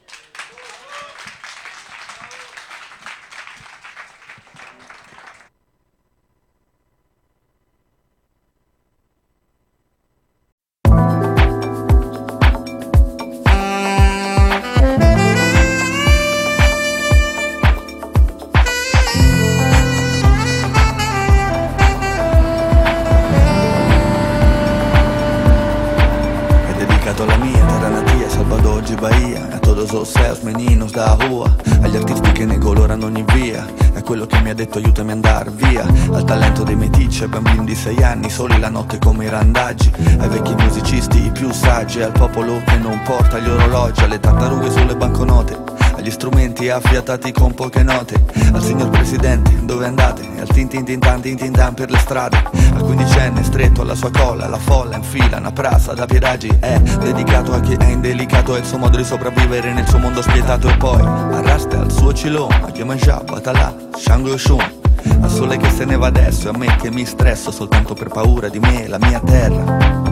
Meninos da rua, agli artisti che ne colorano ogni via, è quello che mi ha detto aiutami a andar via, al talento dei meticci, ai bambini di sei anni, soli la notte come i randaggi, ai vecchi musicisti i più saggi, al popolo che non porta gli orologi, alle tartarughe sulle banconote, agli strumenti affiatati con poche note, al signor presidente, dove andate? E al tin tin tin tan tin tin tan per le strade, al quindicenne stretto alla sua colla, la folla in fila, una prassa da piedaggi, è dedicato a chi è indelicato, è il suo modo di sopravvivere nel suo mondo spietato, e poi arrasta al suo cilone, a Iemanjá, Batalà, Shango Shun, al sole che se ne va adesso, e a me che mi stresso soltanto per paura di me, la mia terra,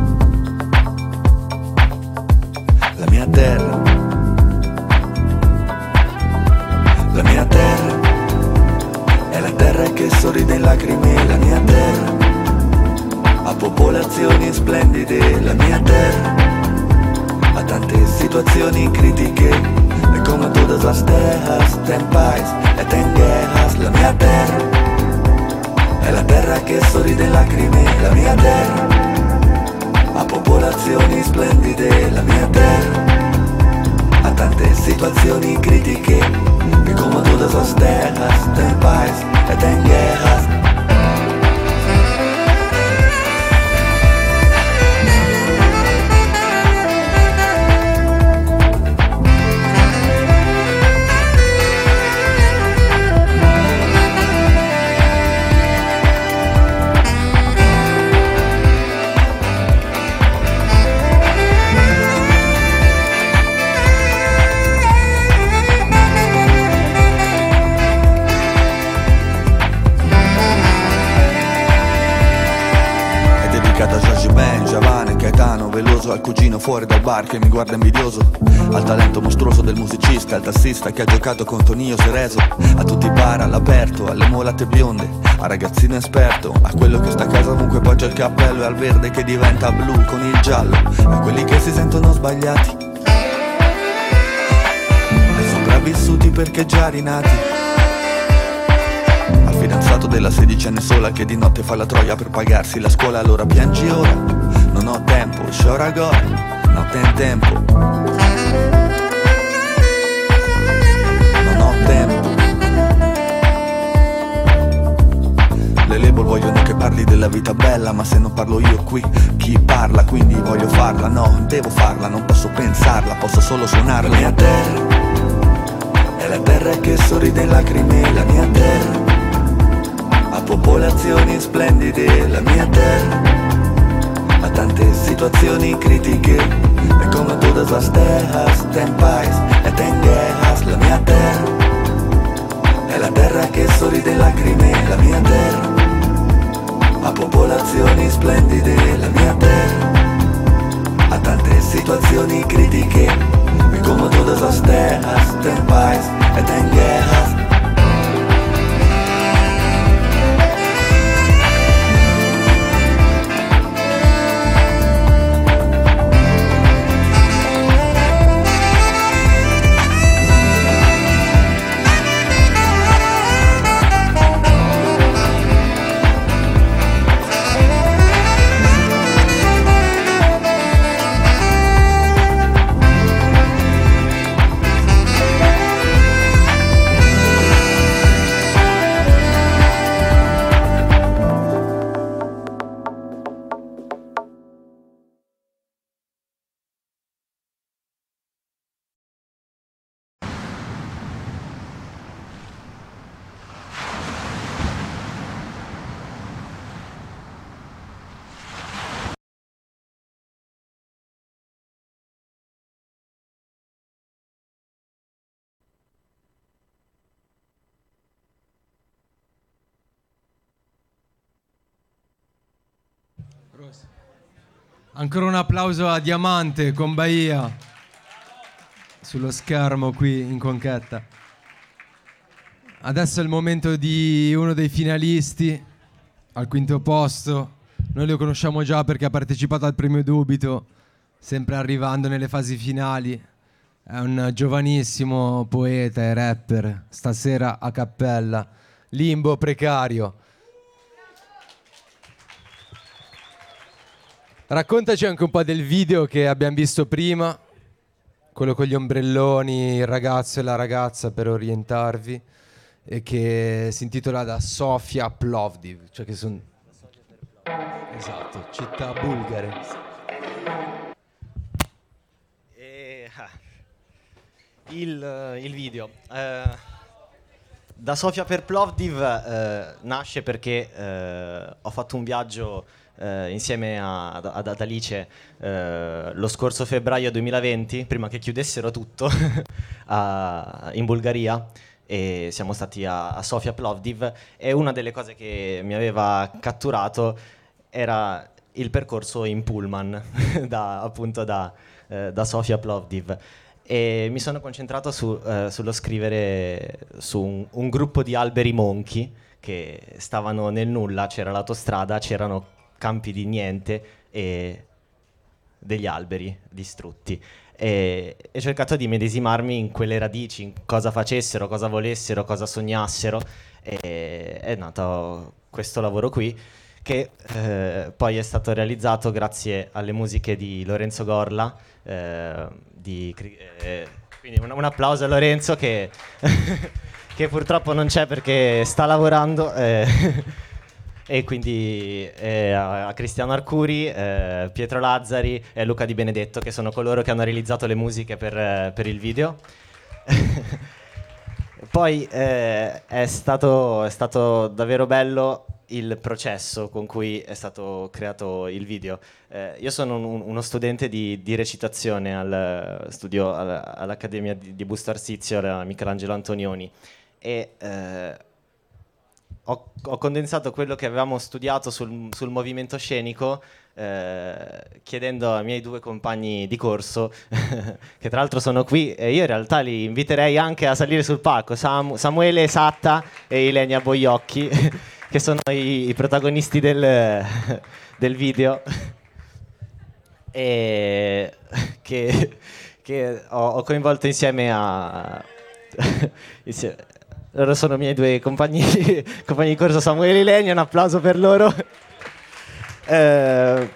la mia terra. La mia terra è la terra che sorride in lacrime, la mia terra ha popolazioni splendide, la mia terra ha tante situazioni critiche, e come todas as terras tem paz e tem guerras, la mia terra è la terra che sorride in lacrime, la mia terra ha popolazioni splendide, la mia terra ha tante situazioni critiche, que como todas as terras tem paz e tem guerras. Veloso, al cugino fuori dal bar che mi guarda invidioso, al talento mostruoso del musicista, al tassista che ha giocato con Tonio Cereso, a tutti i bar all'aperto, alle mulate bionde, al ragazzino esperto, a quello che sta a casa comunque poggia il cappello, e al verde che diventa blu con il giallo, a quelli che si sentono sbagliati, ai sopravvissuti perché già rinati, al fidanzato della sedicenne sola che di notte fa la troia per pagarsi la scuola, allora piangi ora. Non ho tempo, chora agora, non tem tempo. Non ho tempo. Le label vogliono che parli della vita bella, ma se non parlo io qui, chi parla? Quindi voglio farla, no, devo farla, non posso pensarla, posso solo suonarla. La mia terra È la terra che sorride in lacrime, la mia terra. Ha popolazioni splendide, la mia terra. Ha tante situazioni critiche. E come todas las terras, ten paz e ten guerras, la mia terra. È la terra che sorride in lacrime, la mia terra. Ha popolazioni splendide, la mia terra. Ha tante situazioni critiche. E come todas las terras, ten paz e ten guerras. Ancora un applauso a Diamante con Bahia sullo schermo qui in Conchetta. Adesso è il momento di uno dei finalisti al quinto posto. Noi lo conosciamo già perché ha partecipato al Premio Dubito, sempre arrivando nelle fasi finali. È un giovanissimo poeta e rapper, stasera a cappella. Limbo Precario. Raccontaci anche un po' del video che abbiamo visto prima, quello con gli ombrelloni, il ragazzo e la ragazza per orientarvi, e che si intitola Da Sofia Plovdiv, cioè che sono... Esatto, città bulgare. E, ah, il, il video. Eh, da Sofia per Plovdiv eh, nasce perché eh, ho fatto un viaggio eh, insieme a, ad, ad Alice eh, lo scorso febbraio duemilaventi, prima che chiudessero tutto, a, in Bulgaria. E siamo stati a, a Sofia Plovdiv, e una delle cose che mi aveva catturato era il percorso in pullman da, appunto da, eh, da Sofia Plovdiv, e mi sono concentrato su, eh, sullo scrivere su un, un gruppo di alberi monchi che stavano nel nulla. C'era l'autostrada, c'erano campi di niente e degli alberi distrutti, e ho cercato di medesimarmi in quelle radici, in cosa facessero, cosa volessero, cosa sognassero, e è nato questo lavoro qui, che eh, poi è stato realizzato grazie alle musiche di Lorenzo Gorla, eh, di, eh, quindi un, un applauso a Lorenzo che, che purtroppo non c'è perché sta lavorando, eh, e quindi eh, a Cristiano Arcuri, eh, Pietro Lazzari e Luca Di Benedetto, che sono coloro che hanno realizzato le musiche per, eh, per il video. Poi eh, è stato, è stato davvero bello il processo con cui è stato creato il video. Eh, io sono un, uno studente di, di recitazione al studio all, all'Accademia di, di Busto Arsizio, alla Michelangelo Antonioni, e eh, ho, ho condensato quello che avevamo studiato sul, sul movimento scenico, eh, chiedendo ai miei due compagni di corso, che tra l'altro sono qui, e io in realtà li inviterei anche a salire sul palco, Sam, Samuele Satta e Ilenia Boiocchi, che sono i, i protagonisti del, del video, e che, che ho, ho coinvolto insieme a... insieme, loro sono i miei due compagni, compagni di corso, Samuele e Ilenia, un applauso per loro. Eh,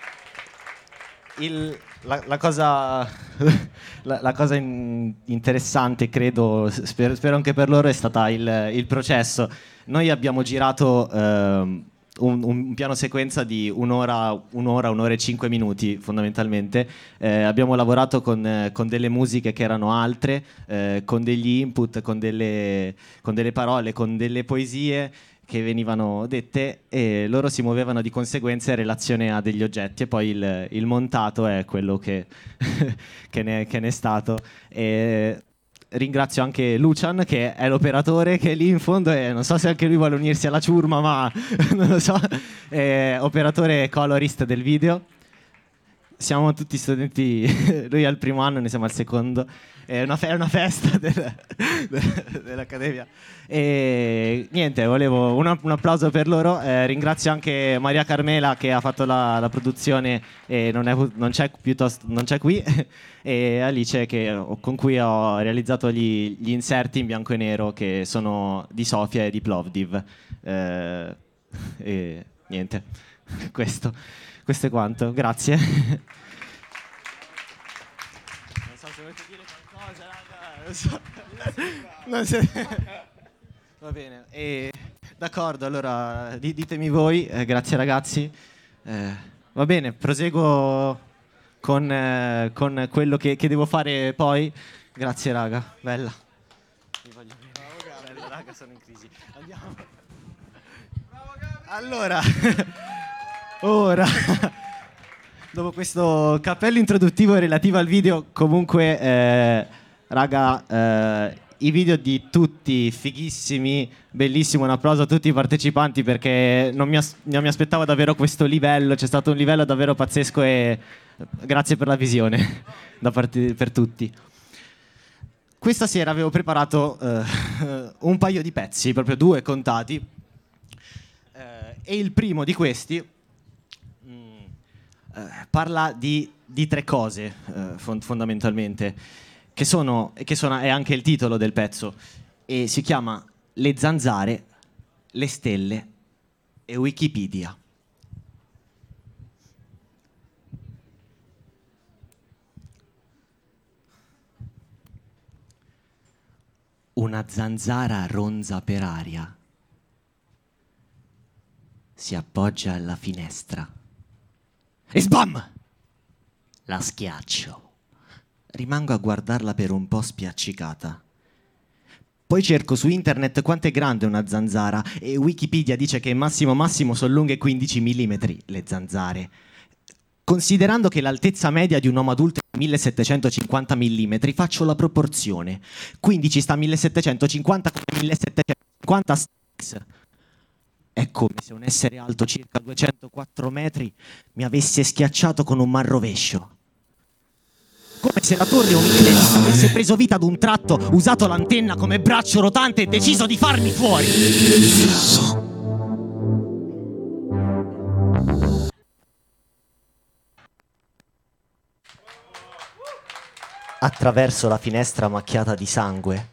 il, la, la cosa, la, la cosa in, interessante, credo, spero, spero anche per loro, è stata il, il processo. Noi abbiamo girato eh, un, un piano sequenza di un'ora, un'ora, un'ora e cinque minuti fondamentalmente. Eh, abbiamo lavorato con, eh, con delle musiche che erano altre, eh, con degli input, con delle, con delle parole, con delle poesie che venivano dette e loro si muovevano di conseguenza in relazione a degli oggetti, e poi il, il montato è quello che, che, ne, che ne è stato. E ringrazio anche Lucian, che è l'operatore che è lì in fondo, e non so se anche lui vuole unirsi alla ciurma, ma non lo so, è operatore colorist del video. Siamo tutti studenti, lui è al primo anno, noi siamo al secondo. È una, fe- è una festa del, del, dell'Accademia. E niente, volevo un, un applauso per loro. Eh, ringrazio anche Maria Carmela, che ha fatto la, la produzione e non, è, non, c'è piuttosto, non c'è qui, e Alice, che, con cui ho realizzato gli, gli inserti in bianco e nero, che sono di Sofia e di Plovdiv. Eh, e niente, questo, questo è quanto. Grazie. Non so. Va bene, e, d'accordo, allora di- ditemi voi, eh, grazie ragazzi. Eh, va bene, proseguo con, eh, con quello che, che devo fare poi. Grazie raga, bella. Vi voglio bene. Bella raga, sono in crisi. Andiamo. Allora, ora, dopo questo cappello introduttivo relativo al video, comunque... Eh, raga, eh, i video di tutti fighissimi, bellissimo, un applauso a tutti i partecipanti, perché non mi, as- non mi aspettavo davvero questo livello, c'è stato un livello davvero pazzesco, e grazie per la visione da parte per tutti. Questa sera avevo preparato eh, un paio di pezzi, proprio due contati, eh, e il primo di questi mh, eh, parla di, di tre cose eh, fond- fondamentalmente. Che sono, che sono, è anche il titolo del pezzo, e si chiama Le zanzare, le stelle e Wikipedia. Una zanzara ronza per aria, si appoggia alla finestra e sbam! La schiaccio. Rimango a guardarla per un po' spiaccicata. Poi cerco su internet quanto è grande una zanzara, e Wikipedia dice che massimo massimo sono lunghe quindici millimetri le zanzare. Considerando che l'altezza media di un uomo adulto è millesettecentocinquanta millimetri, faccio la proporzione. quindici sta a millesettecentocinquanta come millesettecentocinquanta X. È come se un essere alto circa duecentoquattro metri mi avesse schiacciato con un manrovescio. Come se la torre Omicredi avesse preso vita ad un tratto, usato l'antenna come braccio rotante e deciso di farmi fuori. Attraverso la finestra macchiata di sangue,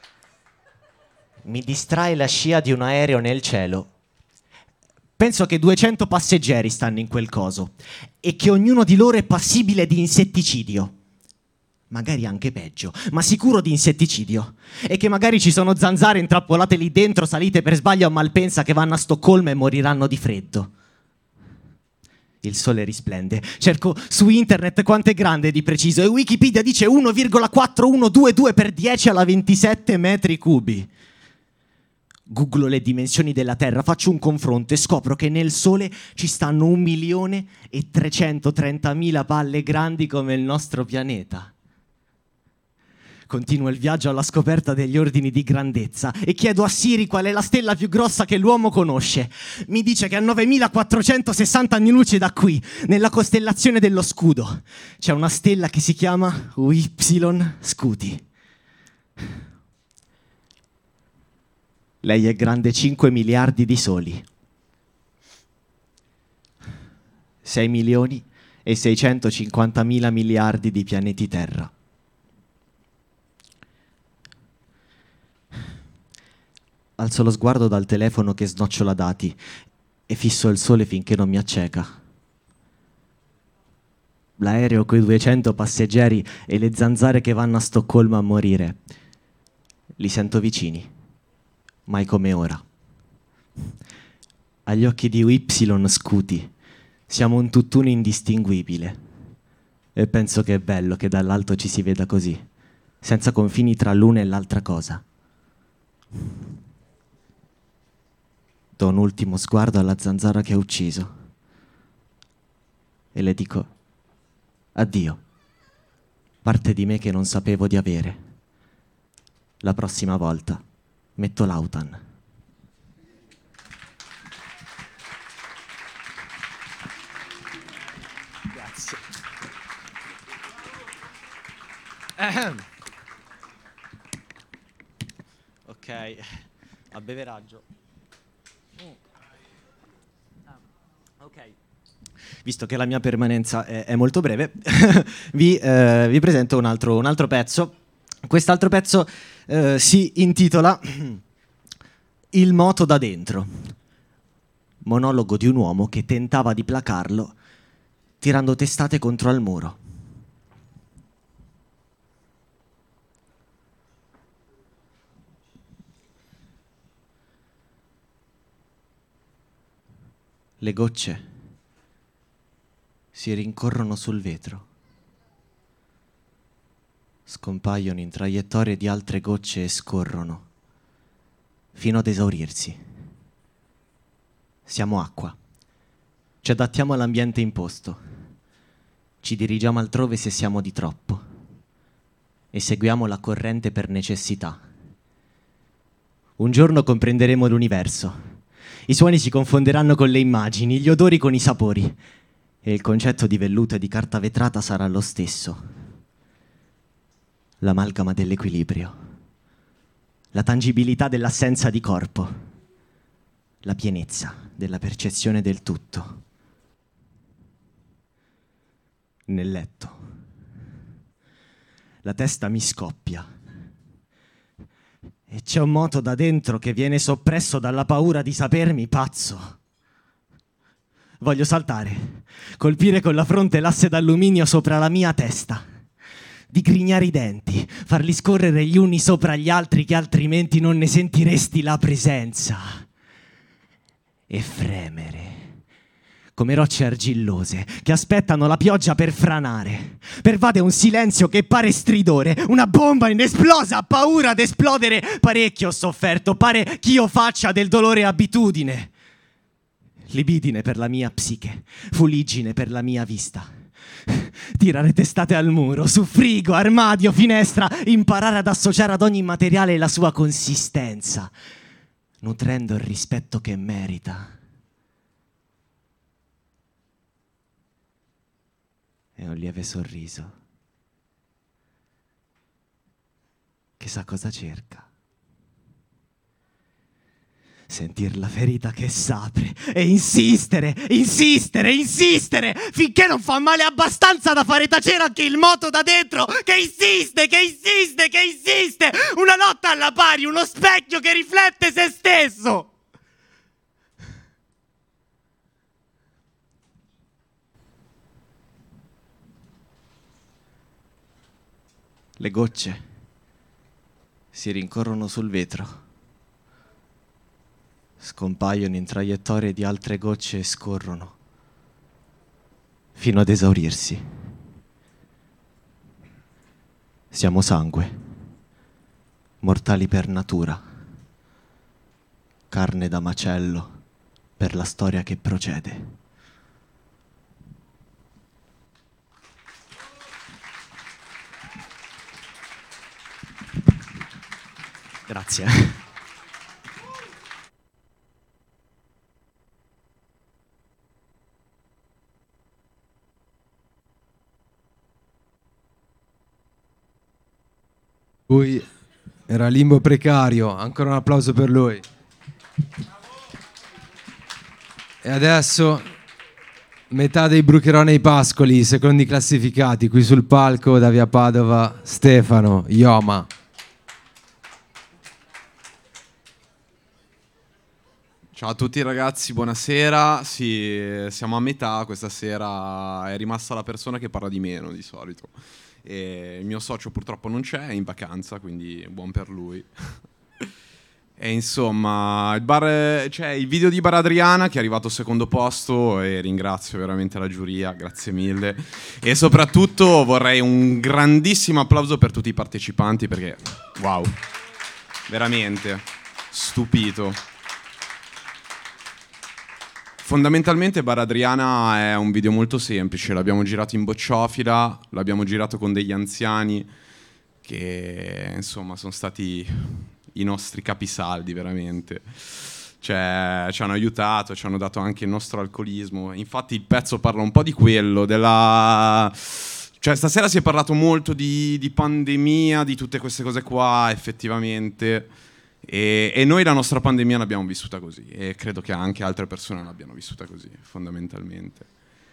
mi distrae la scia di un aereo nel cielo. Penso che duecento passeggeri stanno in quel coso, e che ognuno di loro è passibile di insetticidio. Magari anche peggio, ma sicuro di insetticidio. E che magari ci sono zanzare intrappolate lì dentro, salite per sbaglio a Malpensa, che vanno a Stoccolma e moriranno di freddo. Il sole risplende. Cerco su internet quanto è grande di preciso, e Wikipedia dice uno virgola quattromila ventidue per dieci alla ventisette metri cubi. Googlo le dimensioni della Terra, faccio un confronto e scopro che nel Sole ci stanno un milione e trecentotrentamila palle grandi come il nostro pianeta. Continuo il viaggio alla scoperta degli ordini di grandezza e chiedo a Siri qual è la stella più grossa che l'uomo conosce. Mi dice che a novemilaquattrocentosessanta anni luce da qui, nella costellazione dello Scudo, c'è una stella che si chiama Y Scuti. Lei è grande cinque miliardi di soli. sei milioni e seicentocinquantamila miliardi di pianeti Terra. Alzo lo sguardo dal telefono che snocciola dati e fisso il sole finché non mi acceca. L'aereo coi duecento passeggeri e le zanzare che vanno a Stoccolma a morire. Li sento vicini, mai come ora. agli occhi di Y scuti, siamo un tutt'uno indistinguibile. E penso che è bello che dall'alto ci si veda così, senza confini tra l'una e l'altra cosa. Do un ultimo sguardo alla zanzara che ho ucciso e le dico addio, parte di me che non sapevo di avere. La prossima volta metto l'autan. Grazie. Ehem. Ok, a beveraggio. Ok. Visto che la mia permanenza è, è molto breve, vi, eh, vi presento un altro, un altro pezzo. Quest'altro pezzo eh, si intitola Il moto da dentro. Monologo di un uomo che tentava di placarlo tirando testate contro al muro. Le gocce si rincorrono sul vetro, scompaiono in traiettorie di altre gocce e scorrono fino ad esaurirsi. Siamo acqua, ci adattiamo all'ambiente imposto, ci dirigiamo altrove se siamo di troppo e seguiamo la corrente per necessità. Un giorno comprenderemo l'universo. I suoni si confonderanno con le immagini, gli odori con i sapori e il concetto di velluto e di carta vetrata sarà lo stesso. L'amalgama dell'equilibrio, la tangibilità dell'assenza di corpo, la pienezza della percezione del tutto. Nel letto, la testa mi scoppia. E c'è un moto da dentro che viene soppresso dalla paura di sapermi pazzo. Voglio saltare, colpire con la fronte l'asse d'alluminio sopra la mia testa, digrignare i denti, farli scorrere gli uni sopra gli altri che altrimenti non ne sentiresti la presenza. E fremere come rocce argillose che aspettano la pioggia per franare. Pervade un silenzio che pare stridore, una bomba inesplosa, ha paura ad esplodere. Parecchio ho sofferto, pare ch'io faccia del dolore abitudine. Libidine per la mia psiche, fuliggine per la mia vista. Tirare testate al muro, su frigo, armadio, finestra, imparare ad associare ad ogni materiale la sua consistenza, nutrendo il rispetto che merita. E un lieve sorriso che sa cosa cerca. Sentir la ferita che s'apre e insistere, insistere, insistere finché non fa male abbastanza da fare tacere anche il moto da dentro che insiste, che insiste, che insiste. Una lotta alla pari, uno specchio che riflette se stesso. Le gocce si rincorrono sul vetro, scompaiono in traiettorie di altre gocce e scorrono fino ad esaurirsi. Siamo sangue, mortali per natura, carne da macello per la storia che procede. Grazie. Lui era Limbo Precario, ancora un applauso per lui. E adesso metà dei Brucherò nei Pascoli, secondi classificati, qui sul palco da via Padova, Stefano Ioma. Ciao a tutti ragazzi, buonasera. Sì, siamo a metà, questa sera è rimasta la persona che parla di meno di solito. E il mio socio purtroppo non c'è, è in vacanza, quindi buon per lui. E insomma, il, bar, cioè, il video di Bar Adriana che è arrivato secondo posto, e ringrazio veramente la giuria, grazie mille. E soprattutto vorrei un grandissimo applauso per tutti i partecipanti, perché wow, veramente stupito. Fondamentalmente Bar Adriana è un video molto semplice, l'abbiamo girato in bocciofila, l'abbiamo girato con degli anziani che insomma sono stati i nostri capisaldi veramente, cioè ci hanno aiutato, ci hanno dato anche il nostro alcolismo. Infatti il pezzo parla un po' di quello, della... cioè stasera si è parlato molto di, di pandemia, di tutte queste cose qua effettivamente, e, e noi la nostra pandemia l'abbiamo vissuta così, e credo che anche altre persone l'abbiano vissuta così fondamentalmente.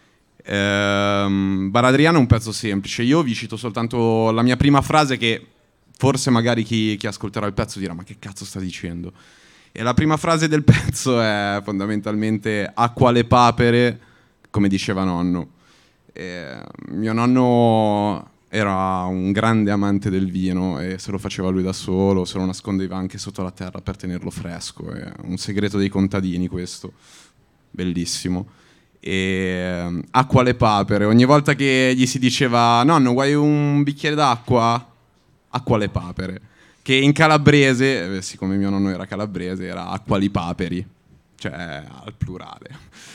ehm, Bar Adriana è un pezzo semplice, io vi cito soltanto la mia prima frase che forse magari chi, chi ascolterà il pezzo dirà ma che cazzo sta dicendo? E la prima frase del pezzo è fondamentalmente acqua alle papere, come diceva nonno. E mio nonno era un grande amante del vino e se lo faceva lui da solo, se lo nascondeva anche sotto la terra per tenerlo fresco. È un segreto dei contadini questo, bellissimo. E acqua alle papere, ogni volta che gli si diceva nonno vuoi un bicchiere d'acqua? Acqua alle papere, che in calabrese, siccome mio nonno era calabrese, era acqua li paperi, cioè al plurale.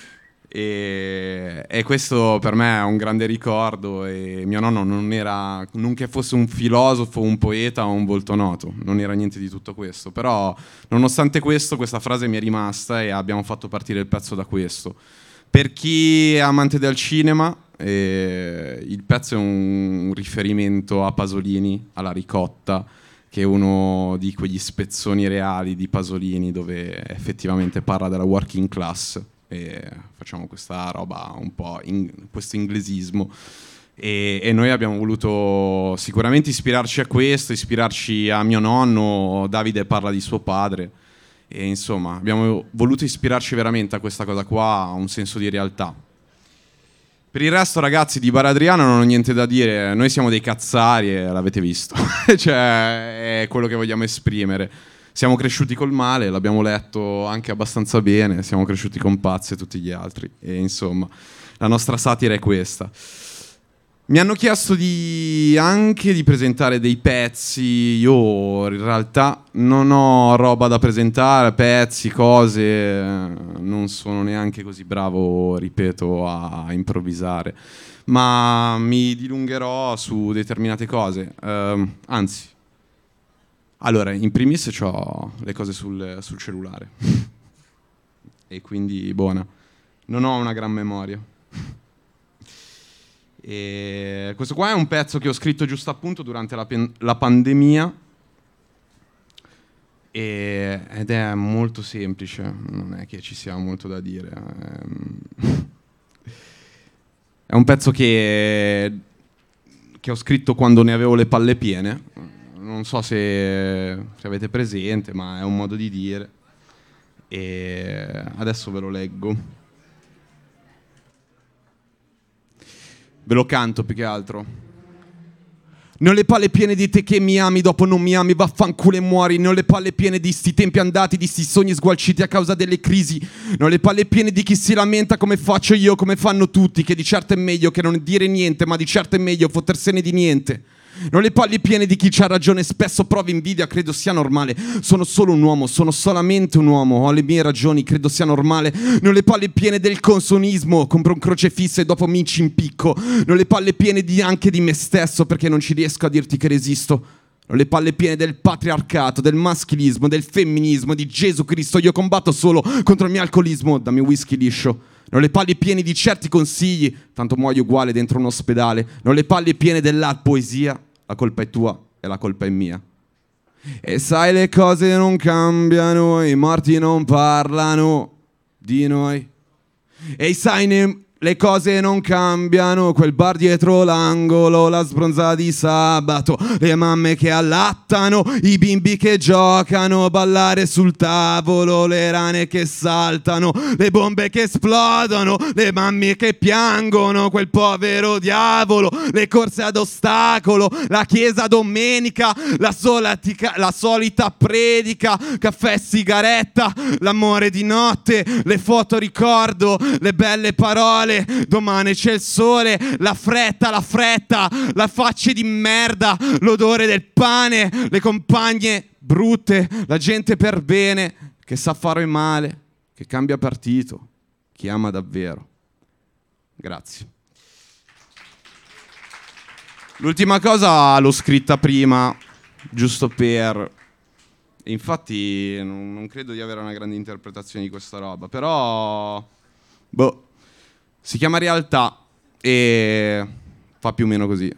E, e questo per me è un grande ricordo, e mio nonno non era, non che fosse un filosofo, un poeta o un volto noto, non era niente di tutto questo, però nonostante questo questa frase mi è rimasta e abbiamo fatto partire il pezzo da questo. Per chi è amante del cinema, eh, il pezzo è un riferimento a Pasolini, alla ricotta, che è uno di quegli spezzoni reali di Pasolini dove effettivamente parla della working class, e facciamo questa roba un po' in questo inglesismo, e, e noi abbiamo voluto sicuramente ispirarci a questo, ispirarci a mio nonno. Davide parla di suo padre e insomma abbiamo voluto ispirarci veramente a questa cosa qua, a un senso di realtà. Per il resto, ragazzi, di Bar Adriana non ho niente da dire, noi siamo dei cazzari e l'avete visto, cioè è quello che vogliamo esprimere. Siamo cresciuti col male, l'abbiamo letto anche abbastanza bene, siamo cresciuti con Pazzi e tutti gli altri, e insomma la nostra satira è questa. Mi hanno chiesto di anche di presentare dei pezzi, io in realtà non ho roba da presentare, pezzi, cose, non sono neanche così bravo, ripeto, a improvvisare, ma mi dilungherò su determinate cose, uh, anzi, allora, in primis ho le cose sul, sul cellulare e quindi buona, non ho una gran memoria. E questo qua è un pezzo che ho scritto giusto appunto durante la, pen- la pandemia e- ed è molto semplice, non è che ci sia molto da dire. È un pezzo che, che ho scritto quando ne avevo le palle piene, non so se, se avete presente, ma è un modo di dire, e adesso ve lo leggo. Ve lo canto più che altro. Ne ho le palle piene di te che mi ami, dopo non mi ami, vaffanculo e muori. Ne ho le palle piene di sti tempi andati, di sti sogni sgualciti a causa delle crisi. Ne ho le palle piene di chi si lamenta come faccio io, come fanno tutti, che di certo è meglio che non dire niente, ma di certo è meglio fottersene di niente. Ne ho le palle piene di chi c'ha ragione, spesso provo invidia, credo sia normale. Sono solo un uomo, sono solamente un uomo, ho le mie ragioni, credo sia normale. Ne ho le palle piene del consumismo, compro un crocefisso e dopo mi ci impicco. Ne ho le palle piene di, anche di me stesso, perché non ci riesco a dirti che resisto. Ne ho le palle piene del patriarcato, del maschilismo, del femminismo, di Gesù Cristo. Io combatto solo contro il mio alcolismo, dammi whisky liscio. Ne ho le palle piene di certi consigli, tanto muoio uguale dentro un ospedale. Ne ho le palle piene della poesia, la colpa è tua e la colpa è mia. E sai le cose non cambiano, i morti non parlano di noi. E sai ne- Le cose non cambiano, quel bar dietro l'angolo, la sbronza di sabato, le mamme che allattano, i bimbi che giocano, ballare sul tavolo, le rane che saltano, le bombe che esplodono, le mamme che piangono, quel povero diavolo, le corse ad ostacolo, la chiesa domenica, la, solatica, la solita predica, caffè e sigaretta, l'amore di notte, le foto ricordo, le belle parole. Domani c'è il sole, la fretta, la fretta, la faccia di merda, l'odore del pane, le compagne brutte, la gente per bene che sa fare male, che cambia partito, chi ama davvero. Grazie. L'ultima cosa l'ho scritta prima, giusto per... Infatti non, non credo di avere una grande interpretazione di questa roba, però... Boh. Si chiama Realtà e fa più o meno così.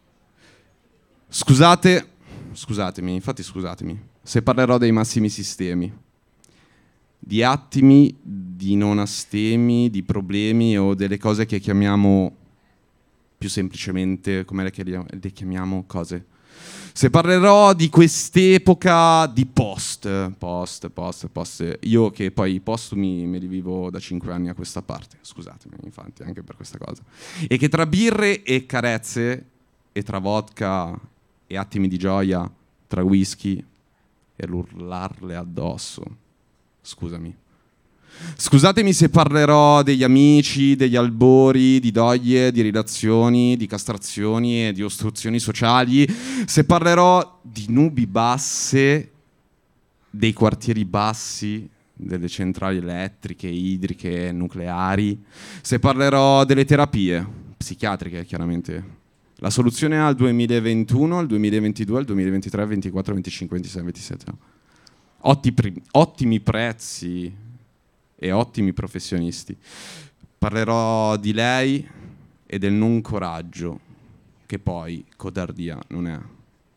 Scusate, scusatemi, infatti scusatemi, se parlerò dei massimi sistemi, di attimi, di non astemi, di problemi o delle cose che chiamiamo più semplicemente, come le chiamiamo, le chiamiamo cose. Se parlerò di quest'epoca di post, post, post, post, io che poi i postumi me li vivo da cinque anni a questa parte, scusatemi infatti anche per questa cosa, e che tra birre e carezze, e tra vodka e attimi di gioia, tra whisky e l'urlarle addosso, scusami. Scusatemi se parlerò degli amici, degli albori, di doglie, di relazioni, di castrazioni e di ostruzioni sociali, se parlerò di nubi basse, dei quartieri bassi, delle centrali elettriche, idriche, nucleari, se parlerò delle terapie psichiatriche, chiaramente. La soluzione al duemilaventuno, al duemilaventidue, al duemilaventitré, ventiquattro, venticinque, ventisei, ventisette. Ottimi, ottimi prezzi e ottimi professionisti. Parlerò di lei e del non coraggio, che poi codardia non è.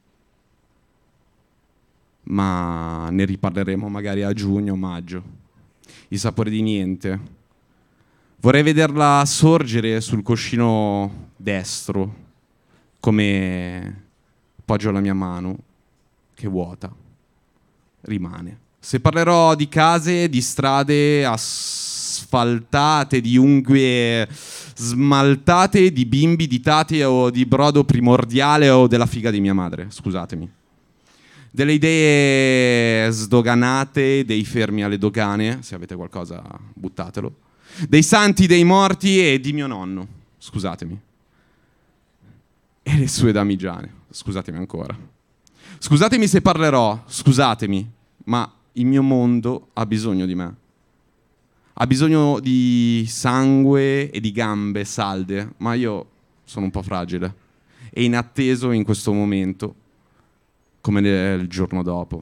Ma ne riparleremo magari a giugno o maggio. I sapori di niente. Vorrei vederla sorgere sul cuscino destro, come poggio la mia mano, che vuota, rimane. Se parlerò di case, di strade asfaltate, di unghie smaltate, di bimbi, di tati o di brodo primordiale o della figa di mia madre, scusatemi. Delle idee sdoganate, dei fermi alle dogane, se avete qualcosa buttatelo, dei santi, dei morti e di mio nonno, scusatemi. E le sue damigiane, scusatemi ancora. Scusatemi se parlerò, scusatemi, ma il mio mondo ha bisogno di me. Ha bisogno di sangue e di gambe salde, ma io sono un po' fragile e inatteso in questo momento, come il giorno dopo.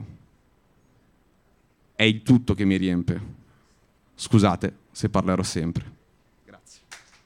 È il tutto che mi riempie. Scusate se parlerò sempre. Grazie.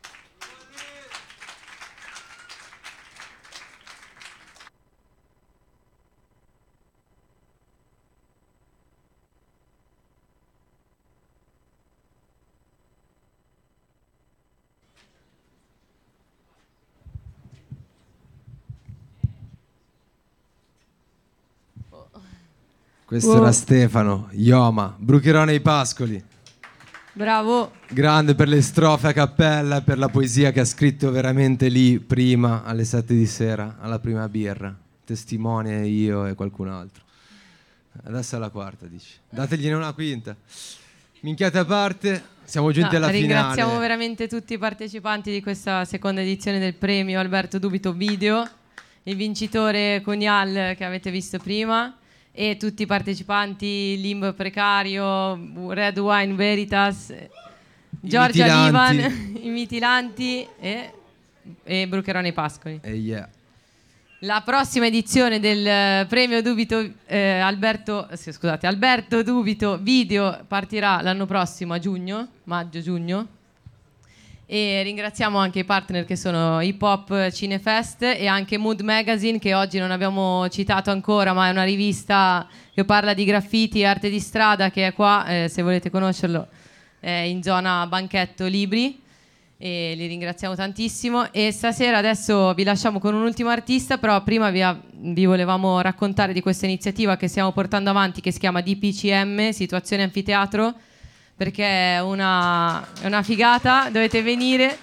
Questo Wow. era Stefano, Ioma, Brucherò nei Pascoli. Bravo. Grande per le strofe a cappella e per la poesia che ha scritto veramente lì prima, alle sette di sera, alla prima birra. Testimone io e qualcun altro. Adesso è la quarta, dici. Dategliene una quinta. Minchiate a parte, siamo giunti No, alla ringraziamo finale. veramente tutti i partecipanti di questa seconda edizione del premio Alberto Dubito Video, il vincitore Conial che avete visto prima e tutti i partecipanti Limbo Precario, Red Wine Veritas, Giorgia mitilanti. Livan, i mitilanti e, e Brucherò nei Pascoli. E yeah. La prossima edizione del eh, premio Dubito eh, Alberto, sì, scusate, Alberto Dubito Video partirà l'anno prossimo a giugno, maggio-giugno. E ringraziamo anche i partner che sono Hip Hop Cinefest e anche Mood Magazine, che oggi non abbiamo citato ancora, ma è una rivista che parla di graffiti e arte di strada, che è qua, eh, se volete conoscerlo, è in zona Banchetto Libri. e li ringraziamo tantissimo. E stasera adesso vi lasciamo con un ultimo artista, però prima vi, vi volevamo raccontare di questa iniziativa che stiamo portando avanti, che si chiama D P C M, Situazione Anfiteatro, perché è una, è una figata, dovete venire.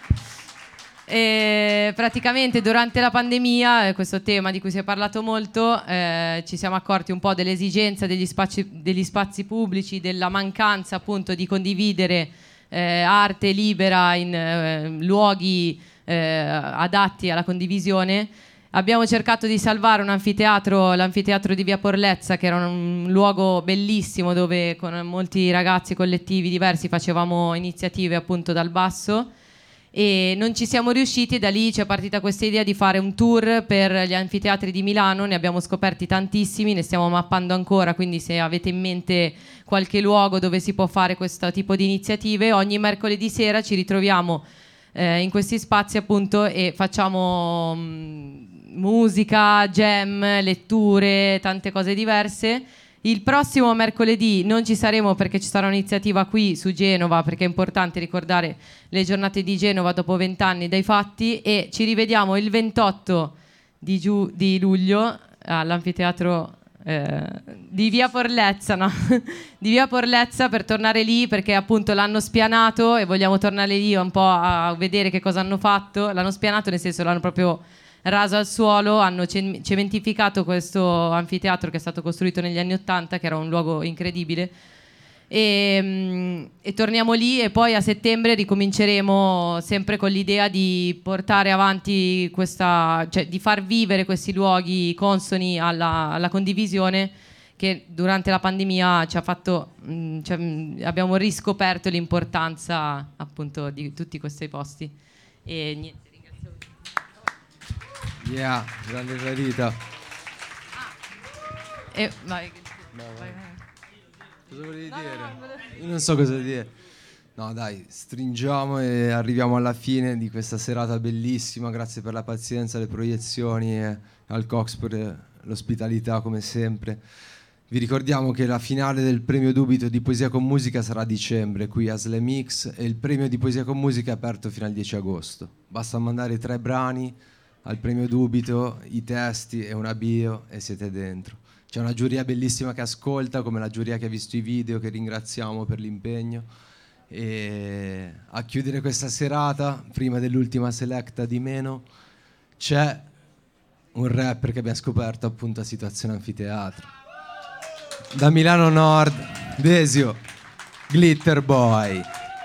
E praticamente durante la pandemia, questo tema di cui si è parlato molto, eh, ci siamo accorti un po' dell'esigenza degli spazi, degli spazi pubblici, della mancanza appunto di condividere eh, arte libera in eh, luoghi eh, adatti alla condivisione. Abbiamo cercato di salvare un anfiteatro, l'anfiteatro di Via Porlezza, che era un luogo bellissimo dove con molti ragazzi collettivi diversi facevamo iniziative appunto dal basso, e non ci siamo riusciti, e da lì c'è partita questa idea di fare un tour per gli anfiteatri di Milano. Ne abbiamo scoperti tantissimi, ne stiamo mappando ancora, quindi se avete in mente qualche luogo dove si può fare questo tipo di iniziative, ogni mercoledì sera ci ritroviamo eh, in questi spazi appunto e facciamo mh, musica, jam, letture, tante cose diverse. Il prossimo mercoledì non ci saremo perché ci sarà un'iniziativa qui su Genova, perché è importante ricordare le giornate di Genova dopo vent'anni dai fatti, e ci rivediamo il ventotto di, giu- di luglio all'anfiteatro eh, di Via Porlezza, no? di Via Porlezza, per tornare lì perché appunto l'hanno spianato e vogliamo tornare lì un po' a vedere che cosa hanno fatto. L'hanno spianato nel senso l'hanno proprio raso al suolo, hanno cementificato questo anfiteatro che è stato costruito negli anni ottanta, che era un luogo incredibile, e, e torniamo lì, e poi a settembre ricominceremo sempre con l'idea di portare avanti questa, cioè di far vivere questi luoghi consoni alla, alla condivisione, che durante la pandemia ci ha fatto, mh, cioè, mh, abbiamo riscoperto l'importanza appunto di tutti questi posti. E niente. Yeah, grande Clarita. E vai. vai, vai. Cosa volevi dire? Io non so cosa dire. No, dai, stringiamo e arriviamo alla fine di questa serata bellissima. Grazie per la pazienza, le proiezioni, e al Cox per l'ospitalità come sempre. Vi ricordiamo che la finale del premio Dubito di Poesia con Musica sarà a dicembre qui a Slam X, e il premio di Poesia con Musica è aperto fino al dieci agosto. Basta mandare tre brani al premio Dubito, i testi e una bio e siete dentro. C'è una giuria bellissima che ascolta, come la giuria che ha visto i video, che ringraziamo per l'impegno. E a chiudere questa serata, prima dell'ultima selecta di meno, c'è un rapper che abbiamo scoperto appunto a Situazione Anfiteatro. Da Milano Nord, Desio, Glitter Boy.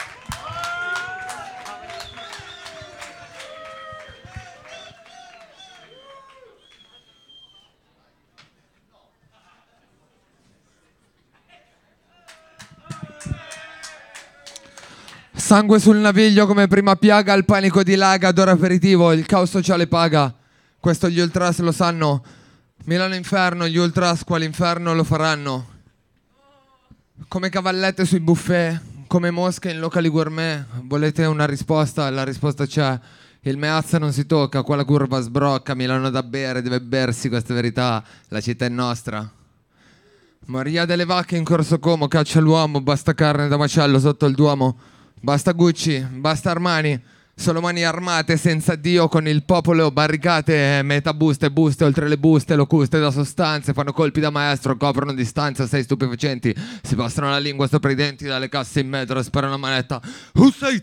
Sangue sul naviglio come prima piaga, il panico dilaga, d'ora aperitivo, il caos sociale paga. Questo gli ultras lo sanno. Milano inferno, gli ultras quell'inferno lo faranno. Come cavallette sui buffet, come mosche in locali gourmet. Volete una risposta? La risposta c'è. Il Meazza non si tocca, qua la curva sbrocca. Milano da bere, deve bersi questa verità. La città è nostra. Maria delle Vacche in Corso Como caccia l'uomo, basta carne da macello sotto il Duomo. Basta Gucci, basta Armani, solo mani armate senza Dio con il popolo, barricate, metabuste, buste oltre le buste, locuste da sostanze, fanno colpi da maestro, coprono distanza, sei stupefacenti, si passano la lingua sopra i denti dalle casse in metro, sparano manetta. Who said?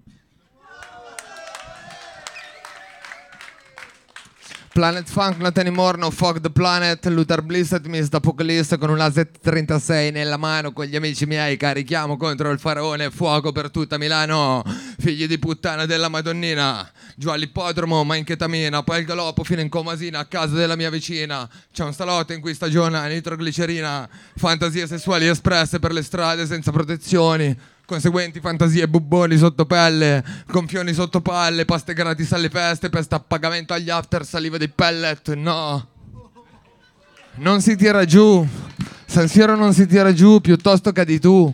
Planet Funk, not anymore, no fuck the planet. Luther Blizzard, Miss Apocalypse con un A Z trentasei nella mano. Con gli amici miei carichiamo contro il faraone. Fuoco per tutta Milano. Figli di puttana della Madonnina. Giù all'ippodromo, ma in chetamina. Poi il galoppo fino in Comasina, a casa della mia vicina. C'è un salotto in cui stagiona nitroglicerina. Fantasie sessuali espresse per le strade senza protezioni. Conseguenti fantasie, bubboni sotto pelle, gonfioni sotto palle, paste gratis alle feste, pesta a pagamento agli after, saliva dei pellet, no. Non si tira giù, San Siro non si tira giù, piuttosto cadi tu.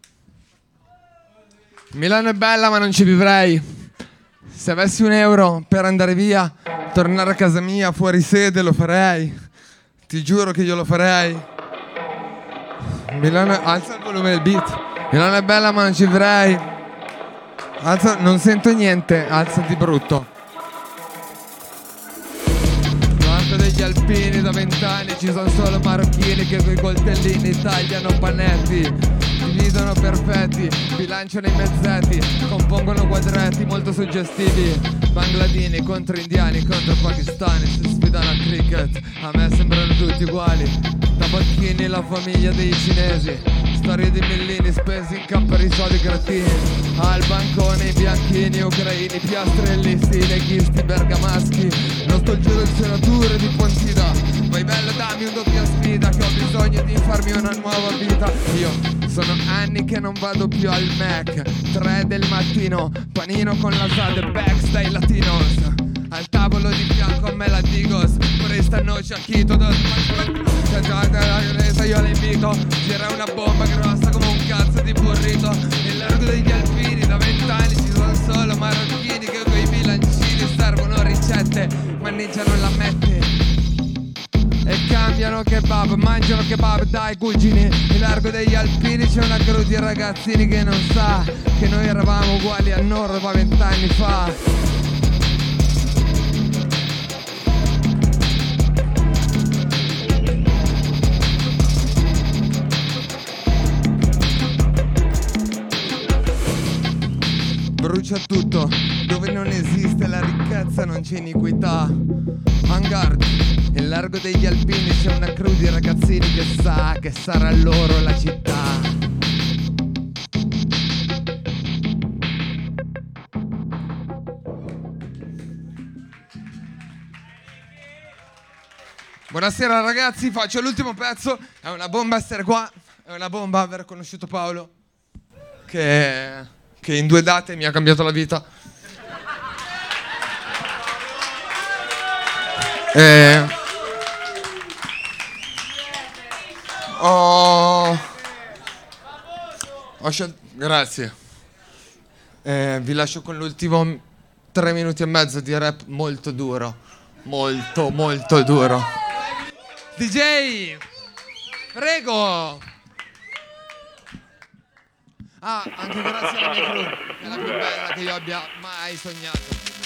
Milano è bella ma non ci vivrei. Se avessi un euro per andare via, tornare a casa mia, fuori sede, lo farei. Ti giuro che io lo farei. Milano, alza il volume del beat. Milano è bella ma non ci vivrei. Alza, non sento niente, alzati brutto. Quanto degli alpini da vent'anni, ci sono solo marocchini che coi coltellini tagliano panetti. Dividono perfetti, bilanciano i mezzetti, compongono quadretti molto suggestivi. Bangladini contro indiani, contro pakistani, si sfidano a cricket, a me sembrano tutti uguali. Tabacchini, la famiglia dei cinesi, storie di millini spesi in capperi, soldi grattini. Al bancone i bianchini, ucraini, piastrellisti, leghisti, bergamaschi. Non sto giù del senatore di Pontida, vai bello dammi un doppia sfida, che ho bisogno di farmi una nuova vita. Io sono anni che non vado più al Mac, tre del mattino, panino con la sade, Bex dai latinos. Al tavolo di fianco a me la Digos, pure stanno Ciacchito. Io la invito, gira una bomba grossa come un cazzo di burrito. Nel largo degli alpini da vent'anni ci sono solo marocchini che coi bilancini servono ricette, maneggiano la mette e cambiano kebab, mangiano kebab dai cugini. Nel largo degli alpini c'è una crew di ragazzini che non sa che noi eravamo uguali a loro vent'anni fa. Brucia tutto, dove non esiste la ricchezza non c'è iniquità. Hangar, nel largo degli alpini c'è una crew di ragazzini che sa che sarà loro la città. Buonasera ragazzi, faccio l'ultimo pezzo. È una bomba essere qua, è una bomba aver conosciuto Paolo, che... che in due date mi ha cambiato la vita. E... Ho... Ho scelto... Grazie. E vi lascio con l'ultimo tre minuti e mezzo di rap molto duro. Molto, molto duro. D J! Prego! Ah, anche grazie alla mia crew, è la più bella che io abbia mai sognato.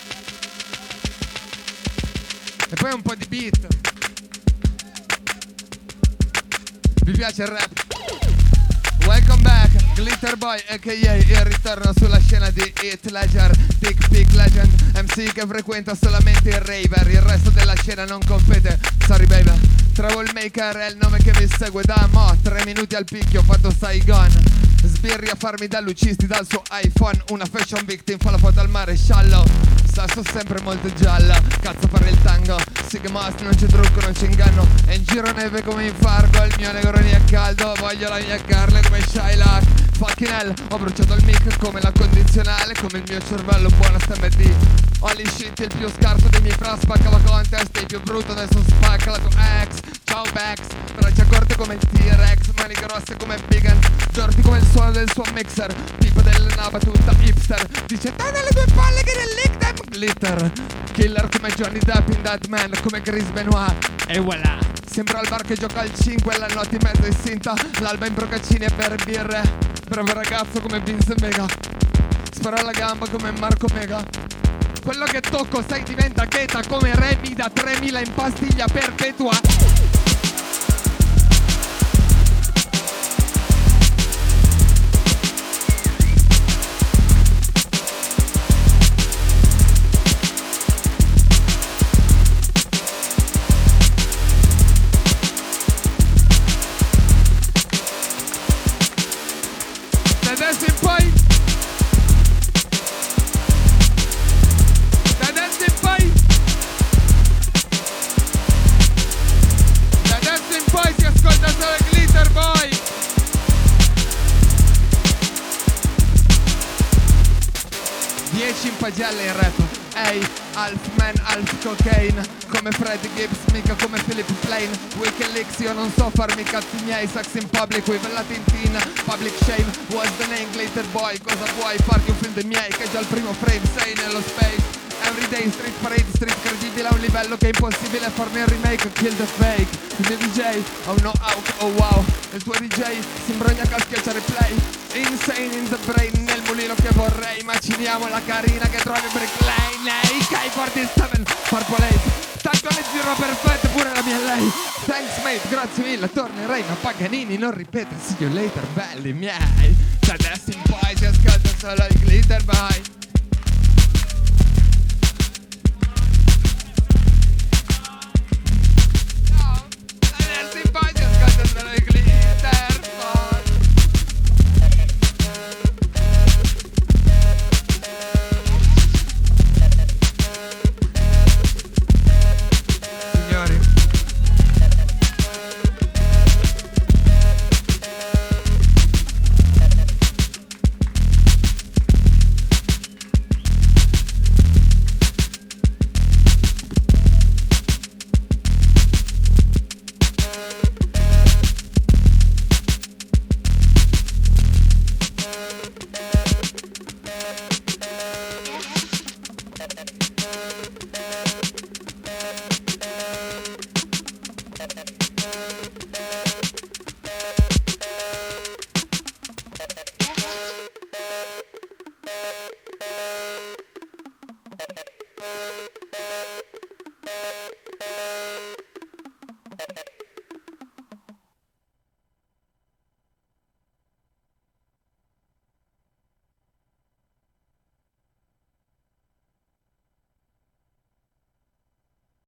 E poi un po' di beat. Vi piace il rap? Welcome back, Glitter Boy a k a il ritorno sulla scena di Hit Ledger, Dick Pick Legend, M C che frequenta solamente il raver, il resto della scena non compete, sorry baby. Troublemaker è il nome che mi segue da mo', tre minuti al picchio, ho fatto Saigon. Sbirri a farmi da lucisti dal suo iPhone, una fashion victim fa la foto al maresciallo. Sasso sempre molto gialla, cazzo fare il tango, Sigma non c'è trucco, non c'è inganno. E in giro neve come in Fargo, il mio Negroni è caldo, voglio la mia carne come Shylock. Fucking hell, ho bruciato il mic come la condizionale, come il mio cervello buono sta M D. Holy shit, il più scarso dei miei fra spaccava contest, il più brutto adesso spacca la tua ex. Ciao Bex, braccia corte come il T-Rex, mani grosse come Bigan, giordi come il suono del suo mixer, tipo della battuta hipster, dice dai nelle due palle che nel lick them glitter. Killer come Johnny Depp in That Man, come Chris Benoit, e voilà. Sembra al bar che gioca al cinque, la notte in mezzo è sinta, l'alba in procaccini e per birre. Bravo ragazzo come Vince Vega, spara alla gamba come Marco Mega. Quello che tocco sai diventa cheta come Remy da tremila in pastiglia perpetua. Gialla in rap, ehi, hey, half man, half cocaine, come Freddie Gibbs, mica come Philip Plain. Wikileaks, io non so farmi i cazzi miei, sex in public with la tintina, public shame, what's the name, Glitter Boy, cosa vuoi, farti un film dei miei, che già il primo frame sei nello space. everyday, street parade, street credibile a un livello che è impossibile farne il remake, kill the fake. Il mio D J, oh no, out, oh wow. Il tuo D J si imbrogna a schiacciare play. Insane in the brain, nel mulino che vorrei. Maciniamo la carina che trovi Brick Lane. Hey, K quarantasette, Purple Haze. Tacco le giro perfette, pure la mia lei. Thanks mate, grazie mille, tornerei. Ma Paganini non ripete, see you later, belli miei. Da destra in poi si ascolta solo il glitter boy. Thank you.